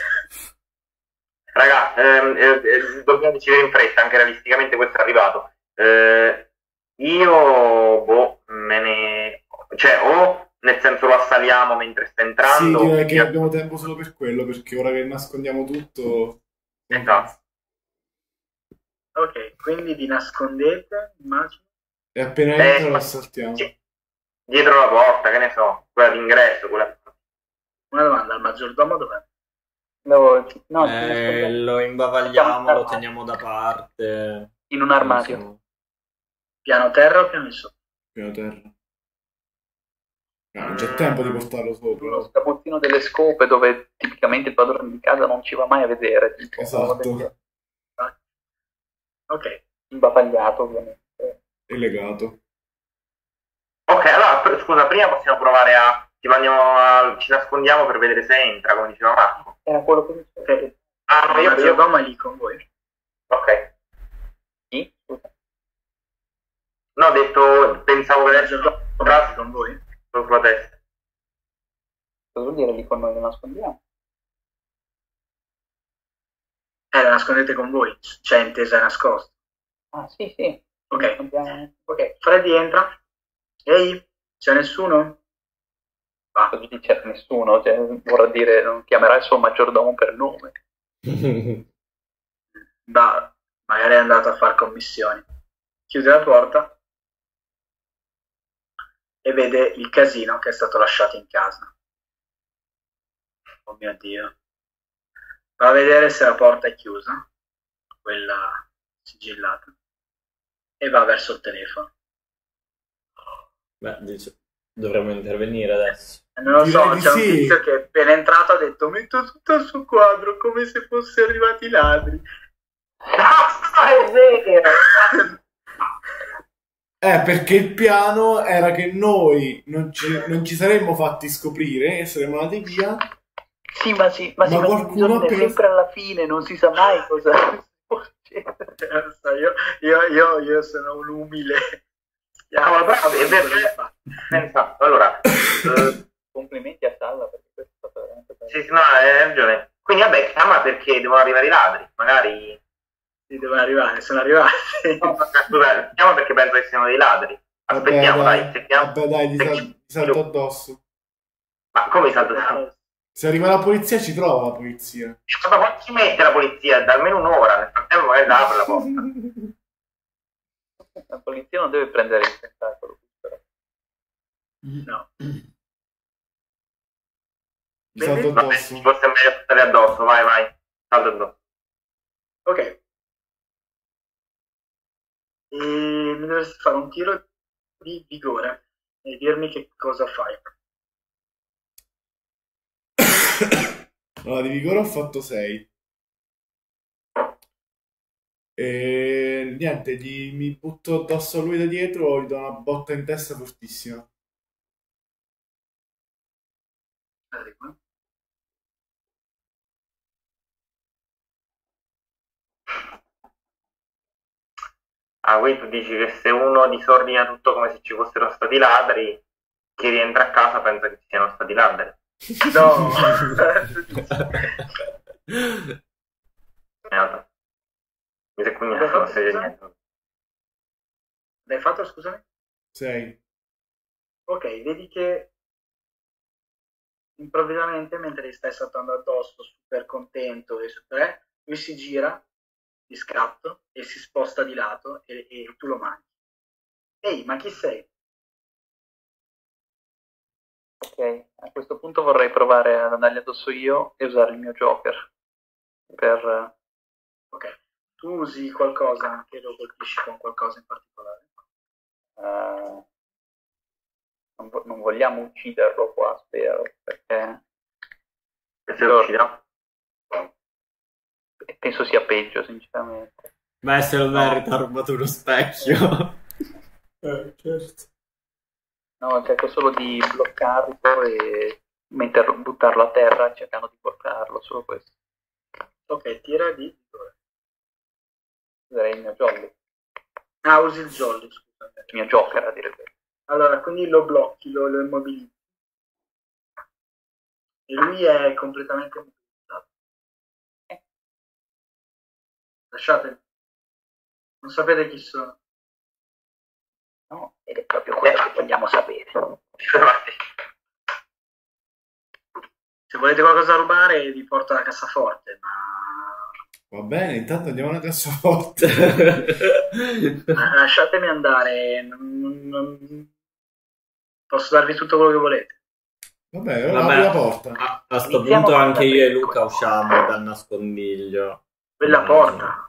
Raga, ehm, eh, eh, dobbiamo decidere in fretta, anche realisticamente questo è arrivato. Eh, io, boh, me ne... Cioè, o nel senso lo assaliamo mentre sta Sì, entrando. direi che abbiamo tempo solo per quello, perché ora che nascondiamo tutto... Esatto. Ok, quindi vi nascondete, immagino. E appena Eh, entra lo ma- assaltiamo. sì. Dietro la porta, che ne so, quella d'ingresso, quella... Una domanda, il maggiordomo dov'è? No, no, Eh, lo imbavagliamo, lo teniamo da parte. in un armadio. Insomma. Piano terra o piano sopra? Piano terra. Ah, non c'è tempo di portarlo sopra. Uno scabottino delle scope dove tipicamente il padrone di casa non ci va mai a vedere. Tipo, Esatto. Ok, imbavagliato ovviamente. È legato. Ok, allora, pr- scusa, prima possiamo provare a... Tipo andiamo a... ci nascondiamo per vedere se entra, come diceva Marco. Era quello che dicevo. Ah, no, il io... io... maggiordomo è lì con voi. Ok. Sì, scusa. No, ho detto, pensavo che Il adesso maggiordomo è lì con voi? sulla testa. Cosa vuol dire lì con noi lo nascondiamo? Eh, la nascondete con voi, c'è intesa nascosta. Ah, sì, sì. Ok, Nascondiamo. ok, Freddy entra. Ehi, c'è nessuno? Va. Cosa dice nessuno? Cioè, vorrà dire non chiamerà il suo maggiordomo per nome. Va, magari è andato a fare commissioni. Chiude la porta e vede il casino che è stato lasciato in casa. Oh mio Dio. Va a vedere se la porta è chiusa, quella sigillata, e va verso il telefono. Beh, dice, dovremmo intervenire adesso. E non lo so, Direi di c'è un sì. tizio che appena entrato ha detto metto tutto il suo quadro come se fossero arrivati i ladri. Ah, è vero! Eh, perché il piano era che noi non ci, non ci saremmo fatti scoprire e saremmo andati via. Sì, ma sì, ma, sì, Ma ma qualcuno bisogna appena- sempre alla fine, non si sa mai cosa può succedere. Eh, lo so, io, io, io, io sono un umile. No, ma però è vero, pensa, allora, eh, Complimenti a Salla perché questo è stato veramente bello. sì, sì, no, hai ragione. Quindi vabbè, chiama perché devono arrivare i ladri, magari... Sì, devono arrivare, sono arrivati. No, scusa, chiama perché penso che siano dei ladri. Aspettiamo, Vabbè, dai, se chiama... Vabbè, dai, gli, se sal- chi- gli salto addosso. Ma come salto? Se arriva la polizia, ci trova la polizia. Ma quanto ci mette la polizia? Da almeno un'ora, nel frattempo magari la apre la porta. La polizia non deve prendere il spettacolo. Però. No. Gli salto Vabbè, addosso. ci fosse meglio stare addosso, vai, vai, salto addosso. Ok. E mi dovresti fare un tiro di vigore e dirmi che cosa fai. Allora, di vigore ho fatto sei. E niente, gli, mi butto addosso a lui da dietro, gli do una botta in testa fortissima. Ah, qui tu dici che se uno disordina tutto come se ci fossero stati ladri, chi rientra a casa pensa che ci siano stati ladri. No. Eh, mi sei cugnato, L'hai fatto, non sei scusa? niente. L'hai fatto, scusami? sei. Ok, vedi che improvvisamente mentre gli stai saltando addosso, super contento e super, eh, lui si gira di scatto e si sposta di lato e, e tu lo mangi. Ehi, ma chi sei? Ok, a questo punto vorrei provare ad andargli addosso io e usare il mio Joker per... Ok, Tu usi qualcosa anche, lo colpisci con qualcosa in particolare? Uh, non, vo- non vogliamo ucciderlo qua, spero, perché Se lo ucciderà. penso sia peggio, sinceramente. Beh, se lo merita, ha rubato uno specchio. Eh, certo. No, cerco solo di bloccarlo e metterlo, buttarlo a terra cercando di bloccarlo, solo questo. Ok, tira di... Userei il mio jolly, Ah, usi il jolly, scusa. il mio joker a dire il vero. Allora, quindi lo blocchi, lo, lo immobilizzi. E lui è completamente immobilizzato. Lasciate. Non sapete chi sono. No, ed è proprio quello che vogliamo sapere. Se volete qualcosa da rubare, vi porto alla cassaforte, ma... Va bene, intanto andiamo alla cassaforte. ma lasciatemi andare. Non, non... Posso darvi tutto quello che volete. Vabbè, allora Vabbè, apri la porta. a, a sto Iniziamo punto con anche la io e prima. Luca usciamo dal nascondiglio. Quella Immagino. porta.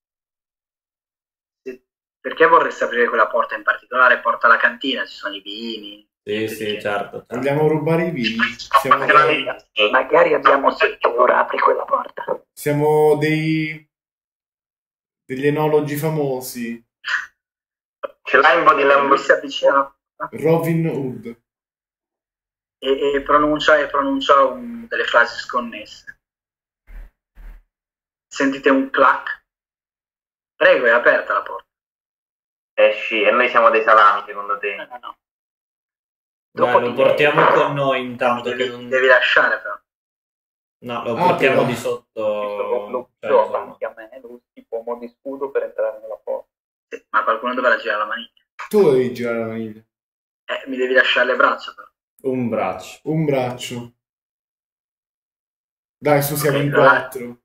Se- Perché vorreste aprire quella porta in particolare? Porta alla cantina, ci sono i vini. Sì, sì, certo. certo. Andiamo a rubare i vini. Siamo, dei, Magari abbiamo sentito, ora apri quella porta. siamo dei degli enologi famosi. Ce l'hai un po' di Lui lambo. si avvicina Robin Hood. e, e pronuncia, e pronuncia un- delle frasi sconnesse. Sentite un clac. Prego, è aperta la porta. Esci, e noi siamo dei salami, secondo te? No, no, no. Dai, lo portiamo con noi intanto che Devi, non... devi lasciare però. No, lo Ah, portiamo però- di Questo lo, sotto... lo cioè, uso insomma. avanti a me, lo uso tipo mo di scudo per entrare nella porta. Sì, ma qualcuno dovrà girare la maniglia. Tu devi girare la maniglia. Eh, mi devi lasciare le braccia però. Un braccio. Un braccio. Dai, su siamo Ok, in allora- quattro.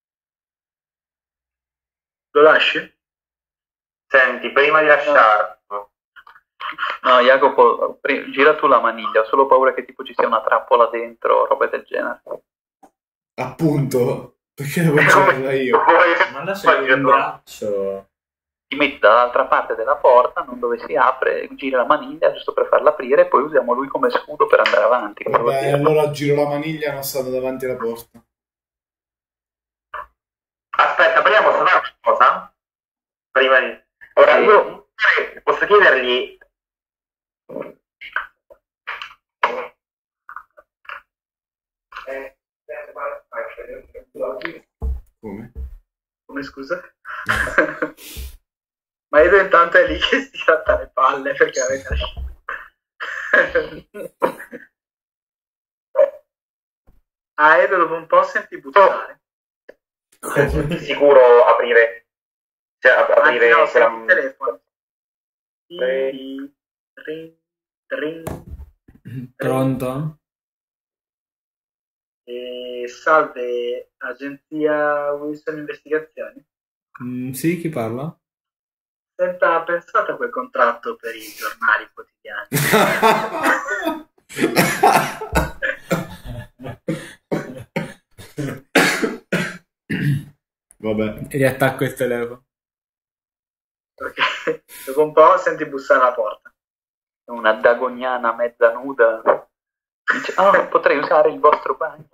Lo lasci? Senti, prima di lasciarlo, No, Jacopo, pri- gira tu la maniglia, ho solo paura che tipo ci sia una trappola dentro, roba del genere. Appunto. Perché devo girarla io? Ma lascia un braccio. Ti metti dall'altra parte della porta, non dove si apre, giri la maniglia giusto per farla aprire e poi usiamo lui come scudo per andare avanti. Cosa vuol Vabbè, dire? allora giro la maniglia non stando davanti alla porta. Aspetta, prima posso fare una cosa? Prima di... Ora, Sì. io posso chiedergli... Come? Come scusa? Ma Edo intanto è lì che si gratta le palle perché avete lasciato. Ah, Edo dopo un po' senti buttare. Di sicuro aprire... Cioè, ap- Anzi aprire... no, quella- senti il telefono. Ring, ring, ring. Pronto? E salve, agenzia Wilson Investigazioni. Mm, sì, chi parla? Senta, pensate a quel contratto per i giornali quotidiani. Vabbè. Riattacco il telefono. Ok. Dopo un po' senti bussare alla porta. Una dagoniana mezza nuda. Dice, ah, potrei usare il vostro bagno.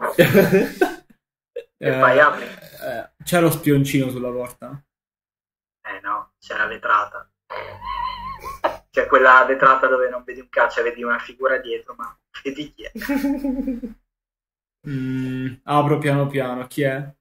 E fai apri. eh, c'è lo spioncino sulla porta? Eh no, c'è la vetrata. C'è quella vetrata dove non vedi un cazzo, vedi una figura dietro, ma vedi chi è. Mm, apro piano piano. Chi è?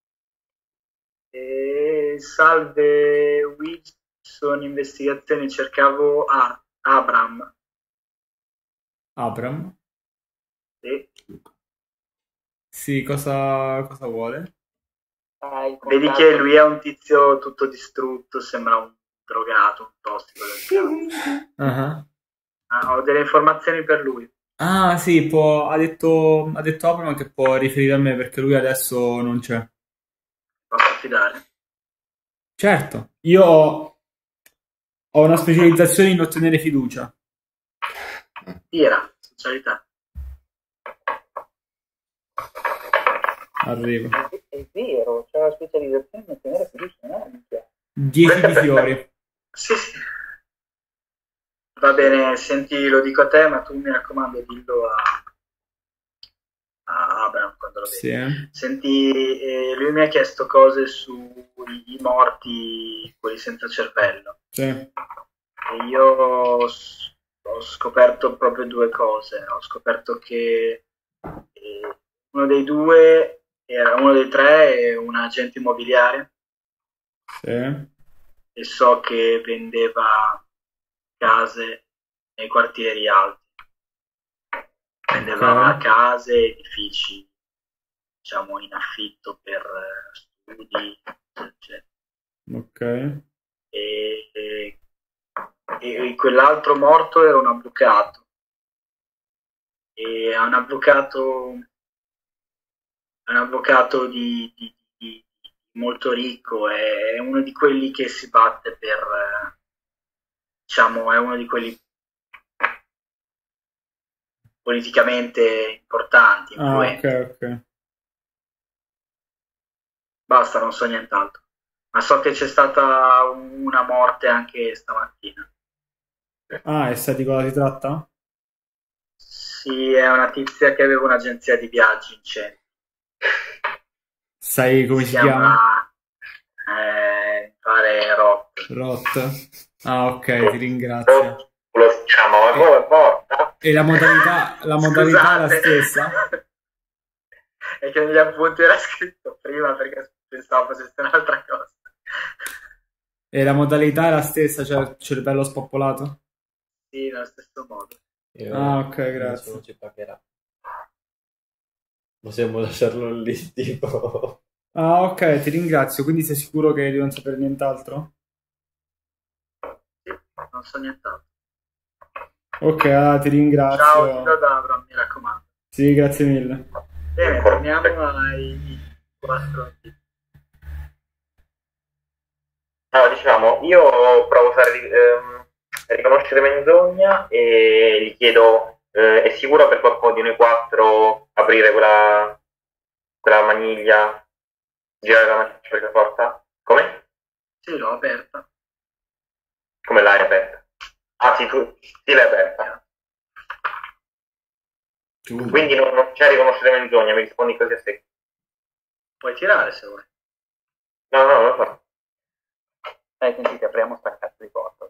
E salve Wilson Investigazioni, cercavo Ar- Abram. Abram? Sì. Sì, cosa, cosa vuole? Ah, il Vedi contratto- che lui è un tizio tutto distrutto, sembra un drogato, un tossico del cazzo. Ah. Ah, ho delle informazioni per lui. Ah, sì, può, ha detto, ha detto Abram che può riferire a me perché lui adesso non c'è. Posso affidare? Certo, io ho, ho una specializzazione in ottenere fiducia. Tira, socialità. Arrivo. E è vero, c'è la specializzazione in ottenere fiducia, non è minchia. dieci di fiori. Sì, sì. Va bene, senti, lo dico a te, ma tu mi raccomando dillo a, a Abraham quando lo vedi. Sì, eh. Senti, eh, lui mi ha chiesto cose sui morti, quelli senza cervello. Sì. E io ho, s- ho scoperto proprio due cose. Ho scoperto che eh, uno dei due, era uno dei tre, è un agente immobiliare Sì. e so che vendeva case nei quartieri alti. Vendeva Ok. case, edifici, diciamo, in affitto per eh, studi, eccetera. Ok. E, e- e quell'altro morto era un avvocato. E è un avvocato, è un avvocato di, di- di- di molto ricco, è uno di quelli che si batte per, eh, diciamo, è uno di quelli politicamente importanti, Ah, influenti. ok, ok. Basta, non so nient'altro. Ma so che c'è stata una morte anche stamattina. Ah, e sai di cosa si tratta? Sì, è una tizia che aveva un'agenzia di viaggi in centro. Sai come si, Si chiama? chiama eh, pare Roth. Roth. Ah, ok, ti ringrazio. Lo chiama, ma come porta? E la modalità, la modalità è la Scusate. stessa? È che negli appunti era scritto prima perché pensavo facesse un'altra cosa. E la modalità è la stessa, cioè cervello spoppolato? Sì, nello stesso modo. Io- Ah, ok, nessuno grazie. ci pagherà. Possiamo lasciarlo lì, tipo. Ah, ok, ti ringrazio. Quindi sei sicuro che di non sapere nient'altro? Sì, non so nient'altro. Ok, ah, ti ringrazio. Ciao, dillo ad Abram, mi raccomando. Sì, grazie mille. Bene, torniamo ai quattro. Allora, diciamo, io provo a usare ehm, riconoscere menzogna e gli chiedo, eh, è sicuro per qualcuno di noi quattro aprire quella, quella maniglia, girare la maniglia per la porta? Come? Sì, l'ho aperta. Come l'hai aperta? Ah sì, tu sì, l'hai aperta. Tu. Quindi non, non c'è riconoscere menzogna, mi rispondi così a secco. Puoi tirare se vuoi. No, no, non lo so. Eh, sentite, apriamo sta cazzo di porta.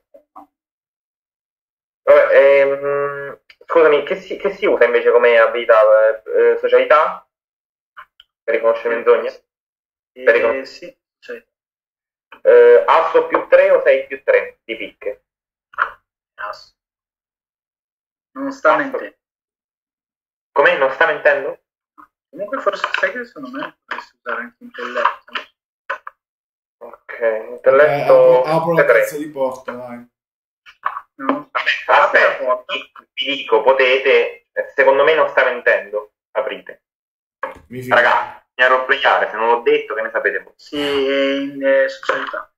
Vabbè, ehm, scusami, che si, che si usa invece come abilità? Eh, socialità? Per riconoscere menzogne? Per Eh, ricon- sì, cioè, Eh, asso più tre o sei più tre di picche? asso. Non sta Asso. mentendo. Come? Non sta mentendo? Comunque forse sai che secondo me potresti usare anche intelletto. Ok, Eh, intelletto apro, apro la tre. cazzo di porta, vai. No? Aspetta, Apri la aspetta, porta. vi dico, potete, eh, secondo me non sta mentendo, aprite. Mi fido. Ragazzi, bisogna roleplayare, se non l'ho detto, che ne sapete voi? Sì, è in eh, socialità.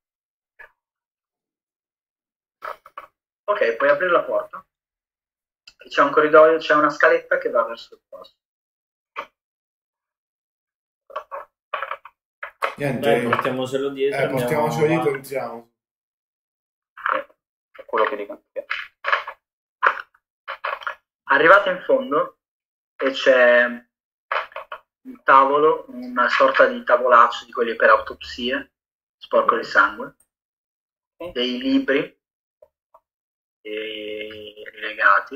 Ok, puoi aprire la porta. E c'è un corridoio, c'è una scaletta che va verso il posto. Niente. Dai, portiamocelo dietro. Eh, andiamo portiamocelo dietro e avanti. entriamo. È quello che dicono. Arrivate in fondo e c'è un tavolo, una sorta di tavolaccio di quelli per autopsie, sporco di sangue, dei libri e rilegati,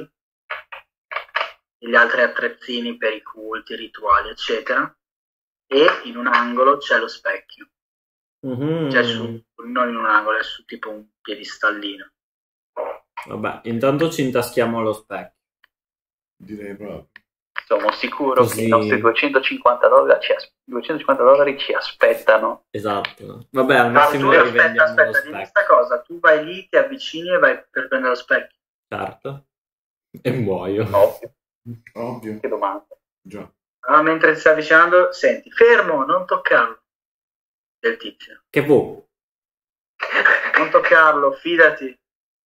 e gli altri attrezzini per i culti, i rituali, eccetera. E in un angolo c'è lo specchio, Mhm. cioè su, non in un angolo, è su tipo un piedistallino. Vabbè, intanto ci intaschiamo allo specchio. Direi proprio. Sono sicuro Così. che i nostri duecentocinquanta dollari ci, as- duecentocinquanta dollari ci aspettano. Esatto. Vabbè, al Ma massimo tu, aspetta, rivendiamo lo aspetta, dimmi specchio. sta cosa, tu vai lì, ti avvicini e vai per prendere lo specchio. Certo. E muoio. Ovvio, Ovvio. che domanda. Già. Allora, mentre ti stai avvicinando, senti, fermo, non toccarlo, del tizio. Che fu? Non toccarlo, fidati.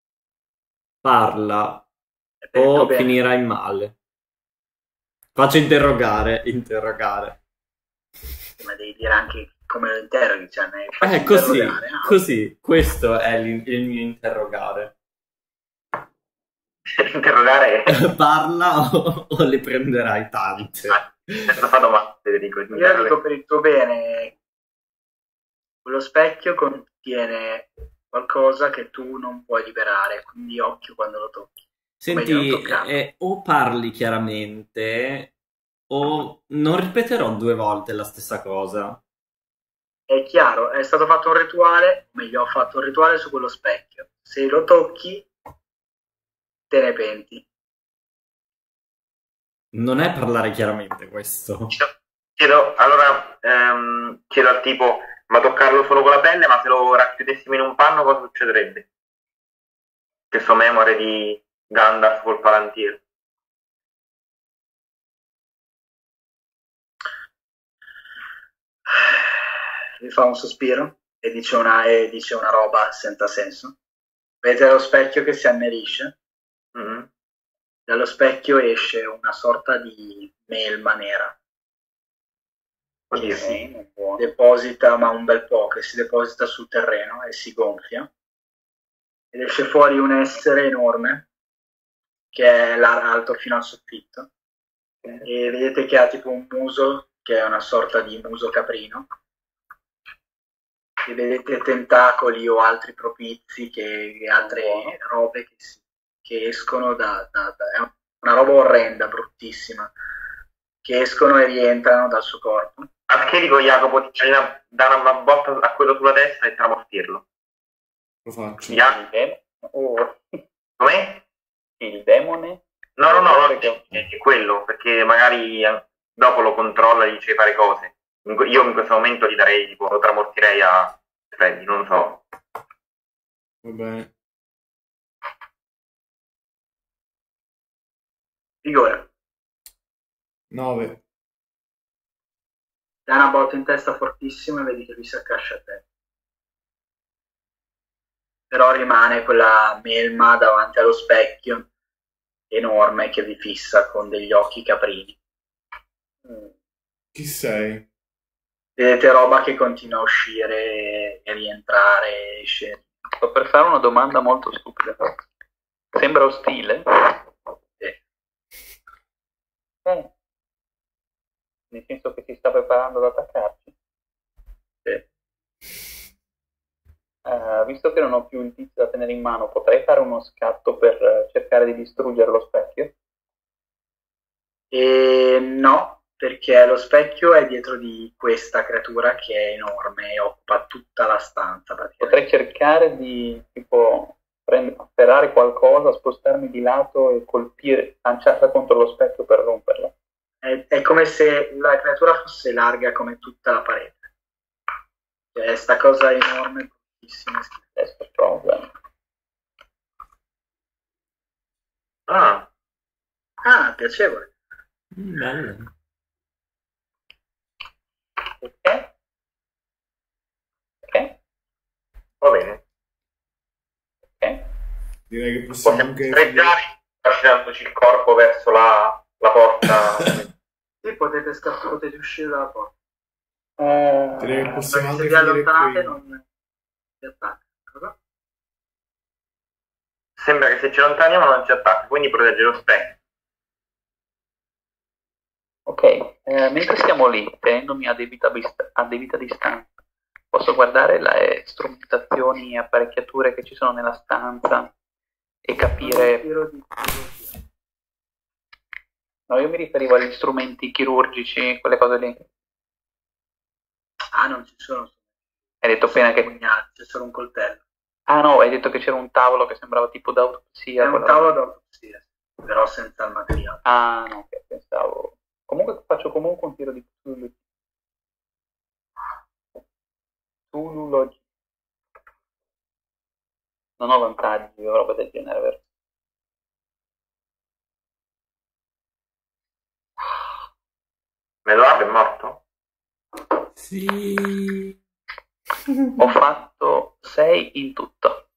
Parla È per il tuo o bene. finirai male. Faccio interrogare, interrogare. ma devi dire anche come lo interroghi, cioè ne fai Eh, così, interrogare, ah, così, questo è il, il mio interrogare. Interrogare Parla o, o le prenderai tante? senza fare domande, Federico. Io dico per il tuo bene, quello specchio contiene qualcosa che tu non puoi liberare, quindi occhio quando lo tocchi. Senti, Meglio non toccarlo. eh, o parli chiaramente o non ripeterò due volte la stessa cosa. È chiaro, è stato fatto un rituale, o meglio ho fatto un rituale su quello specchio. Se lo tocchi, te ne penti. Non è parlare chiaramente questo. Chiedo, allora, ehm, chiedo al tipo, ma toccarlo solo con la pelle, ma se lo racchiudessimo in un panno cosa succederebbe? Che so memore di Gandalf col palantir. Mi fa un sospiro e dice una, e dice una roba senza senso. Vedete lo specchio che si annerisce? Mm-hmm. Dallo specchio esce una sorta di melma nera. Oddio. Che si deposita, ma un bel po', che si deposita sul terreno e si gonfia. Ed esce fuori un essere enorme, che è alto fino al soffitto. E vedete che ha tipo un muso, che è una sorta di muso caprino. E vedete tentacoli o altri propizi, che, altre robe che, si, che escono da, da, da... È una roba orrenda, bruttissima, che escono e rientrano dal suo corpo. A che dico, Jacopo, ti dare una botta a quello sulla testa e tramortirlo. Lo faccio. Ja- Oh, Com'è? il demone? No, no, no, no, Perché- è è quello, perché magari eh, dopo lo controlla e gli dice di fare cose. In que- Io in questo momento gli darei, tipo, lo tramortirei a Freddy, non lo so. Va bene. Vigore. nove. Dai una botta in testa fortissima e vedi che vi si accascia a te. Però rimane quella melma davanti allo specchio enorme che vi fissa con degli occhi caprini. Chi sei? Vedete roba che continua a uscire e rientrare, esce. Sto per fare una domanda molto stupida. Sembra ostile? Sì. Eh. Nel senso che si sta preparando ad attaccarci. Sì. Eh, visto che non ho più il tizio da tenere in mano, potrei fare uno scatto per eh, cercare di distruggere lo specchio? E no, perché lo specchio è dietro di questa creatura che è enorme e occupa tutta la stanza. Potrei cercare di tipo prendere, afferrare qualcosa, spostarmi di lato e colpire, lanciarla contro lo specchio per romperla. È, è come se la creatura fosse larga come tutta la parete. Cioè, sta cosa enorme, bruttissima. Adesso provo. Ah, Ah, piacevole. Mm, bello. Ok? Ok? va bene. Ok? Direi che possiamo Possiamo anche... streggiare trascinandoci il corpo verso la, la porta. Sì, potete, scappare, potete uscire dalla porta. Eh, Direi che possiamo Perché anche se vi finire allontanate qui. non vi attacca. Cosa? Sembra che se ci allontaniamo non ci attacca, quindi protegge lo specchio. ok, eh, mentre siamo lì, tenendomi a debita, vista- a debita distanza, posso guardare le strumentazioni e apparecchiature che ci sono nella stanza e capire... Tiro di chirurgia. No, io mi riferivo agli strumenti chirurgici, quelle cose lì. Ah, non ci sono. Hai detto appena che... Pugnali, c'è solo un coltello. Ah no, hai detto che c'era un tavolo che sembrava tipo d'autopsia. È un quella- tavolo d'autopsia, però senza il materiale. Ah no, ok, pensavo... Comunque faccio comunque un tiro di Cthulhu. Cthulhulogy. Non ho vantaggi o roba del genere, vero? Medoardo è morto? Sì. Ho fatto sei in tutto.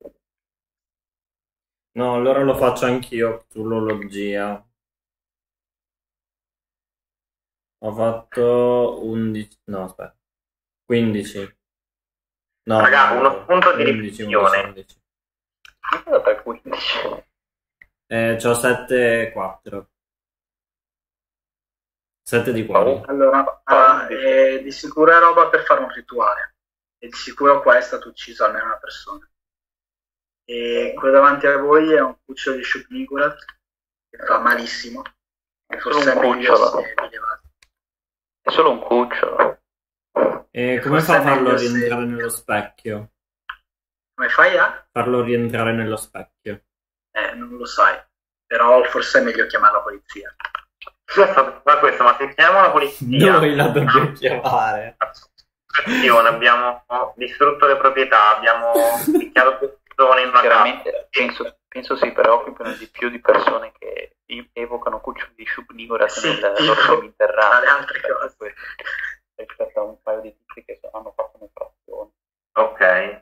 No, allora lo faccio anch'io, Cthulhulogia. Ho fatto undici, no aspetta, quindici. No, Raga, no, uno spunto di undici, riflessione. undici, undici. Ma cosa fai quindici? Eh, c'ho sette quattro. sette di cuore. Allora, ah, eh, di sicuro è roba per fare un rituale. E di sicuro qua è stato ucciso almeno una persona. E quello davanti a voi è un cucciolo di Shub-Niggurath che fa malissimo. E Solo forse un è meglio cucciolo. se vi levate. È solo un cucciolo. E come Forse fa a è farlo meglio se- rientrare nello specchio? Come fai a? Farlo rientrare nello specchio. Eh, non lo sai. Però forse è meglio chiamare la polizia. Io sto pensando a questo, ma se chiamiamo la polizia, Noi la dobbiamo chiamare. attenzione, abbiamo distrutto le proprietà, abbiamo picchiato persone in una casa. Sinceramente, penso, penso si preoccupino di più di persone che i- evocano cuccioli di Shub-Niggurath Sì, nel tipo, loro seminterrato. tra le altre cose. Rispetto a un paio di tizi che so- hanno fatto un'infrazione. Ok.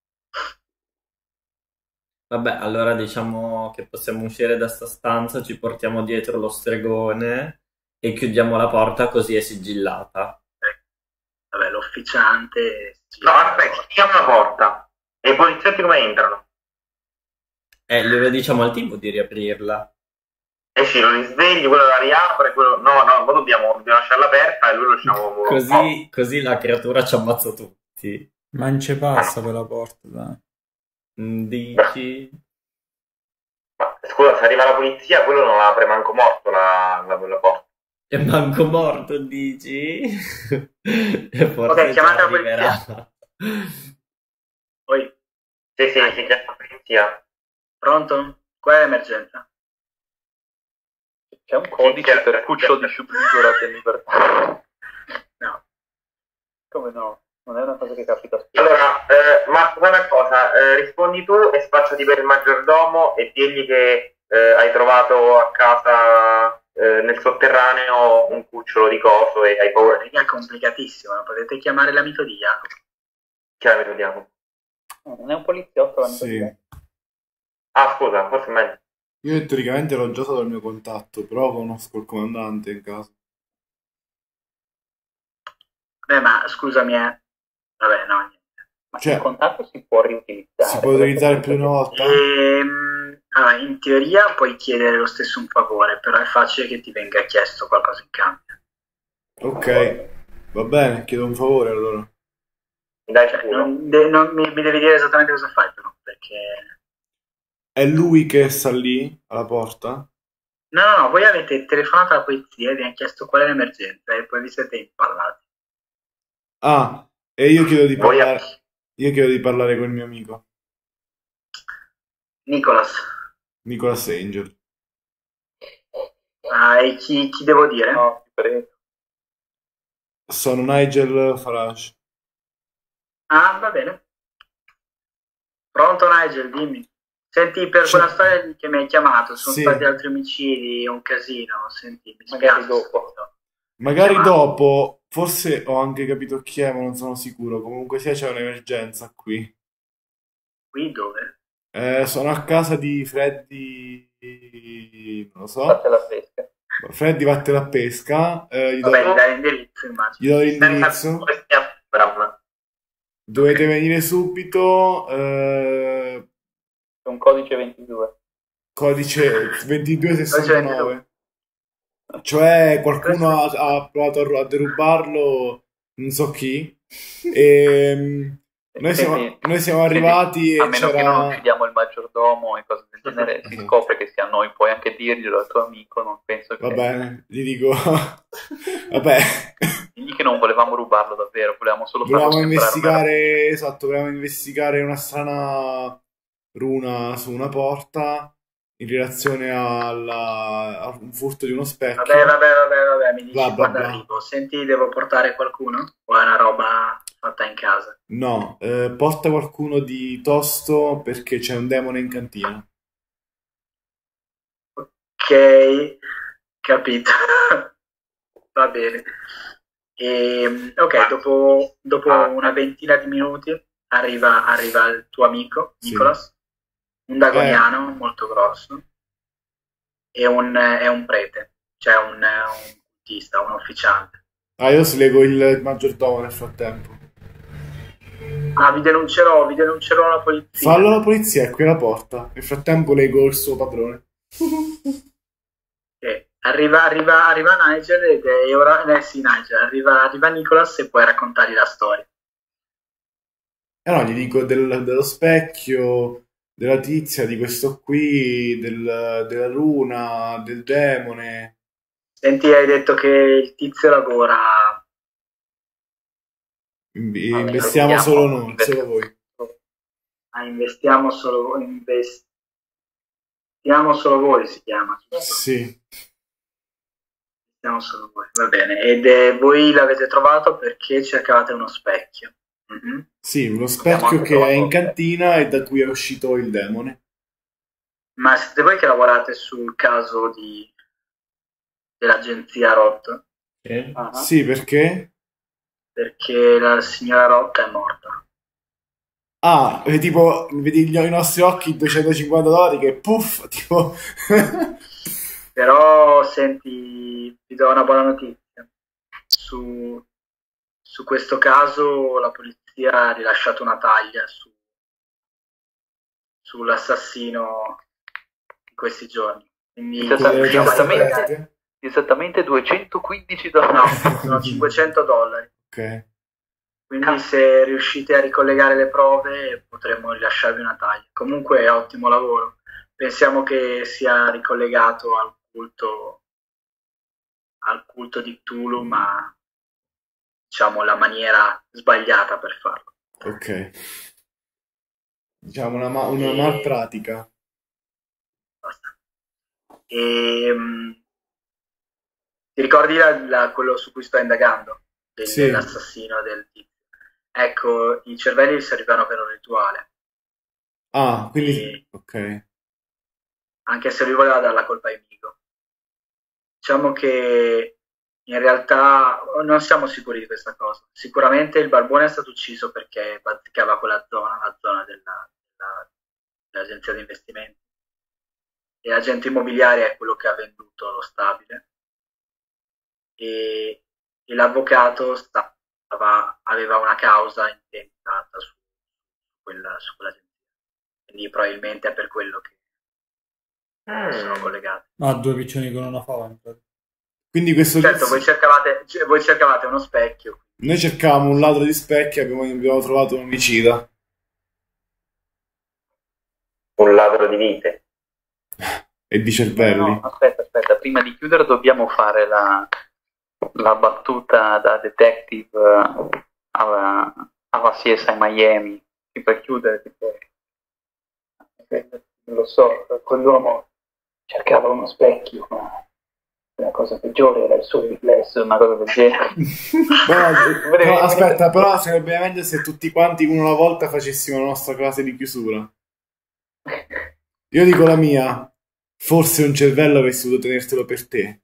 Vabbè, allora diciamo che possiamo uscire da sta stanza, ci portiamo dietro lo stregone e chiudiamo la porta così è sigillata. Vabbè, l'officiante... No, aspetta, chiama la porta. E i poliziotti come entrano? E glielo diciamo al tipo di riaprirla. Eh sì, lo risvegli, quello la riapre, quello... No, no, ma dobbiamo, dobbiamo lasciarla aperta e lui lo lasciamo... Così, così la creatura ci ammazza tutti. Ma non ci passa per la porta, dai. Mm, Dici? Ma, scusa, se arriva la polizia, quello non la apre manco morto la, la, la porta. È manco morto, dici? E forse Ok, ci chiamate la arriverà. Poi, Sì, sì, sì, chiama la polizia. pronto? Qual è l'emergenza? C'è un codice Sì, per certo. cucciolo di Shub-Niggurath in libertà. No. Come no? Non è una cosa che capita spesso. Allora, eh, Marco, fai una cosa, eh, rispondi tu e spacciati per il maggiordomo e digli che eh, hai trovato a casa eh, nel sotterraneo un cucciolo di coso e hai paura di È complicatissimo, non potete chiamare l'amico di Jacopo. chiave, vediamo. No, non è un poliziotto l'amico Sì. di me. Ah, scusa, forse è meglio. Io teoricamente l'ho già dato il mio contatto, però conosco il comandante in caso. Beh, ma scusami, eh. Vabbè, no, niente. Ma Cioè, il contatto si può riutilizzare. Si può utilizzare più di una volta? Ehm, allora, in teoria puoi chiedere lo stesso un favore, però è facile che ti venga chiesto qualcosa in cambio. Ok, va bene, chiedo un favore allora. Mi dai Cioè, scudo? non, de- non mi, mi devi dire esattamente cosa fai, però, perché... È lui che sta lì, alla porta? No, no, no, voi avete telefonato alla polizia e vi hanno chiesto qual è l'emergenza e poi vi siete impallati. Ah, e io chiedo di Voi- parlare, io chiedo di parlare con il mio amico, Nicholas, Nicholas Angel. ah, e chi, chi devo dire? No, ti prego. Sono Nigel Farage. Ah, va bene. Pronto Nigel, dimmi. Senti, per Sì. quella storia che mi hai chiamato, sono Sì. stati altri omicidi, un casino, senti, mi Magari spiace. dopo. Magari Chiamato. dopo, forse ho anche capito chi è, ma non sono sicuro. Comunque sia c'è un'emergenza qui. Qui dove? Eh, sono a casa di Freddy, non lo so. Fate la pesca. Freddy vattene a pesca. Eh, gli do, Vabbè, mi dai l'indirizzo, immagino. gli do Senza l'indirizzo. questi Abram. Dovete venire subito. eh, C'è un codice ventidue. codice ventidue sessantanove. Cioè qualcuno ha, ha provato a, ru- a derubarlo, non so chi. E noi siamo, Senti, noi siamo senti, arrivati a e meno che non c'era. uccidiamo il maggiordomo e cose del genere, si scopre che sia noi, puoi anche dirglielo al tuo amico, non penso che... Va bene, gli dico. Vabbè, Digli che non volevamo rubarlo davvero, volevamo solo farlo volevamo sembrare una investigare. Esatto, volevamo investigare una strana runa su una porta in relazione alla, a un furto di uno specchio. Vabbè, vabbè, vabbè, vabbè, mi dici Bla, bla, quando bla. arrivo. Senti, devo portare qualcuno? O è una roba fatta in casa? No, eh, porta qualcuno di tosto perché c'è un demone in cantina. Ok, capito. Va bene. E, ok, dopo, dopo una ventina di minuti arriva, arriva il tuo amico, Sì. Nicholas, un dagoniano molto grosso, e un, è un prete, cioè un, un paracaduttista, un ufficiante. Ah, io slego il maggiordomo nel frattempo. Ah, vi denuncerò, vi denuncerò alla polizia. Fallo alla polizia, è qui alla porta. Nel frattempo leggo il suo padrone. Eh, arriva, arriva, arriva Nigel ed è ora, eh sì, Nigel, arriva, arriva Nicholas e puoi raccontargli la storia. E no, gli dico del- dello specchio, della tizia, di questo qui, del- della luna, del demone. Senti, hai detto che il tizio lavora. In- Vabbè, investiamo investiamo, solo noi, investiamo. solo voi. Ah, investiamo solo investiamo solo voi si chiama. Sì. Investiamo solo voi, va bene. Ed eh, voi l'avete trovato perché cercavate uno specchio. Mhm. Sì, lo Abbiamo specchio anche che è trovato- in cantina e da cui è uscito il demone. Ma siete voi che lavorate sul caso di dell'agenzia Roth? Ah, Sì, perché? Perché la signora Roth è morta. Ah, e tipo, vedi gli- i nostri occhi duecentocinquanta dollari che puff, tipo... Però senti, ti do una buona notizia. Su, su questo caso la polizia ha rilasciato una taglia su, sull'assassino di questi giorni. Quindi Esattamente. Quelle teste Esattamente. aperte? Esattamente duecentoquindici dollari. no, sono cinquecento dollari. Ok. Quindi se riuscite a ricollegare le prove potremmo rilasciarvi una taglia. Comunque è ottimo lavoro. Pensiamo che sia ricollegato al culto al culto di Cthulhu, ma diciamo la maniera sbagliata per farlo. Ok. Diciamo una, ma- una malpratica. Basta. E, mh, ti ricordi la- la- quello su cui sto indagando? Del- Sì. Dell'assassino del tizio. Ecco, i cervelli servivano per un rituale. Ah, quindi... Sì. Ok. Anche se lui voleva dare la colpa ai Migo. Diciamo che in realtà non siamo sicuri di questa cosa. Sicuramente il barbone è stato ucciso perché bazzicava quella zona, la zona della, della- dell'agenzia di investimenti. E l'agente immobiliare è quello che ha venduto lo stabile. E, e l'avvocato stava, aveva una causa intentata su quella, su quell'agenzia. Quindi probabilmente è per quello che sono collegati. Ah, due piccioni con una fava. in pratica. Quindi questo Certo, tizio- voi cercavate, c- voi cercavate uno specchio. Noi cercavamo un ladro di specchi e abbiamo, abbiamo trovato un omicida. Un ladro di vite. E di cervelli. No, aspetta, aspetta, prima di chiudere dobbiamo fare la, la battuta da detective eh, alla, alla C S I Miami. Sì, per chiudere, tipo, aspetta, non lo so, quell'uomo cercava uno specchio, ma la cosa peggiore era il suo riflesso, una cosa del genere. Però, però, aspetta, però sarebbe meglio se tutti quanti uno alla volta facessimo la nostra classe di chiusura. Io dico la mia. Forse un cervello avresti dovuto tenertelo per te.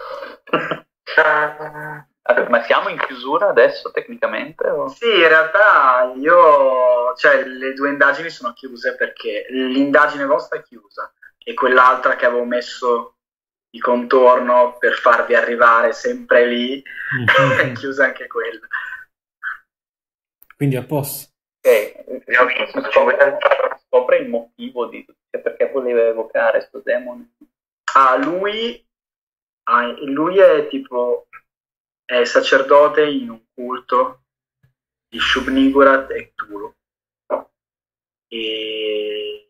Allora, ma siamo in chiusura adesso tecnicamente? O... Sì, in realtà io, cioè le due indagini sono chiuse perché l'indagine vostra è chiusa e quell'altra che avevo messo di contorno per farvi arrivare sempre lì è chiusa anche quella. Quindi a posto. Ok, Abbiamo visto, scopre, cinquecento scopre il motivo di cioè perché voleva evocare sto demone. Ah, lui, ah, lui è tipo è sacerdote in un culto di Shub-Niggurath e Cthulhu. E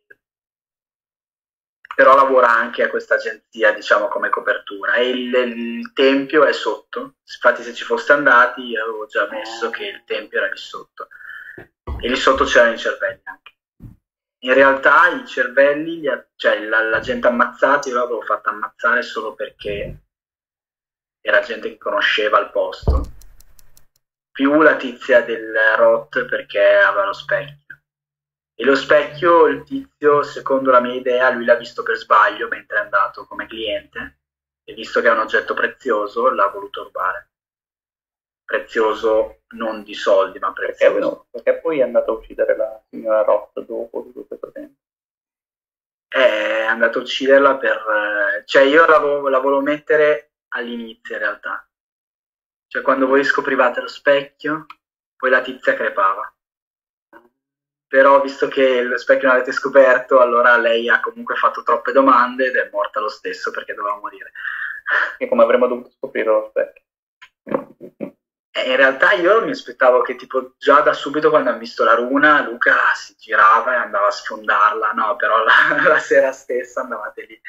però lavora anche a questa agenzia, diciamo, come copertura. E il, il tempio è sotto. Infatti, se ci foste andati, io avevo già messo che il tempio era lì sotto. E lì sotto c'erano i cervelli anche. In realtà i cervelli, li ha- cioè la, la gente ammazzata, io l'avevo fatta ammazzare solo perché era gente che conosceva il posto. Più la tizia del Roth perché aveva lo specchio. E lo specchio, il tizio, secondo la mia idea, lui l'ha visto per sbaglio mentre è andato come cliente e visto che è un oggetto prezioso l'ha voluto rubare. Prezioso non di soldi, ma Perché, prezioso. no, perché poi è andato a uccidere la signora Roth dopo tutto questo tempo. È andato a ucciderla per... eh, cioè io la, vo- la volevo mettere all'inizio in realtà. Cioè quando voi scoprivate lo specchio, poi la tizia crepava. Però visto che lo specchio non l'avete scoperto, allora lei ha comunque fatto troppe domande ed è morta lo stesso perché doveva morire. E come avremmo dovuto scoprire lo specchio? E in realtà io mi aspettavo che tipo già da subito quando ha visto la runa Luca si girava e andava a sfondarla, no, però la, la sera stessa andavate lì.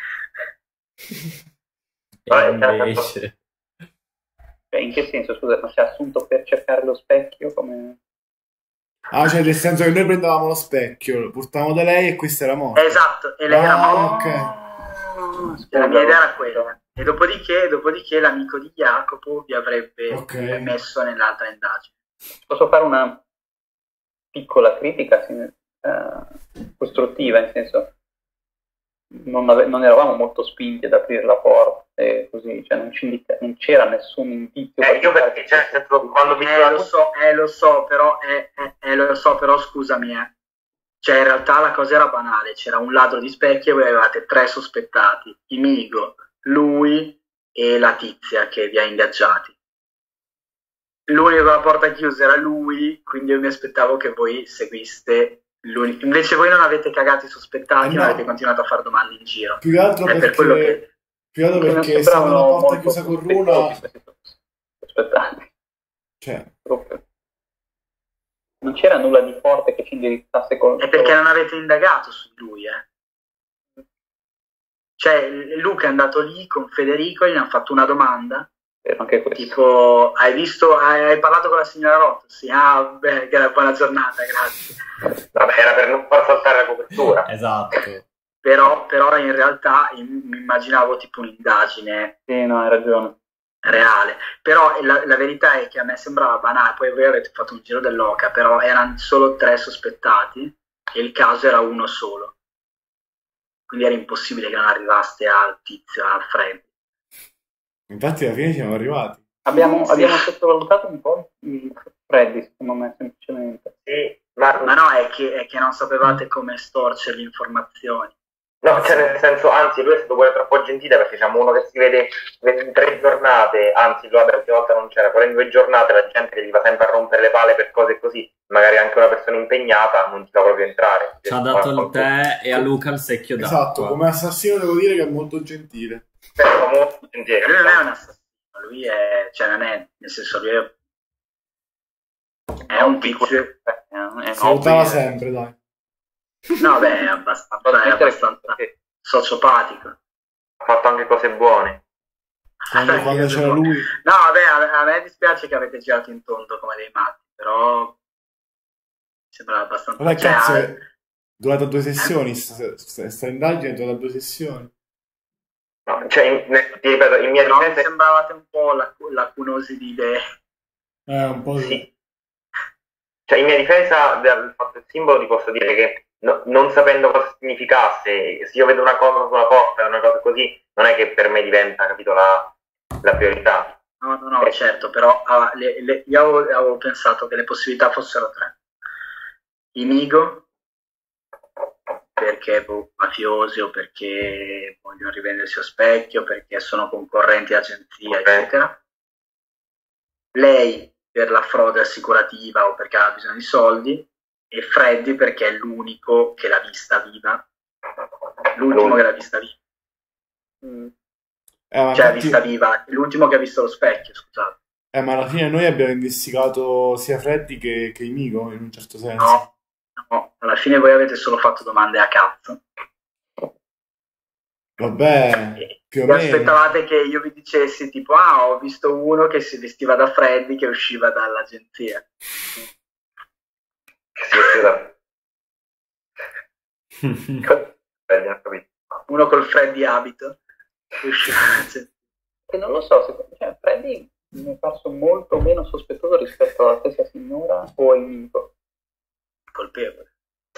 E invece... Cioè, in che senso, scusa, ma si è assunto per cercare lo specchio come... Ah, cioè nel senso che noi prendevamo lo specchio, lo portavamo da lei e questa era morta. Esatto, e lei Ah, era morta. ok. E la mia idea era quella. E dopodiché, dopodiché l'amico di Jacopo vi avrebbe Ok. messo nell'altra indagine. Posso fare una piccola critica sì, eh, costruttiva, nel senso non, ave- non eravamo molto spinti ad aprire la porta e così, cioè non, ci indica- non c'era nessun indizio. Eh, io perché, cioè, nel senso, quando vi Eh, lo so, eh, lo so, però, eh, eh, eh, lo so, però scusami, eh. Cioè, in realtà la cosa era banale, c'era un ladro di specchi e voi avevate tre sospettati, Imigo, lui e la tizia che vi ha ingaggiati. L'unico con la porta chiusa era lui, quindi io mi aspettavo che voi seguiste l'unico. Invece voi non avete cagato i sospettati, Eh, no. ma avete continuato a fare domande in giro. Più che altro È perché... per quello che... Più che altro Che non perché sembravano essendo la porta molto chiusa con sospettosi runa... questi sospettati. Cioè, Proprio. Non c'era nulla di forte che ci indirizzasse con... È perché non avete indagato su di lui, eh. Cioè, Luca è andato lì con Federico, gli hanno fatto una domanda, Eh, anche questo. tipo, hai visto, hai, hai parlato con la signora Rotto? Sì, ah, beh, che era buona giornata, grazie. Vabbè, era per non far saltare la copertura. Esatto. Però, però in realtà io mi immaginavo tipo un'indagine Sì, no, hai ragione. reale. Però la, la verità è che a me sembrava banale, poi voi avete fatto un giro dell'oca, però erano solo tre sospettati e il caso era uno solo. Quindi era impossibile che non arrivaste al tizio, al Fred. infatti alla fine siamo arrivati. Abbiamo, Sì. abbiamo sottovalutato un po' il Freddy, secondo me, semplicemente. Sì, ma, Ma no, è che, è che non sapevate come storcere le informazioni. no, cioè nel senso, anzi, lui è stato pure troppo gentile perché c'è uno che si vede in tre giornate, anzi, lui vabbè, l'ultima volta non c'era, però in due giornate la gente che gli va sempre a rompere le palle per cose così, magari anche una persona impegnata non ti fa proprio entrare. Ci ha dato il tè e a Luca il secchio d'acqua. Esatto, come assassino devo dire che è molto gentile. Però molto gentile. Lui non è un assassino, lui è, cioè non è, nel senso lui è, è un tizio, Eh, è Salutava ovvio. sempre, dai. no beh, è abbastanza, è abbastanza sociopatico. Ha fatto anche cose buone. Quando, quando c'era lui... No, vabbè, a, a me dispiace che avete girato in tondo come dei matti, però mi sembra abbastanza... Vabbè, cioè, cazzo, eh, è durata due sessioni, sta, sta, sta indagine è durata due sessioni. No, cioè, in, ne- ti ripeto, in mia però mi difesa... sembravate un po' lac- lacunosi di idee. Eh, un po' Sì. Cioè, in mia difesa del fatto del simbolo ti posso dire che no- non sapendo cosa significasse, se io vedo una cosa sulla porta, una cosa così, non è che per me diventa, capito, la, la priorità. No, no, no, certo, però ah, le- le- io avevo, avevo pensato che le possibilità fossero tre. Imigo, perché boh, mafiosi o perché vogliono rivendersi a specchio, perché sono concorrenti agenzia, Ok. eccetera. Lei per la frode assicurativa o perché ha bisogno di soldi, e Freddy perché è l'unico che l'ha vista viva, l'ultimo che l'ha vista viva, Mm. Eh, ma, cioè infatti- vista viva, l'ultimo che ha visto lo specchio, scusate. eh, ma alla fine noi abbiamo investigato sia Freddy che, che Imigo, in un certo senso. No, no, alla fine voi avete solo fatto domande a cazzo. Vabbè, E più o vi meno. aspettavate che io vi dicessi tipo, ah, ho visto uno che si vestiva da Freddy che usciva dall'agenzia. Sì, scusa. Beh, ho capito. Uno col Freddy abito che usciva dall'agenzia. E non lo so, se, cioè, Freddy mi è parso molto meno sospettoso rispetto alla stessa signora o al mito. Colpevole.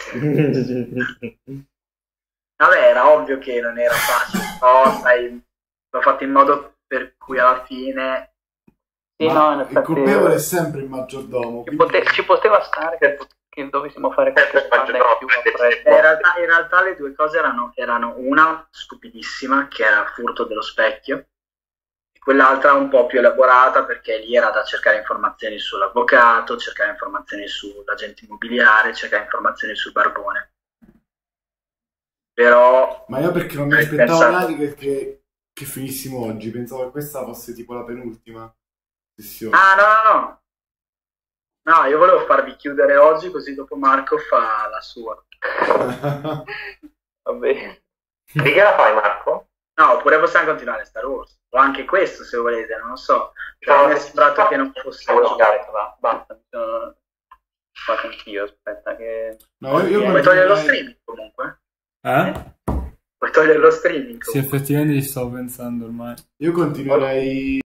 Vabbè, era ovvio che non era facile, però sai, l'ho fatto in modo per cui alla fine... Sì, Ma no, in il effetti colpevole è sempre il maggiordomo. ci, quindi- pote- ci poteva stare che, che dovessimo fare qualche Eh, faccio domanda in troppo, più a eh, Freddy. Eh, in, realtà, in realtà le due cose erano, erano una stupidissima, che era furto dello specchio, e quell'altra un po' più elaborata perché lì era da cercare informazioni sull'avvocato, cercare informazioni sull'agente immobiliare, cercare informazioni sul barbone. Però... Ma io perché non mi hai aspettavo pensato- mai che, che, che finissimo oggi, pensavo che questa fosse tipo la penultima sessione. Ah, no, no, no. No, io volevo farvi chiudere oggi così dopo Marco fa la sua. Va bene. Di che la fai, Marco? No, oppure possiamo continuare Star Wars. O anche questo, se volete, non lo so. Però mi è sembrato che non fosse... Devo giocare. Va, basta, mi sono... Vado anch'io, aspetta che... No, io, io Puoi togliere lo continuerei- streaming comunque. Eh? Puoi togliere lo streaming Sì, comunque. effettivamente ci stavo pensando ormai. Io continuerei